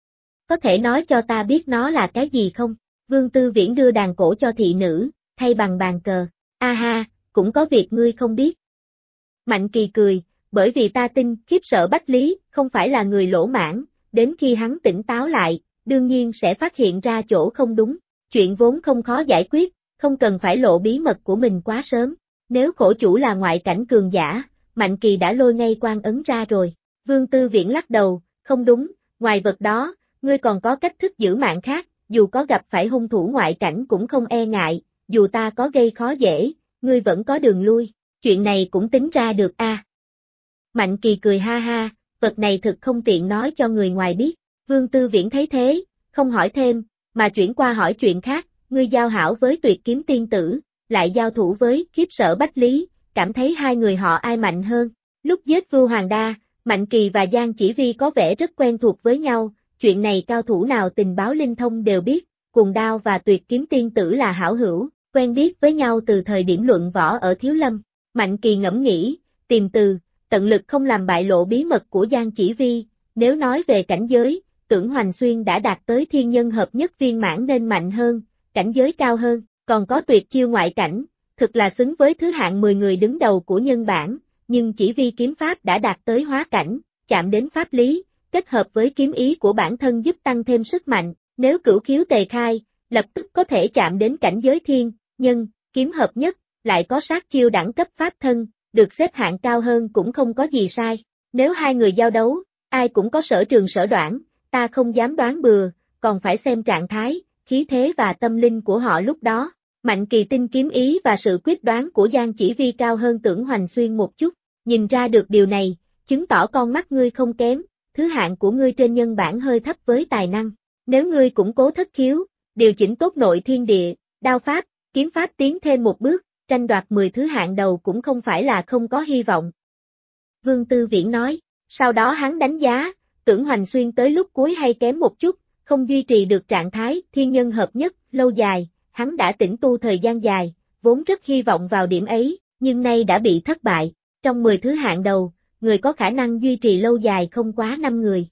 Có thể nói cho ta biết nó là cái gì không? Vương Tư Viễn đưa đàn cổ cho thị nữ, thay bằng bàn cờ. A ha, cũng có việc ngươi không biết. Mạnh Kỳ cười, bởi vì ta tin khiếp sợ Bách Lý không phải là người lỗ mãn, đến khi hắn tỉnh táo lại, đương nhiên sẽ phát hiện ra chỗ không đúng. Chuyện vốn không khó giải quyết, không cần phải lộ bí mật của mình quá sớm. Nếu khổ chủ là ngoại cảnh cường giả, Mạnh Kỳ đã lôi ngay quan ấn ra rồi. Vương Tư Viễn lắc đầu, không đúng, ngoài vật đó, ngươi còn có cách thức giữ mạng khác, dù có gặp phải hung thủ ngoại cảnh cũng không e ngại, dù ta có gây khó dễ, ngươi vẫn có đường lui, chuyện này cũng tính ra được a. Mạnh Kỳ cười ha ha, vật này thực không tiện nói cho người ngoài biết. Vương Tư Viễn thấy thế, không hỏi thêm, mà chuyển qua hỏi chuyện khác, ngươi giao hảo với Tuyệt Kiếm Tiên Tử, lại giao thủ với khiếp sợ Bách Lý, cảm thấy hai người họ ai mạnh hơn. Lúc giết Vưu Hoàng Đa, Mạnh Kỳ và Giang Chỉ Vi có vẻ rất quen thuộc với nhau, chuyện này cao thủ nào tình báo linh thông đều biết, Cuồng Đao và Tuyệt Kiếm Tiên Tử là hảo hữu, quen biết với nhau từ thời điểm luận võ ở Thiếu Lâm. Mạnh Kỳ ngẫm nghĩ, tìm từ, tận lực không làm bại lộ bí mật của Giang Chỉ Vi, nếu nói về cảnh giới, Tưởng Hoành Xuyên đã đạt tới thiên nhân hợp nhất viên mãn nên mạnh hơn, cảnh giới cao hơn, còn có tuyệt chiêu ngoại cảnh, thực là xứng với thứ hạng 10 người đứng đầu của nhân bản, nhưng Chỉ Vi kiếm pháp đã đạt tới hóa cảnh, chạm đến pháp lý, kết hợp với kiếm ý của bản thân giúp tăng thêm sức mạnh, nếu cửu khiếu tề khai, lập tức có thể chạm đến cảnh giới thiên, nhân, kiếm hợp nhất, lại có sát chiêu đẳng cấp pháp thân, được xếp hạng cao hơn cũng không có gì sai. Nếu hai người giao đấu, ai cũng có sở trường sở đoản, ta không dám đoán bừa, còn phải xem trạng thái, khí thế và tâm linh của họ lúc đó. Mạnh Kỳ tin kiếm ý và sự quyết đoán của Giang Chỉ Vi cao hơn Tưởng Hoành Xuyên một chút, nhìn ra được điều này, chứng tỏ con mắt ngươi không kém, thứ hạng của ngươi trên nhân bản hơi thấp với tài năng. Nếu ngươi củng cố thất khiếu, điều chỉnh tốt nội thiên địa, đao pháp, kiếm pháp tiến thêm một bước, tranh đoạt 10 thứ hạng đầu cũng không phải là không có hy vọng. Vương Tư Viễn nói, sau đó hắn đánh giá, Tưởng Hoành Xuyên tới lúc cuối hay kém một chút, không duy trì được trạng thái thiên nhân hợp nhất, lâu dài, hắn đã tĩnh tu thời gian dài, vốn rất hy vọng vào điểm ấy, nhưng nay đã bị thất bại, trong 10 thứ hạng đầu, người có khả năng duy trì lâu dài không quá 5 người.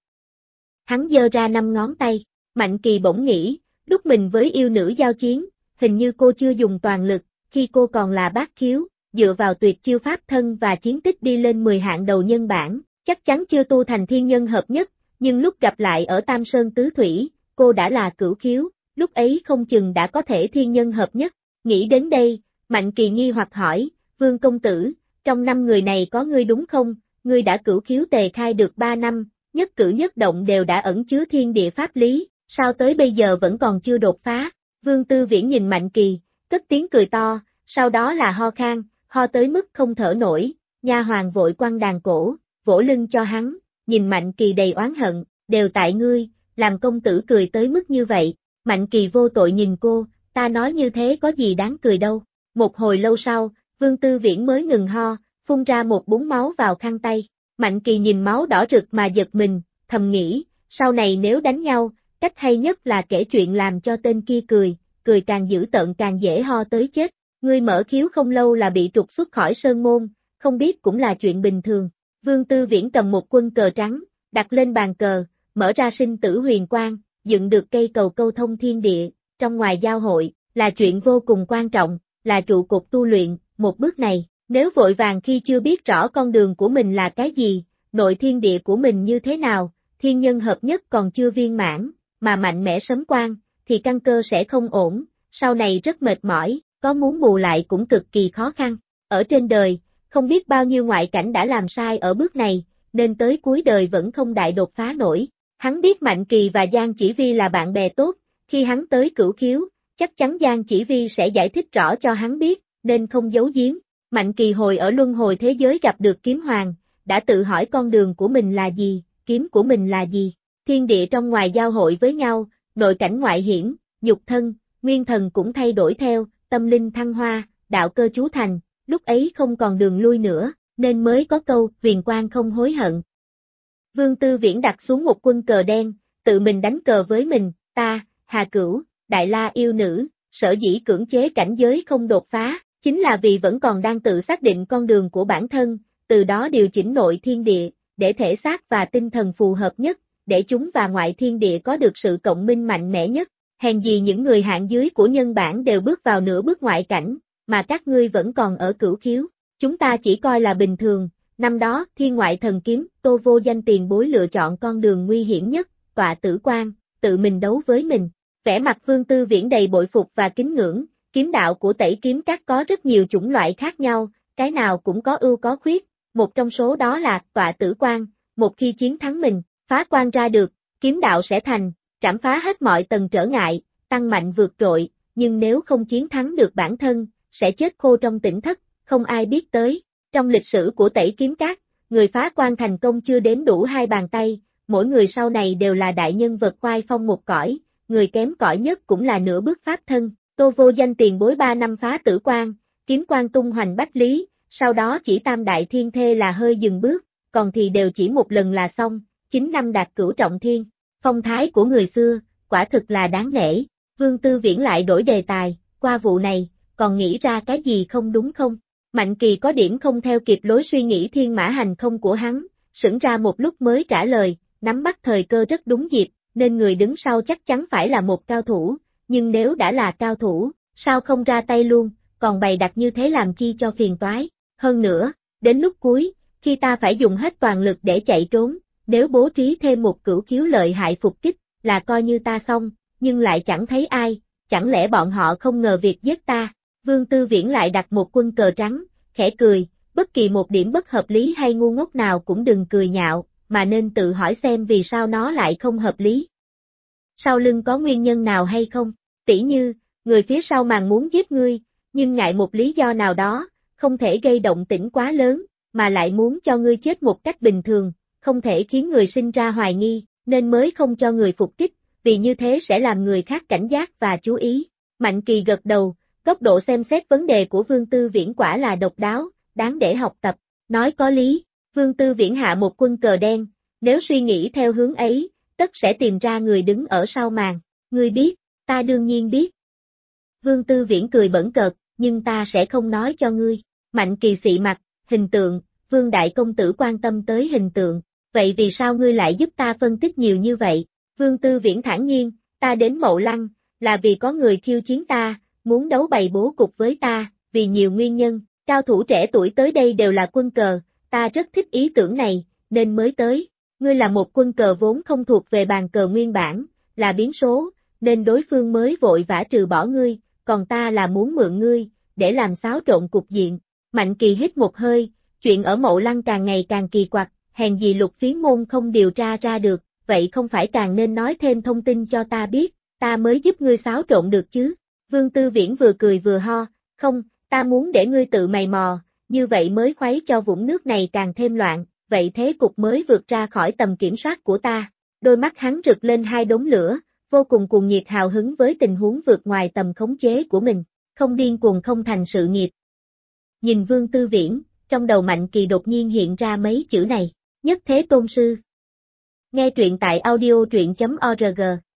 Hắn giơ ra 5 ngón tay, Mạnh Kỳ bỗng nghĩ, lúc mình với yêu nữ giao chiến, hình như cô chưa dùng toàn lực, khi cô còn là bát khiếu, dựa vào tuyệt chiêu pháp thân và chiến tích đi lên 10 hạng đầu nhân bản, chắc chắn chưa tu thành thiên nhân hợp nhất, nhưng lúc gặp lại ở Tam Sơn Tứ Thủy, cô đã là cửu khiếu, lúc ấy không chừng đã có thể thiên nhân hợp nhất. Nghĩ đến đây, Mạnh Kỳ nghi hoặc hỏi, Vương công tử, trong 5 người này có ngươi đúng không? Ngươi đã cửu khiếu tề khai được 3 năm, nhất cử nhất động đều đã ẩn chứa thiên địa pháp lý, sao tới bây giờ vẫn còn chưa đột phá? Vương Tư Viễn nhìn Mạnh Kỳ, cất tiếng cười to, sau đó là ho khan, ho tới mức không thở nổi, nha hoàn vội quăng đàn cổ, vỗ lưng cho hắn, nhìn Mạnh Kỳ đầy oán hận, đều tại ngươi, làm công tử cười tới mức như vậy. Mạnh Kỳ vô tội nhìn cô, ta nói như thế có gì đáng cười đâu. Một hồi lâu sau, Vương Tư Viễn mới ngừng ho, phun ra một búng máu vào khăn tay. Mạnh Kỳ nhìn máu đỏ rực mà giật mình, thầm nghĩ, sau này nếu đánh nhau, cách hay nhất là kể chuyện làm cho tên kia cười, cười càng dữ tợn càng dễ ho tới chết. Ngươi mở khiếu không lâu là bị trục xuất khỏi sơn môn, không biết cũng là chuyện bình thường. Vương Tư Viễn cầm một quân cờ trắng, đặt lên bàn cờ, mở ra sinh tử huyền quang, dựng được cây cầu câu thông thiên địa, trong ngoài giao hội, là chuyện vô cùng quan trọng, là trụ cột tu luyện, một bước này, nếu vội vàng khi chưa biết rõ con đường của mình là cái gì, nội thiên địa của mình như thế nào, thiên nhân hợp nhất còn chưa viên mãn, mà mạnh mẽ sấm quan, thì căn cơ sẽ không ổn, sau này rất mệt mỏi, có muốn bù lại cũng cực kỳ khó khăn. Ở trên đời, không biết bao nhiêu ngoại cảnh đã làm sai ở bước này, nên tới cuối đời vẫn không đại đột phá nổi. Hắn biết Mạnh Kỳ và Giang Chỉ Vi là bạn bè tốt, khi hắn tới cửu khiếu, chắc chắn Giang Chỉ Vi sẽ giải thích rõ cho hắn biết, nên không giấu giếm. Mạnh Kỳ hồi ở luân hồi thế giới gặp được kiếm hoàng, đã tự hỏi con đường của mình là gì, kiếm của mình là gì. Thiên địa trong ngoài giao hội với nhau, nội cảnh ngoại hiển, nhục thân, nguyên thần cũng thay đổi theo, tâm linh thăng hoa, đạo cơ chú thành, lúc ấy không còn đường lui nữa, nên mới có câu huyền quang không hối hận. Vương Tư Viễn đặt xuống một quân cờ đen, tự mình đánh cờ với mình, ta, Hà Cửu, Đại La yêu nữ, sở dĩ cưỡng chế cảnh giới không đột phá, chính là vì vẫn còn đang tự xác định con đường của bản thân, từ đó điều chỉnh nội thiên địa, để thể xác và tinh thần phù hợp nhất, để chúng và ngoại thiên địa có được sự cộng minh mạnh mẽ nhất. Hèn gì những người hạng dưới của nhân bản đều bước vào nửa bước ngoại cảnh, mà các ngươi vẫn còn ở cửu khiếu. Chúng ta chỉ coi là bình thường. Năm đó, Thiên Ngoại Thần Kiếm, Tô Vô Danh tiền bối lựa chọn con đường nguy hiểm nhất, tọa tử quan, tự mình đấu với mình. Vẻ mặt Vương Tư Viễn đầy bội phục và kính ngưỡng, kiếm đạo của Tẩy Kiếm Các có rất nhiều chủng loại khác nhau, cái nào cũng có ưu có khuyết, một trong số đó là tọa tử quan, một khi chiến thắng mình, phá quan ra được, kiếm đạo sẽ thành, trảm phá hết mọi tầng trở ngại, tăng mạnh vượt trội, nhưng nếu không chiến thắng được bản thân, sẽ chết khô trong tỉnh thất, không ai biết tới. Trong lịch sử của Tẩy Kiếm Các, người phá quan thành công chưa đếm đủ hai bàn tay, mỗi người sau này đều là đại nhân vật oai phong một cõi, người kém cỏi nhất cũng là nửa bước pháp thân. Tô Vô Danh tiền bối 3 năm phá tử quan, kiếm quan tung hoành bách lý, sau đó chỉ tam đại thiên thê là hơi dừng bước, còn thì đều chỉ một lần là xong, 9 năm đạt cửu trọng thiên. Phong thái của người xưa, quả thực là đáng nể. Vương Tư Viễn lại đổi đề tài, qua vụ này, còn nghĩ ra cái gì không đúng không? Mạnh Kỳ có điểm không theo kịp lối suy nghĩ thiên mã hành không của hắn, sững ra một lúc mới trả lời, nắm bắt thời cơ rất đúng dịp, nên người đứng sau chắc chắn phải là một cao thủ, nhưng nếu đã là cao thủ, sao không ra tay luôn, còn bày đặt như thế làm chi cho phiền toái. Hơn nữa, đến lúc cuối, khi ta phải dùng hết toàn lực để chạy trốn, nếu bố trí thêm một cửu khiếu lợi hại phục kích, là coi như ta xong, nhưng lại chẳng thấy ai, chẳng lẽ bọn họ không ngờ việc giết ta. Vương Tư Viễn lại đặt một quân cờ trắng, khẽ cười, bất kỳ một điểm bất hợp lý hay ngu ngốc nào cũng đừng cười nhạo, mà nên tự hỏi xem vì sao nó lại không hợp lý. Sau lưng có nguyên nhân nào hay không? Tỉ như, người phía sau màn muốn giết ngươi, nhưng ngại một lý do nào đó, không thể gây động tĩnh quá lớn, mà lại muốn cho ngươi chết một cách bình thường, không thể khiến người sinh ra hoài nghi, nên mới không cho người phục kích, vì như thế sẽ làm người khác cảnh giác và chú ý. Mạnh Kỳ gật đầu, góc độ xem xét vấn đề của Vương Tư Viễn quả là độc đáo, đáng để học tập, nói có lý. Vương Tư Viễn hạ một quân cờ đen, nếu suy nghĩ theo hướng ấy, tất sẽ tìm ra người đứng ở sau màn. Ngươi biết, ta đương nhiên biết. Vương Tư Viễn cười bẩn cợt, nhưng ta sẽ không nói cho ngươi. Mạnh Kỳ xị mặt, hình tượng, Vương Đại Công Tử quan tâm tới hình tượng, vậy vì sao ngươi lại giúp ta phân tích nhiều như vậy? Vương Tư Viễn thản nhiên, ta đến Mậu Lăng, là vì có người khiêu chiến ta, muốn đấu bày bố cục với ta, vì nhiều nguyên nhân, cao thủ trẻ tuổi tới đây đều là quân cờ, ta rất thích ý tưởng này, nên mới tới. Ngươi là một quân cờ vốn không thuộc về bàn cờ nguyên bản, là biến số, nên đối phương mới vội vã trừ bỏ ngươi, còn ta là muốn mượn ngươi, để làm xáo trộn cục diện. Mạnh Kỳ hít một hơi, chuyện ở Mậu Lăng càng ngày càng kỳ quặc, hèn gì Lục Phiến Môn không điều tra ra được, vậy không phải càng nên nói thêm thông tin cho ta biết, ta mới giúp ngươi xáo trộn được chứ. Vương Tư Viễn vừa cười vừa ho, không, ta muốn để ngươi tự mày mò, như vậy mới khuấy cho vũng nước này càng thêm loạn, vậy thế cục mới vượt ra khỏi tầm kiểm soát của ta. Đôi mắt hắn rực lên hai đốm lửa, vô cùng cuồng nhiệt hào hứng với tình huống vượt ngoài tầm khống chế của mình, không điên cuồng không thành sự nghiệp. Nhìn Vương Tư Viễn, trong đầu Mạnh Kỳ đột nhiên hiện ra mấy chữ này, Nhất Thế Tôn Sư. Nghe truyện tại audio truyện.org